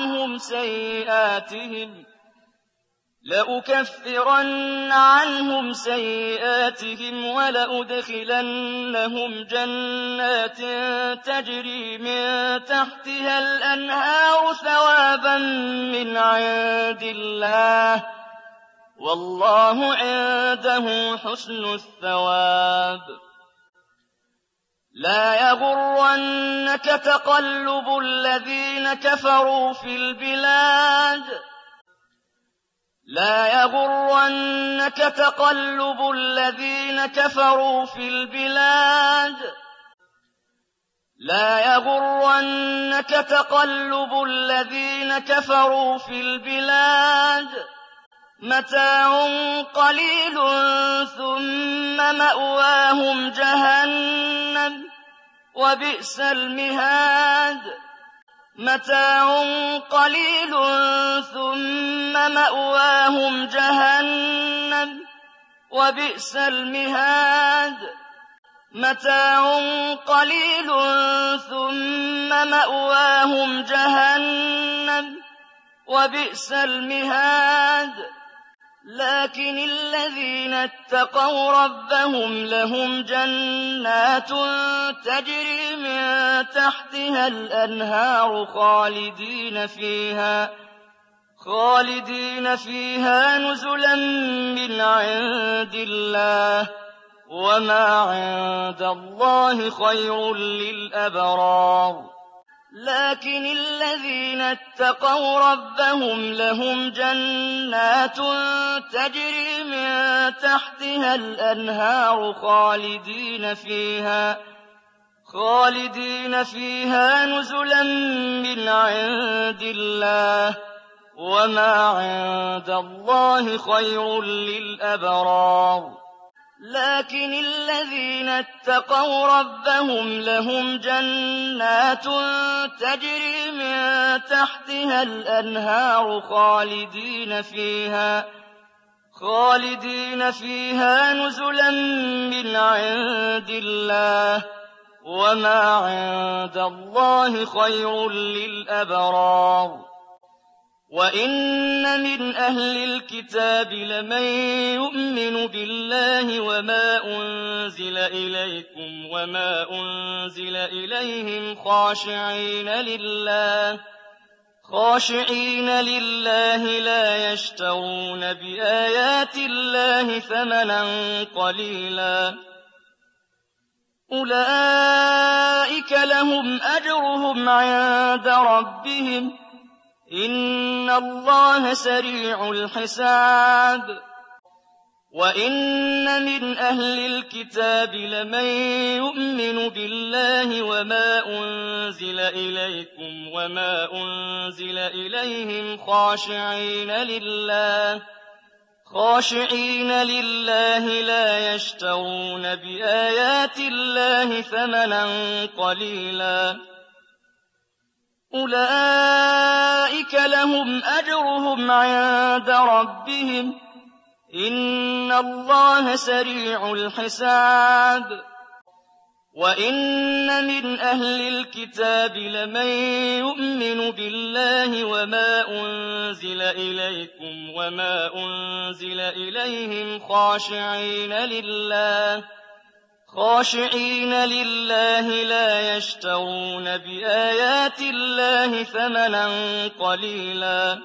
عنهم سيئاتهم ولأدخلنهم جنات تجري من تحتها الأنهار ثوابا من عند الله، والله عنده حسن الثواب. لا يغرنك تقلب الذين كفروا في البلاد متاع قليل ثم مأواهم جهنم وبئس المهاد. لكن الذين اتقوا ربهم لهم جنات تجري من تحتها الأنهار خالدين فيها نزلا من عند الله، وما عند الله خير للأبرار. لكن الذين اتقوا ربهم لهم جنات تجري من تحتها الأنهار خالدين فيها نزلا من عند الله، وما عند الله خير للأبرار. لكن الذين اتقوا ربهم لهم جنات تجري من تحتها الأنهار خالدين فيها نزلا من عند الله، وما عند الله خير للأبرار. وإن من أهل الكتاب لمن يؤمن بالله وما أنزل إليكم وما أنزل إليهم خاشعين لله لا يشترون بآيات الله ثمنا قليلا، أولئك لهم أجرهم عند ربهم إن الله سريع الحساب. وإن من أهل الكتاب لمن يؤمن بالله وما أنزل إليكم وما أنزل إليهم خاشعين لله لا يشترون بآيات الله ثمنا قليلا، أولئك لهم أجرهم عند ربهم إن الله سريع الحساب وإن من أهل الكتاب لمن يؤمن بالله وما أنزل إليكم وما أنزل إليهم خاشعين لله لا يشترون بآيات الله ثمنا قليلا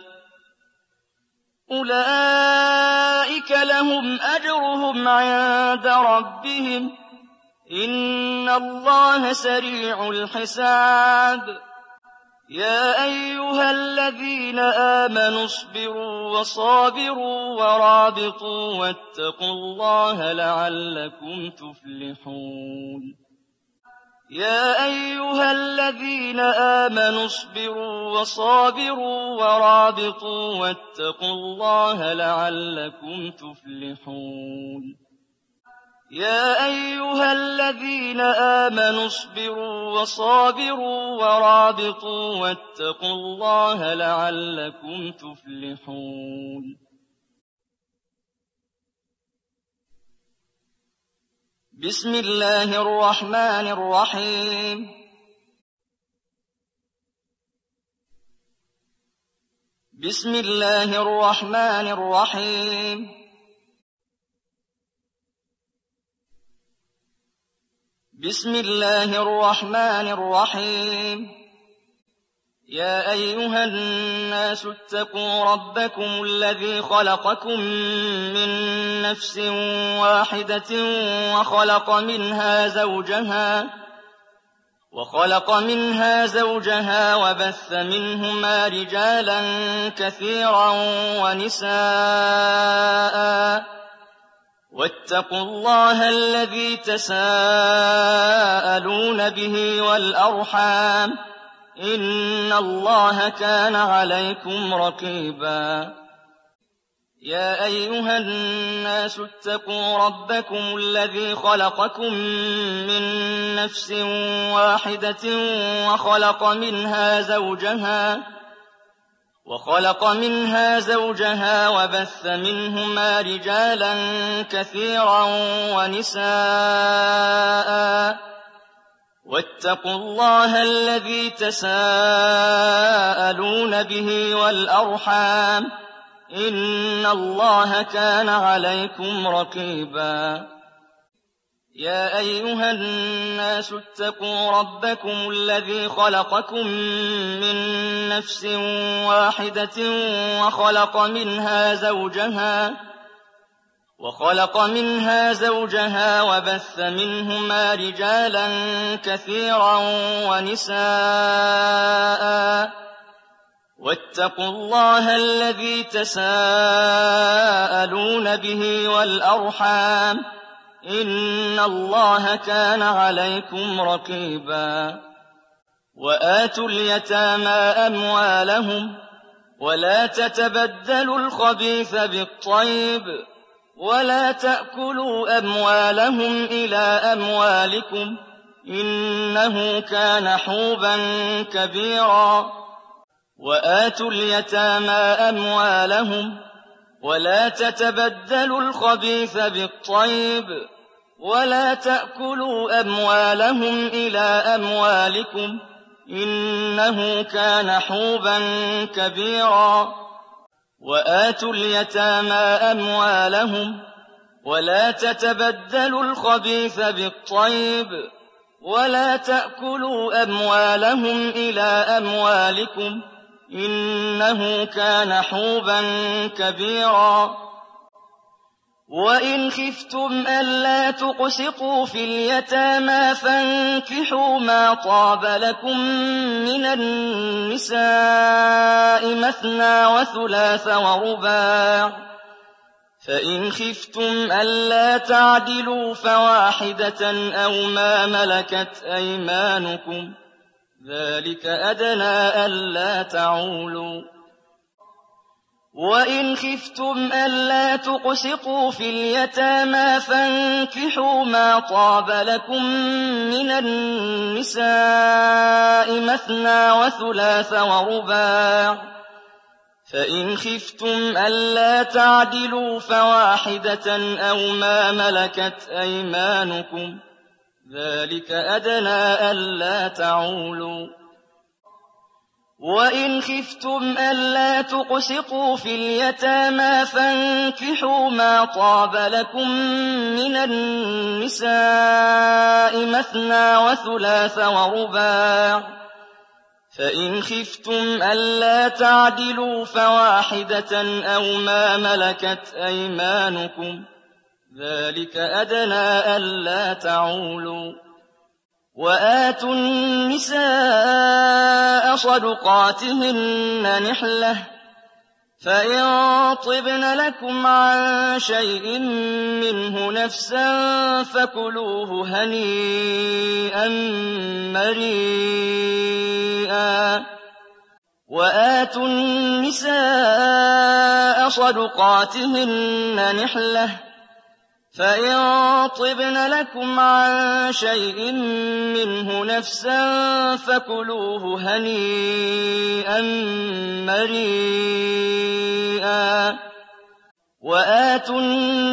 أولئك لهم أجرهم عند ربهم إن الله سريع الحساب يا أيها الذين آمنوا اصبروا وصابروا ورابطوا واتقوا الله لعلكم تفلحون يا أيها الذين آمنوا اصبروا وصابروا ورابطوا واتقوا الله لعلكم تفلحون يا أيها الذين آمنوا اصبروا وصابروا ورابطوا واتقوا الله لعلكم تفلحون بسم الله الرحمن الرحيم بسم الله الرحمن الرحيم بسم الله الرحمن الرحيم يا أيها الناس اتقوا ربكم الذي خلقكم من نفس واحدة وخلق منها زوجها وبث منهما رجالا كثيرا ونساء واتقوا الله الذي تساءلون به والأرحام إن الله كان عليكم رقيبا يا أيها الناس اتقوا ربكم الذي خلقكم من نفس واحدة وخلق منها زوجها وبث منهما رجالا كثيرا ونساء واتقوا الله الذي تساءلون به والأرحام إن الله كان عليكم رقيبا يا أيها الناس اتقوا ربكم الذي خلقكم من نفس واحدة وخلق منها زوجها وبث منهما رجالا كثيرا ونساء واتقوا الله الذي تساءلون به والأرحام إن الله كان عليكم رقيبا وآتوا اليتامى أموالهم ولا تتبدلوا الخبيث بالطيب ولا تأكلوا أموالهم إلى أموالكم إنه كان حوبا كبيرا وآتوا اليتامى أموالهم ولا تتبدلوا الخبيث بالطيب ولا تأكلوا أموالهم إلى أموالكم إنه كان حوبا كبيرا وآتوا اليتامى أموالهم ولا تتبدلوا الخبيث بالطيب ولا تأكلوا أموالهم إلى أموالكم إنه كان حوبا كبيرا وإن خفتم ألا تقسطوا في اليتامى فانكحوا ما طاب لكم من النساء مثنى وثلاث ورباع فإن خفتم ألا تعدلوا فواحدة أو ما ملكت أيمانكم ذلك أدنى ألا تعولوا وإن خفتم ألا تقسطوا في اليتامى فانكحوا ما طاب لكم من النساء مثنى وثلاث ورباع فإن خفتم ألا تعدلوا فواحدة أو ما ملكت أيمانكم ذلك أدنى ألا تعولوا وإن خفتم ألا تقسطوا في اليتامى فانكحوا ما طاب لكم من النساء مثنى وثلاث ورباع فإن خفتم ألا تعدلوا فواحدة أو ما ملكت أيمانكم ذلك أدنى ألا تعولوا وآتوا النساء صدقاتهن نحلة فإن طبن لكم عن شيء منه نفسا فكلوه هنيئا مريئا وآتوا النساء صدقاتهن نحلة فإن طبن لكم عن شيء منه نفسا فكلوه هنيئا مريئا وآتوا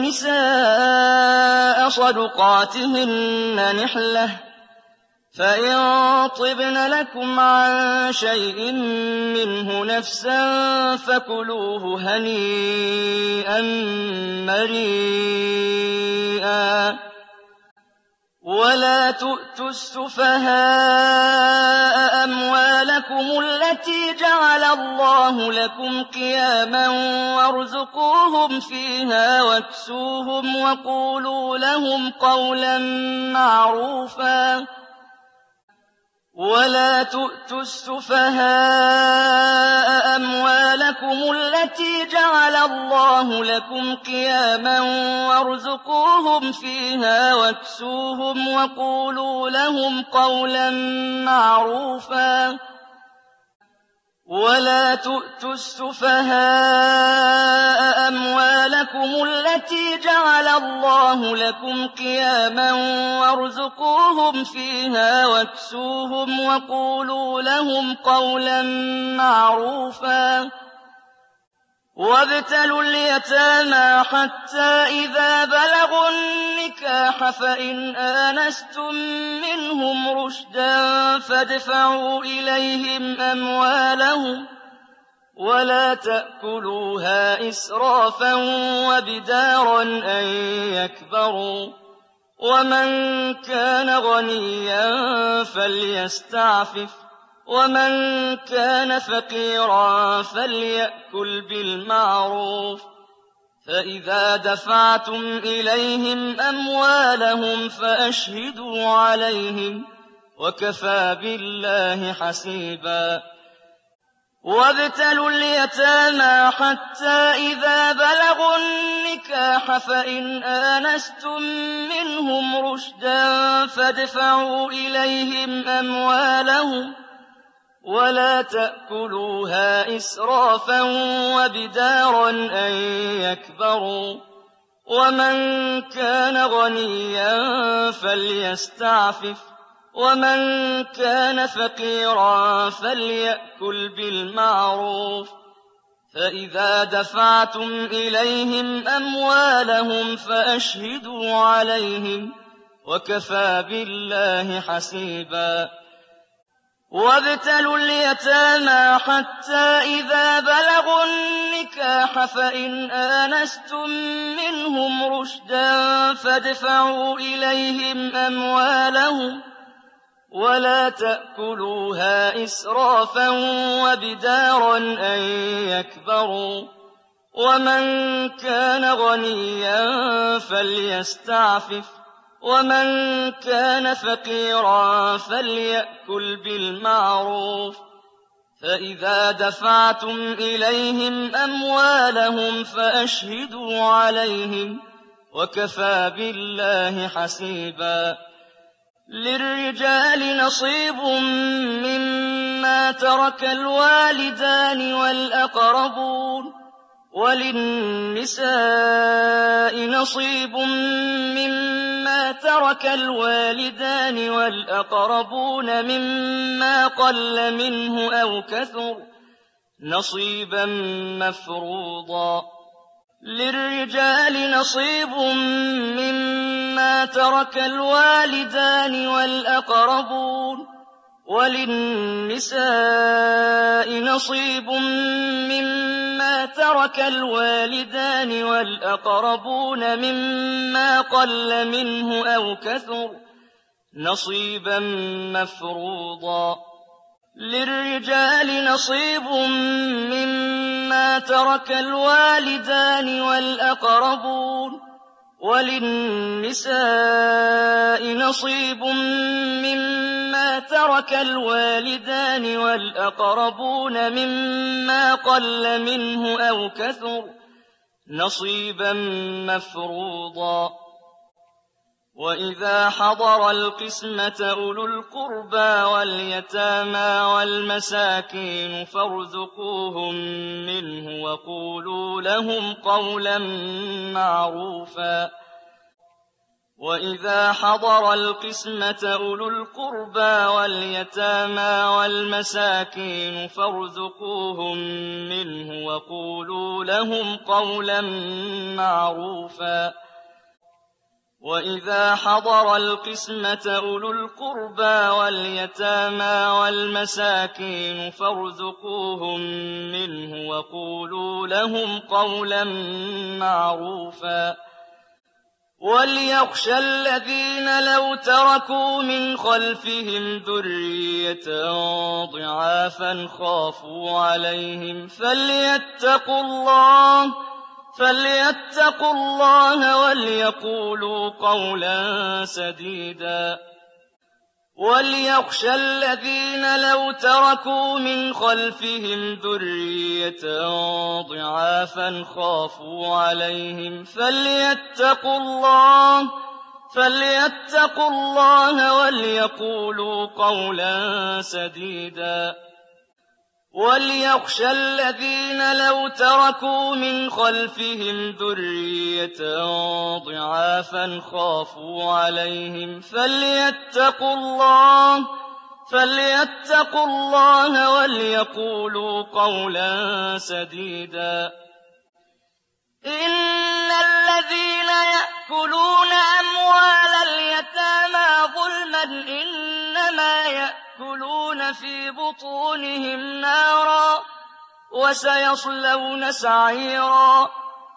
النساء صدقاتهن نحلة فإن طبن لكم عن شيء منه نفسا فكلوه هنيئا مريئا ولا تؤتوا السفهاء أموالكم التي جعل الله لكم قياما وارزقوهم فيها واكسوهم وقولوا لهم قولا معروفا ولا تؤتوا السفهاء أموالكم التي جعل الله لكم قياما وارزقوهم فيها واكسوهم وقولوا لهم قولا معروفا ولا تؤتوا السفهاء أموالكم التي جعل الله لكم قياما وارزقوهم فيها واكسوهم وقولوا لهم قولا معروفا وابتلوا اليتامى حتى إذا بلغوا النكاح فإن آنستم منهم رشدا فادفعوا إليهم أموالهم ولا تأكلوها إسرافا وبدارا أن يكبروا ومن كان غنيا فليستعفف ومن كان فقيرا فليأكل بالمعروف فإذا دفعتم إليهم أموالهم فأشهدوا عليهم وكفى بالله حسيبا وابتلوا اليتامى حتى إذا بلغوا النكاح فإن آنستم منهم رشدا فادفعوا إليهم أموالهم ولا تأكلوها إسرافا وبدارا أن يكبروا ومن كان غنيا فليستعفف ومن كان فقيرا فليأكل بالمعروف فإذا دفعتم إليهم أموالهم فأشهدوا عليهم وكفى بالله حسيبا وابتلوا اليتامى حتى إذا بلغوا النكاح فإن آنستم منهم رشدا فادفعوا إليهم أموالهم ولا تأكلوها إسرافا وبدارا أن يكبروا ومن كان غنيا فليستعفف ومن كان فقيرا فليأكل بالمعروف فإذا دفعتم إليهم أموالهم فأشهدوا عليهم وكفى بالله حسيبا للرجال نصيب مما ترك الوالدان والأقربون وَلِلنِّسَاءِ نَصِيبٌ مِّمَّا تَرَكَ الْوَالِدَانِ وَالْأَقْرَبُونَ مِمَّا قَلَّ مِنْهُ أَوْ كَثُرَ نَصِيبًا مَّفْرُوضًا. لِّلرِّجَالِ نَصِيبٌ مِّمَّا تَرَكَ الْوَالِدَانِ وَالْأَقْرَبُونَ وَلِلنِّسَاءِ نَصِيبٌ مِّمَّا تَرَكَ الْوَالِدَانِ وَالْأَقْرَبُونَ مِمَّا قَلَّ مِنْهُ أَوْ كَثُرَ نَصِيبًا مَّفْرُوضًا. لِّلرِّجَالِ نَصِيبٌ مِّمَّا تَرَكَ الْوَالِدَانِ وَالْأَقْرَبُونَ وَلِلنِّسَاءِ نَصِيبٌ مِّمَّا تَرَكَ الْوَالِدَانِ وَالْأَقْرَبُونَ مِمَّا قَلَّ مِنْهُ أَوْ كَثُرَ نَصِيبًا مَّفْرُوضًا. وَإِذَا حَضَرَ الْقِسْمَةَ أُولُو الْقُرْبَىٰ وَالْيَتَامَىٰ وَالْمَسَاكِينُ فَارْزُقُوهُم مِّنْهُ وَقُولُوا لَهُمْ قَوْلًا مَّعْرُوفًا. وَإِذَا حَضَرَ الْقِسْمَةَ أُولُو الْقُرْبَىٰ وَالْيَتَامَىٰ وَالْمَسَاكِينُ فَارْزُقُوهُم مِّنْهُ وَقُولُوا لَهُمْ قَوْلًا مَّعْرُوفًا. وَإِذَا حَضَرَ الْقِسْمَةَ أُولُو الْقُرْبَىٰ وَالْيَتَامَىٰ وَالْمَسَاكِينُ فَارْزُقُوهُم مِّنْهُ وَقُولُوا لَهُمْ قَوْلًا مَّعْرُوفًا. وَلْيَخْشَ الَّذِينَ لَوْ تَرَكُوا مِنْ خَلْفِهِمْ ذُرِّيَّةً ضِعَافًا خَافُوا عَلَيْهِمْ فَلْيَتَّقُوا اللَّهَ وَلْيَقُولُوا قَوْلًا سَدِيدًا. وَلْيَخْشَ الَّذِينَ لَوْ تَرَكُوا مِنْ خَلْفِهِمْ ذُرِّيَّةً ضِعَافًا خَافُوا عَلَيْهِمْ فَلْيَتَّقُوا اللَّهَ وَلْيَقُولُوا قَوْلًا سَدِيدًا. وَلْيَخْشَ الَّذِينَ لَوْ تَرَكُوا مِنْ خَلْفِهِمْ ذُرِّيَّةً ضِعَافًا خَافُوا عَلَيْهِمْ فَلْيَتَّقُوا اللَّهَ وَلْيَقُولُوا قَوْلًا سَدِيدًا. إِنَّ الَّذِينَ يَأْكُلُونَ أَمْوَالَ الْيَتَامَىٰ ظُلْمًا إِنَّمَا يَأْكُلُونَ فِي بُطُونِهِمْ نَارًا وَسَيَصْلَوْنَ سَعِيرًا.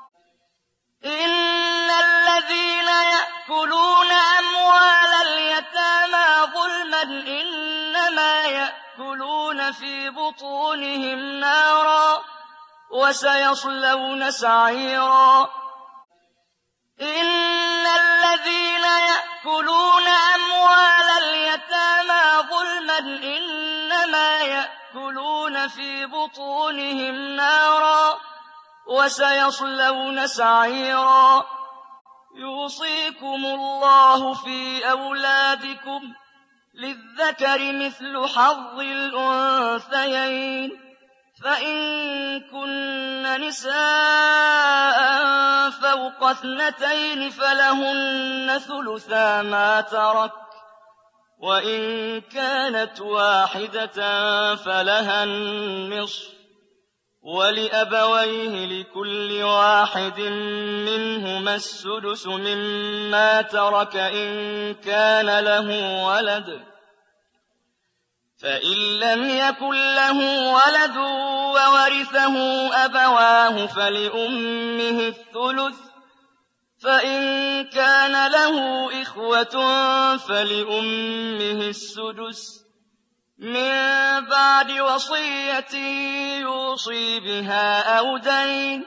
إِنَّ الَّذِينَ يَأْكُلُونَ أَمْوَالَ الْيَتَامَىٰ ظُلْمًا إِنَّمَا يَأْكُلُونَ فِي بُطُونِهِمْ نَارًا وَسَيَصْلَوْنَ سَعِيرًا. إِنَّ الَّذِينَ يَأْكُلُونَ أَمْوَالَ الْيَتَامَىٰ ظُلْمًا إِنَّمَا يَأْكُلُونَ فِي بُطُونِهِمْ نَارًا وَسَيَصْلَوْنَ سَعِيرًا. يُوصِيكُمُ اللَّهُ فِي أَوْلَادِكُمْ ۖ لِلذَّكَرِ مِثْلُ حَظِّ الْأُنثَيَيْنِ ۚ فَإِن كُنَّ نِسَاءً فَوْقَ اثْنَتَيْنِ فَلَهُنَّ ثُلُثَا مَا تَرَكَ ۖ وَإِن كَانَتْ وَاحِدَةً فَلَهَا النِّصْفُ ۚ وَلِأَبَوَيْهِ لِكُلِّ واحد مِّنْهُمَا السُّدُسُ مِمَّا تَرَكَ إِن كَانَ لَهُ وَلَدٌ ۚ فَإِن لَّمْ يَكُن لَّهُ وَلَدٌ وَوَرِثَهُ أَبَوَاهُ فَلِأُمِّهِ الثُّلُثُ ۚ فَإِن كَانَ لَهُ إِخْوَةٌ فَلِأُمِّهِ السُّدُسُ مِن بَعْدِ وَصِيَّةٍ يُوصِي بِهَا أَوْ دَيْنٍ.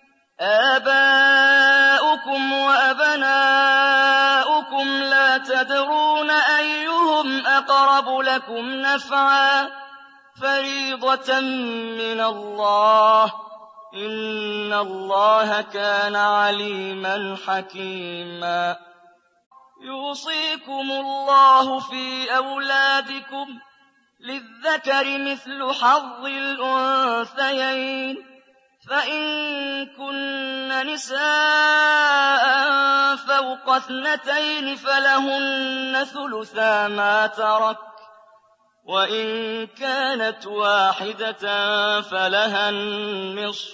آبَاؤُكُمْ وَأَبْنَاؤُكُمْ لَا تَدْرُونَ أَيُّهُمْ أَقْرَبُ لَكُمْ نَفْعًا ۚ فَرِيضَةً مِّنَ اللَّهِ ۗ إِنَّ اللَّهَ كَانَ عَلِيمًا حَكِيمًا. يُوصِيكُمُ اللَّهُ فِي أَوْلَادِكُمْ ۖ لِلذَّكَرِ مِثْلُ حَظِّ الْأُنثَيَيْنِ ۚ فإن كن نساء فوق 2 فلهن ثلثا ما ترك، وإن كانت واحدة فلها النصف،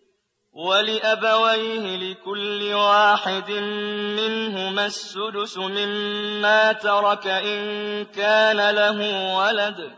ولأبويه لكل واحد منهما السدس مما ترك إن كان له ولد.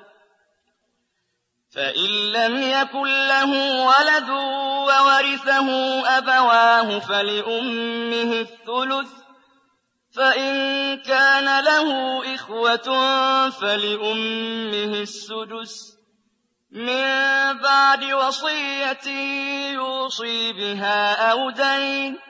فإن لم يكن له ولد وورثه أبواه فلأمه الثلث، فإن كان له إخوة فلأمه السدس من بعد وصية يوصي بها أو دين.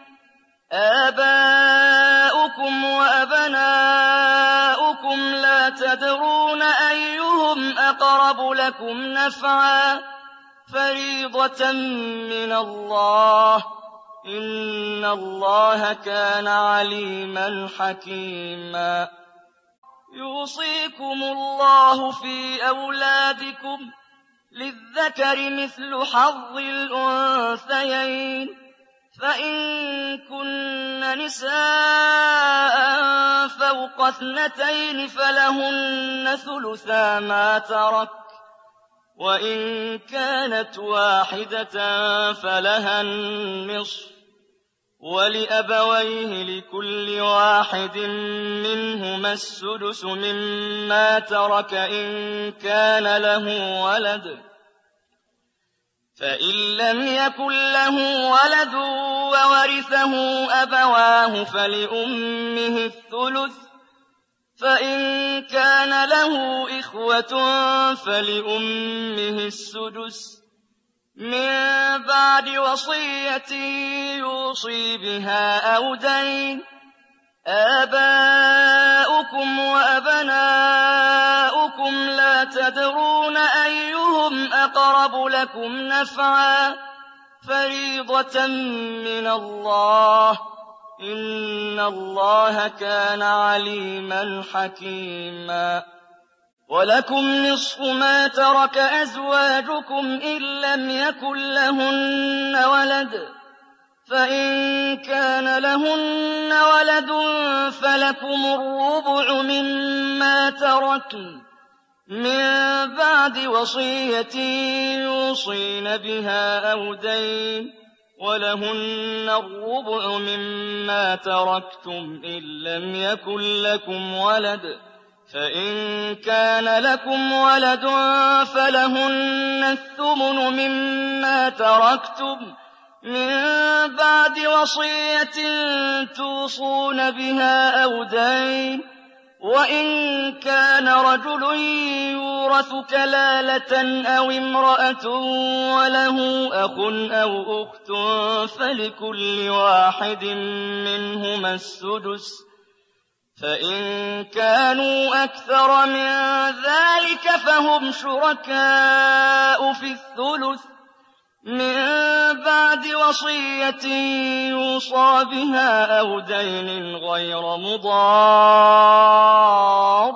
آباؤكم وأبناؤكم لا تدرون أيهم أقرب لكم نفعا، فريضة من الله، إن الله كان عليما حكيما. يوصيكم الله في أولادكم للذكر مثل حظ الأنثيين، فإن كن نساء فوق 2 فلهن ثلثا ما ترك، وإن كانت واحدة فلها النصف، ولأبويه لكل واحد منهما السدس مما ترك إن كان له ولد. فإن لم يكن له ولد وورثه أبواه فلأمه الثلث، فإن كان له إخوة فلأمه السدس من بعد وصية يوصي بها أو دين. آباؤكم وأبناؤكم لا تدرون أيهم أقرب لكم نفعا، فريضة من الله، إن الله كان عليما حكيما. ولكم نصف ما ترك أزواجكم إن لم يكن لهن ولد، فإن كان لهن ولد فلكم الربع مما تركن من بعد وصية يوصين بها أو دين، ولهن الربع مما تركتم إن لم يكن لكم ولد، فإن كان لكم ولد فلهن الثمن مما تركتم من بعد وصية توصون بها أو دين. وإن كان رجل يورث كلالة أو امرأة وله أخ أو أخت فلكل واحد منهما السدس، فإن كانوا أكثر من ذلك فهم شركاء في الثلث من بعد وصية يوصى بها أو دين غير مضار،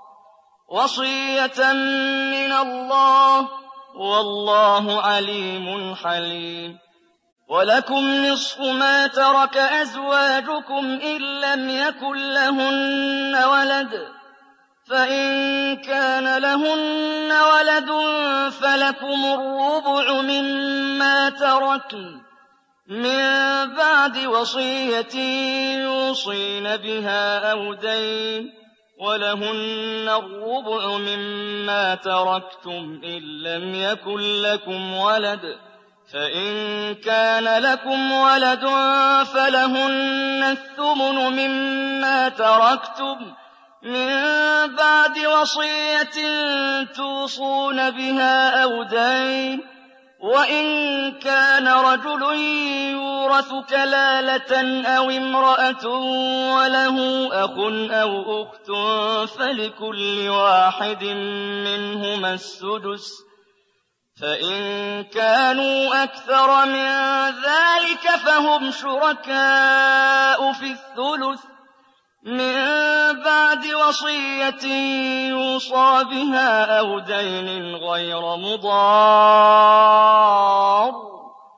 وصية من الله، والله عليم حليم. ولكم نصف ما ترك أزواجكم إن لم يكن لهن ولد، فإن كان لهن ولد فلكم الربع مما تركن من بعد وصية يوصين بها أو دين، ولهن الربع مما تركتم إن لم يكن لكم ولد، فإن كان لكم ولد فلهن الثمن مما تركتم من بعد وصية توصون بها أو دين. وإن كان رجل يورث كلالة أو امرأة وله أخ أو أخت فلكل واحد منهما السدس، فإن كانوا أكثر من ذلك فهم شركاء في الثلث من بعد وصية يوصى بها أو دين غير مضار،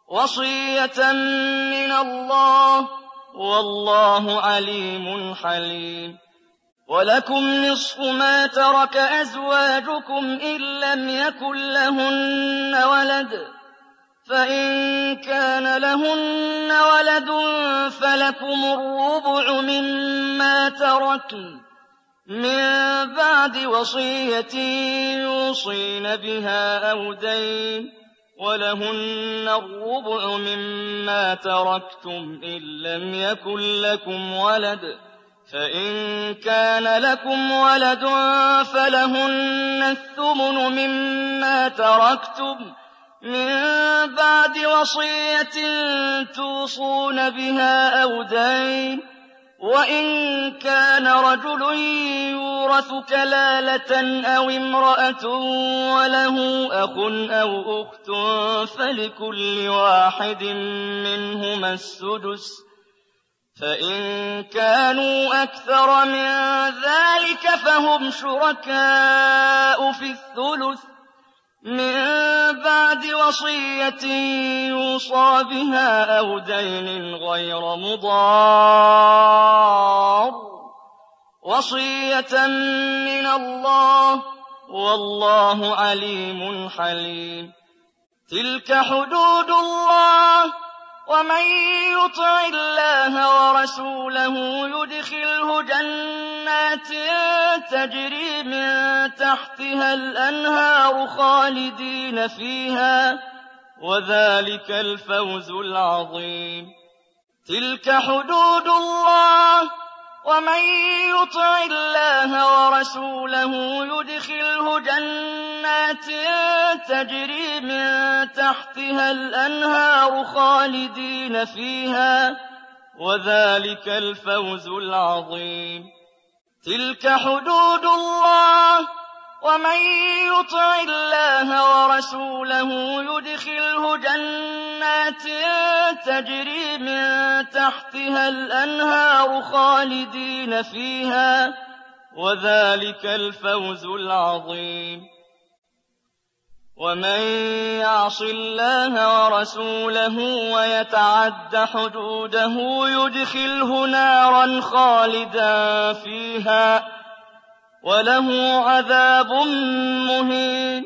وصية من الله والله عليم حليم ولكم نصف ما ترك أزواجكم إن لم يكن لهن ولد فإن كان لهن ولد فلكم الربع مما تركن من بعد وصية يوصين بها أو دين ولهن الربع مما تركتم إن لم يكن لكم ولد فإن كان لكم ولد فلهن الثمن مما تركتم من بعد وصية توصون بها أو دين وإن كان رجل يورث كلالة أو امرأة وله أخ أو أخت فلكل واحد منهما السدس فإن كانوا أكثر من ذلك فهم شركاء في الثلث من بعد وصية يوصى بها أو دين غير مضار وصية من الله والله عليم حليم تلك حدود الله ومن يطع الله ورسوله يدخله جنات تجري من تحتها الأنهار خالدين فيها وذلك الفوز العظيم تلك حدود الله ومن يطع الله ورسوله يدخله جنات تجري من تحتها الأنهار خالدين فيها وذلك الفوز العظيم تلك حدود الله ومن يطع الله ورسوله يدخله جنات تجري من تحتها الأنهار خالدين فيها وذلك الفوز العظيم ومن يعص الله ورسوله ويتعد حدوده يدخله نارا خالدا فيها وله عذاب مهين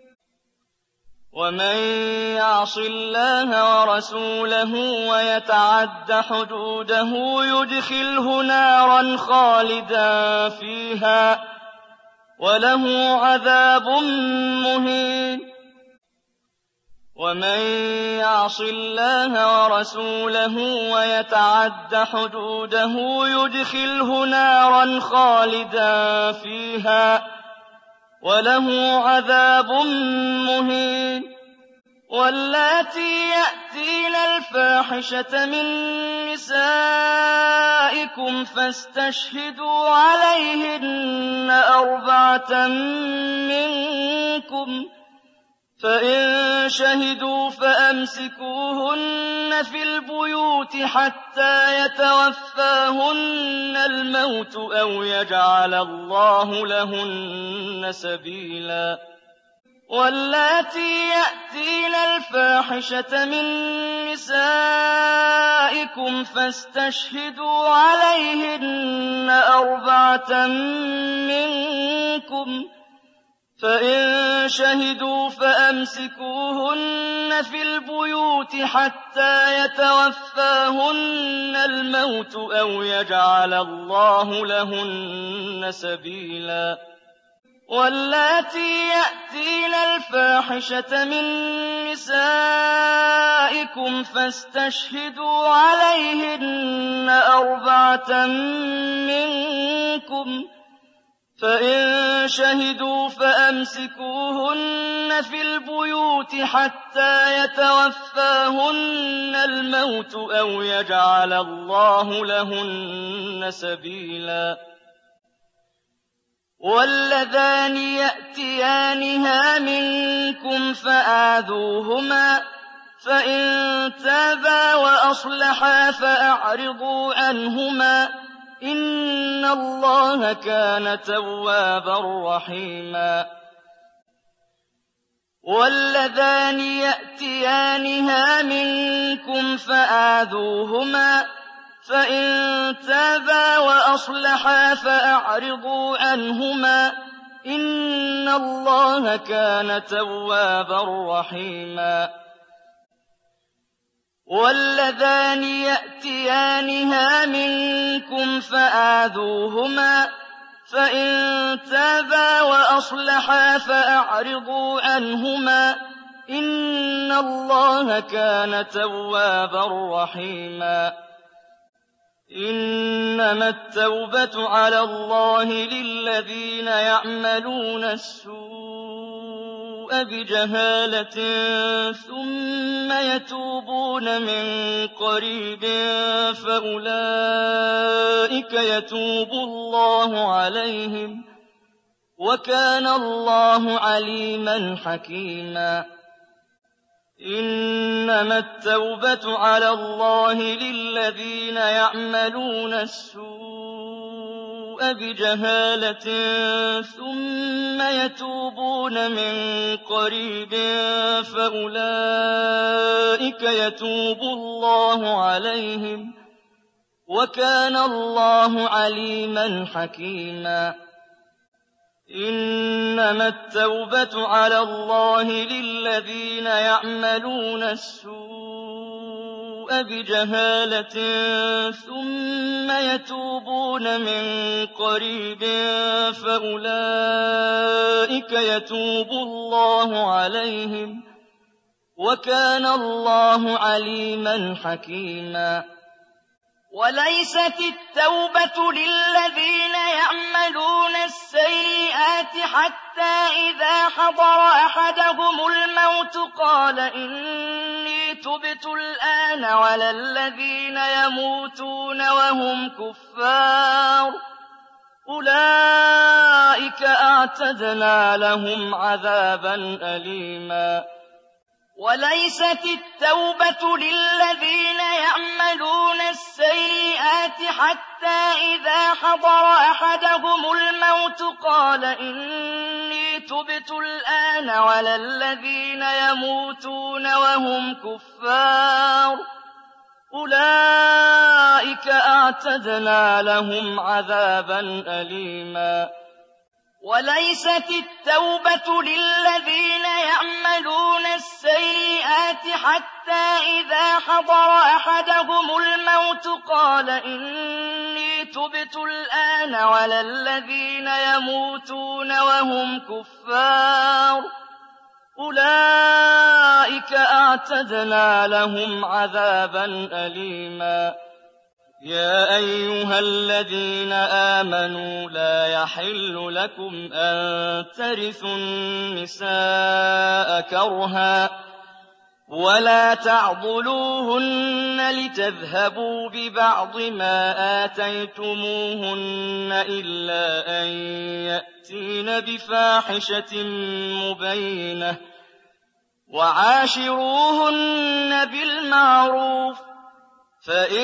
ومن يعص الله ورسوله ويتعد حدوده يدخله نارا خالدا فيها وله عذاب مهين ومن يعص الله ورسوله ويتعد حدوده يدخله نارا خالدا فيها وله عذاب مهين واللاتي يأتين الفاحشة من نسائكم فاستشهدوا عليهن 4 منكم فإن شهدوا فأمسكوهن في البيوت حتى يتوفاهن الموت أو يجعل الله لهن سبيلا واللاتي يأتين الفاحشة من نسائكم فاستشهدوا عليهن 4 منكم فإن شهدوا فأمسكوهن في البيوت حتى يتوفاهن الموت أو يجعل الله لهن سبيلا واللاتي يأتين الفاحشة من نسائكم فاستشهدوا عليهن 4 منكم فإن شهدوا فأمسكوهن في البيوت حتى يتوفاهن الموت أو يجعل الله لهن سبيلا واللذان يأتيانها منكم فآذوهما فإن تابا وأصلحا فأعرضوا عنهما إن الله كان توابا رحيما واللذان يأتيانها منكم فآذوهما فإن تابا وأصلحا فأعرضوا عنهما إن الله كان توابا رحيما واللذان يأتيانها منكم فآذوهما فإن تابا وأصلحا فأعرضوا عنهما إن الله كان توابا رحيما إنما التوبة على الله للذين يعملون السوء بجهالة ثم يتوبون من قريب فأولئك يتوب الله عليهم وكان الله عليما حكيما إنما التوبة على الله للذين يعملون السوء بجهالة ثم يتوبون من قريب فأولئك يتوب الله عليهم وكان الله عليما حكيما إنما التوبة على الله للذين يعملون السوء بجهالة ثم يتوبون من قريب فأولئك يتوب الله عليهم وكان الله عليما حكيما وليست التوبة للذين يعملون السيئات حتى إذا حضر أحدهم الموت قال إني تبت الآن ولا الذين يموتون وهم كفار أولئك أعتدنا لهم عذابا أليما وليست التوبة للذين يعملون السيئات حتى إذا حضر أحدهم الموت قال إني تبت الآن ولا الذين يموتون وهم كفار أولئك أعتدنا لهم عذابا أليما وليست التوبة للذين يعملون السيئات حتى إذا حضر أحدهم الموت قال إني تبت الآن ولا الذين يموتون وهم كفار أولئك أعتدنا لهم عذابا أليما يا أيها الذين آمنوا لا يحل لكم أن ترثوا النساء كرها ولا تعضلوهن لتذهبوا ببعض ما آتيتموهن إلا أن يأتين بفاحشة مبينة وعاشروهن بالمعروف فإن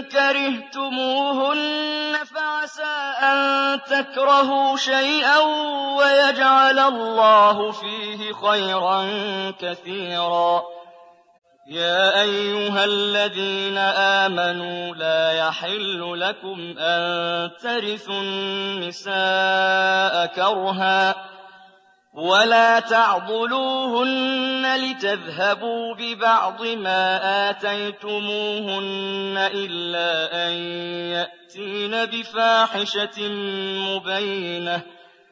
كرهتموهن فعسى أن تكرهوا شيئا ويجعل الله فيه خيرا كثيرا يا أيها الذين آمنوا لا يحل لكم أن ترثوا النساء كرها ولا تعضلوهن لتذهبوا ببعض ما آتيتموهن إلا أن يأتين بفاحشة مبينة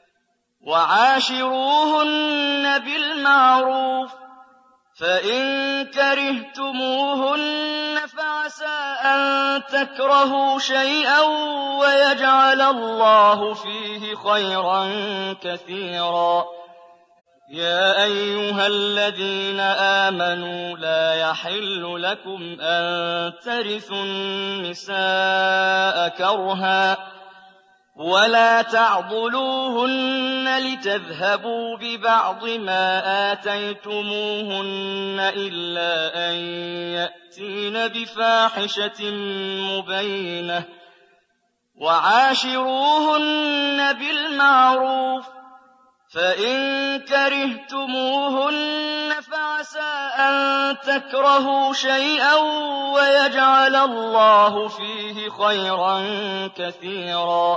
وعاشروهن بالمعروف فإن كرهتموهن فعسى أن تكرهوا شيئا ويجعل الله فيه خيرا كثيرا يا أيها الذين آمنوا لا يحل لكم أن ترثوا النساء كرها ولا تعضلوهن لتذهبوا ببعض ما آتيتموهن إلا أن يأتين بفاحشة مبينة وعاشروهن بالمعروف فإن كرهتموهن فعسى أن تكرهوا شيئا ويجعل الله فيه خيرا كثيرا.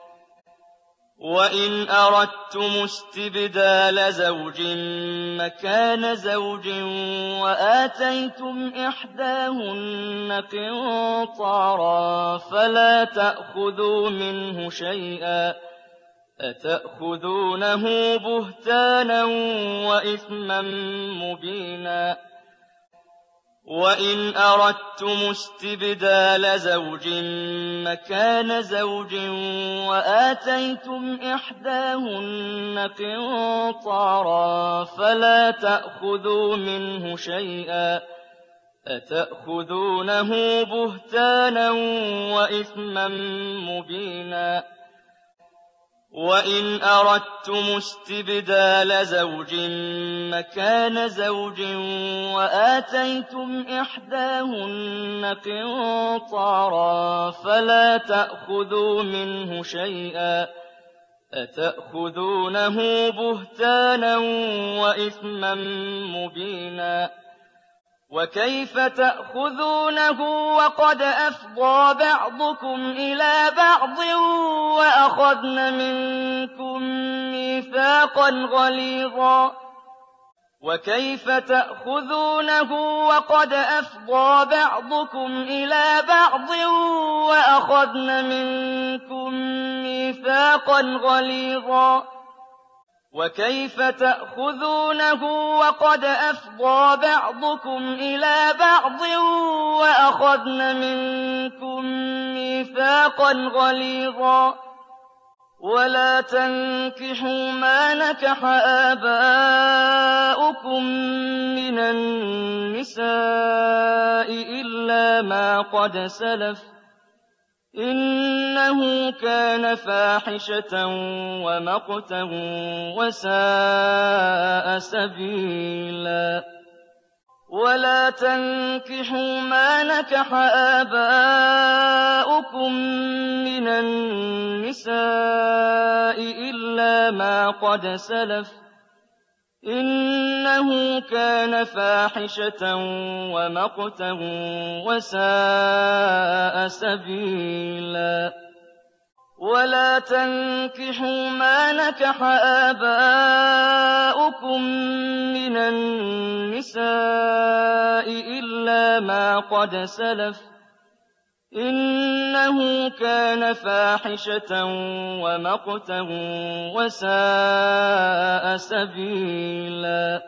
وإن أردتم استبدال زوج مكان زوج وآتيتم إحداهن قنطارا فلا تأخذوا منه شيئا أتأخذونه بهتانا وإثما مبينا. وإن أردتم استبدال زوج مكان زوج وآتيتم إحداهن قنطارا فلا تأخذوا منه شيئا أتأخذونه بهتانا وإثما مبينا. وإن أردتم استبدال زوج مكان زوج وآتيتم إحداهن قنطارا فلا تأخذوا منه شيئا أتأخذونه بهتانا وإثما مبينا. وكيف تأخذونه وقد أفضى بعضكم إلى بعض وأخذن منكم ميثاقا غليظا. وكيف تأخذونه وقد أفضى بعضكم إلى بعض وأخذن منكم ميثاقا غليظا. وكيف تأخذونه وقد أفضى بعضكم إلى بعض وأخذن منكم ميثاقا غليظا. ولا تنكحوا ما نكح آباؤكم من النساء إلا ما قد سلف إنه كان فاحشة ومقتا وساء سبيلا. ولا تنكحوا ما نكح آباؤكم من النساء إلا ما قد سلف إنه كان فاحشة ومقتا وساء سبيلا. ولا تنكحوا ما نكح آباؤكم من النساء إلا ما قد سلف إنه كان فاحشة ومقتا وساء سبيلا.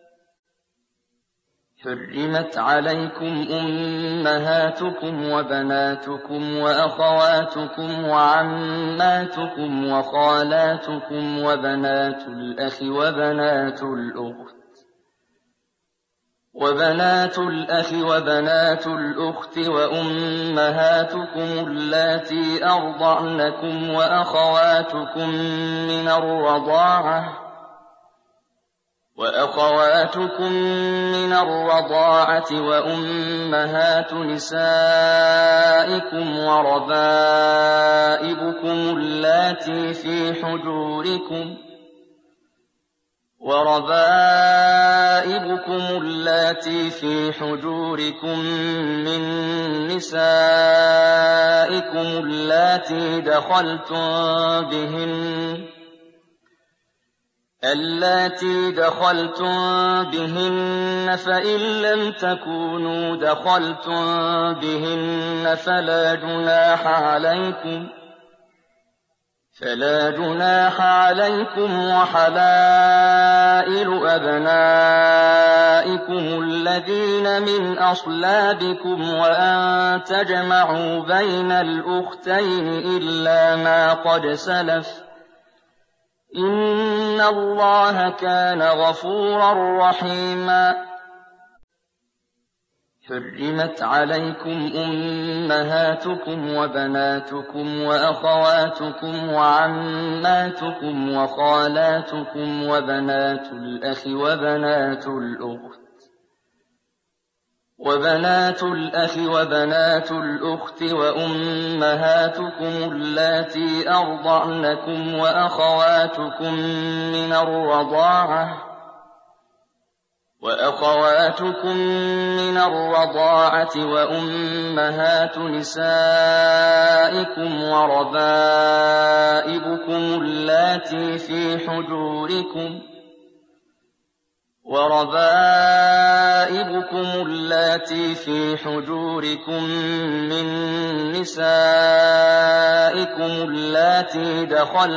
حرمت عليكم أمهاتكم وبناتكم وأخواتكم وعماتكم وخالاتكم وبنات الأخ وبنات الأخت وأمهاتكم اللاتي أرضعنكم وأخواتكم من الرضاعة وأمهات نسائكم وربائبكم اللاتي في حجوركم من نسائكم اللاتي دخلتم بهن فإن لم تكونوا دخلتم بهن فلا جناح عليكم وحلائل أبنائكم الذين من أصلابكم وأن تجمعوا بين الأختين إلا ما قد سلف إن الله كان غفورا رحيما. حرمت عليكم أمهاتكم وبناتكم وأخواتكم وعماتكم وخالاتكم وبنات الأخ وبنات الأخ وبنات الأخت وأمهاتكم اللاتي أرضعنكم وأخواتكم من الرضاعة وأمهات نسائكم وربائبكم اللاتي في حجوركم من نسائكم اللاتي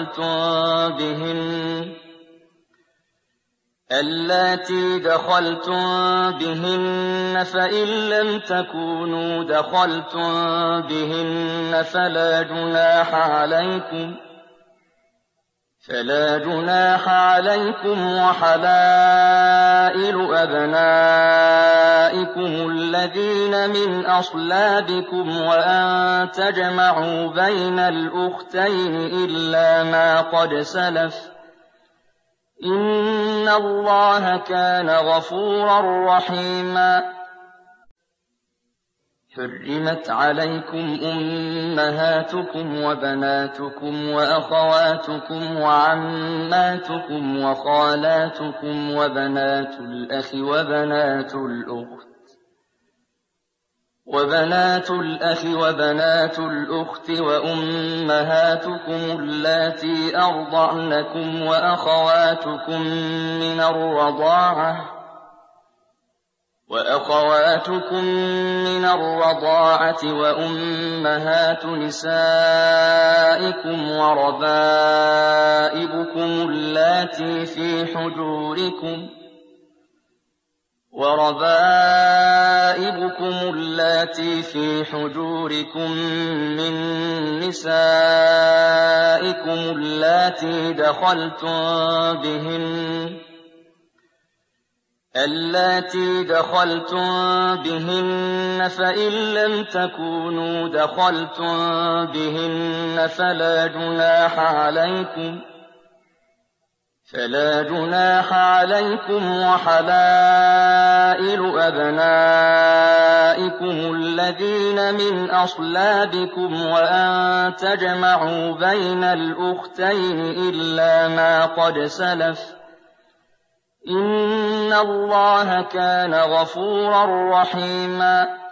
دخلتم بهن فإن لم تكونوا دخلتم بهن فلا جناح عليكم وحلائل أبنائكم الذين من أصلابكم وأن تجمعوا بين الأختين إلا ما قد سلف إن الله كان غفورا رحيما حرمت عليكم أمهاتكم وبناتكم وأخواتكم وعماتكم وخالاتكم وبنات الأخ وبنات الأخت وأمهاتكم اللاتي أرضعنكم وأخواتكم من الرضاعة وأمهات نسائكم وربائبكم اللاتي في حجوركم من نسائكم اللاتي دخلتم بهن فإن لم تكونوا دخلتم بهن فلا جناح عليكم وحلائل أبنائكم الذين من أصلابكم وأن تجمعوا بين الأختين إلا ما قد سلف إن الله كان غفورا رحيما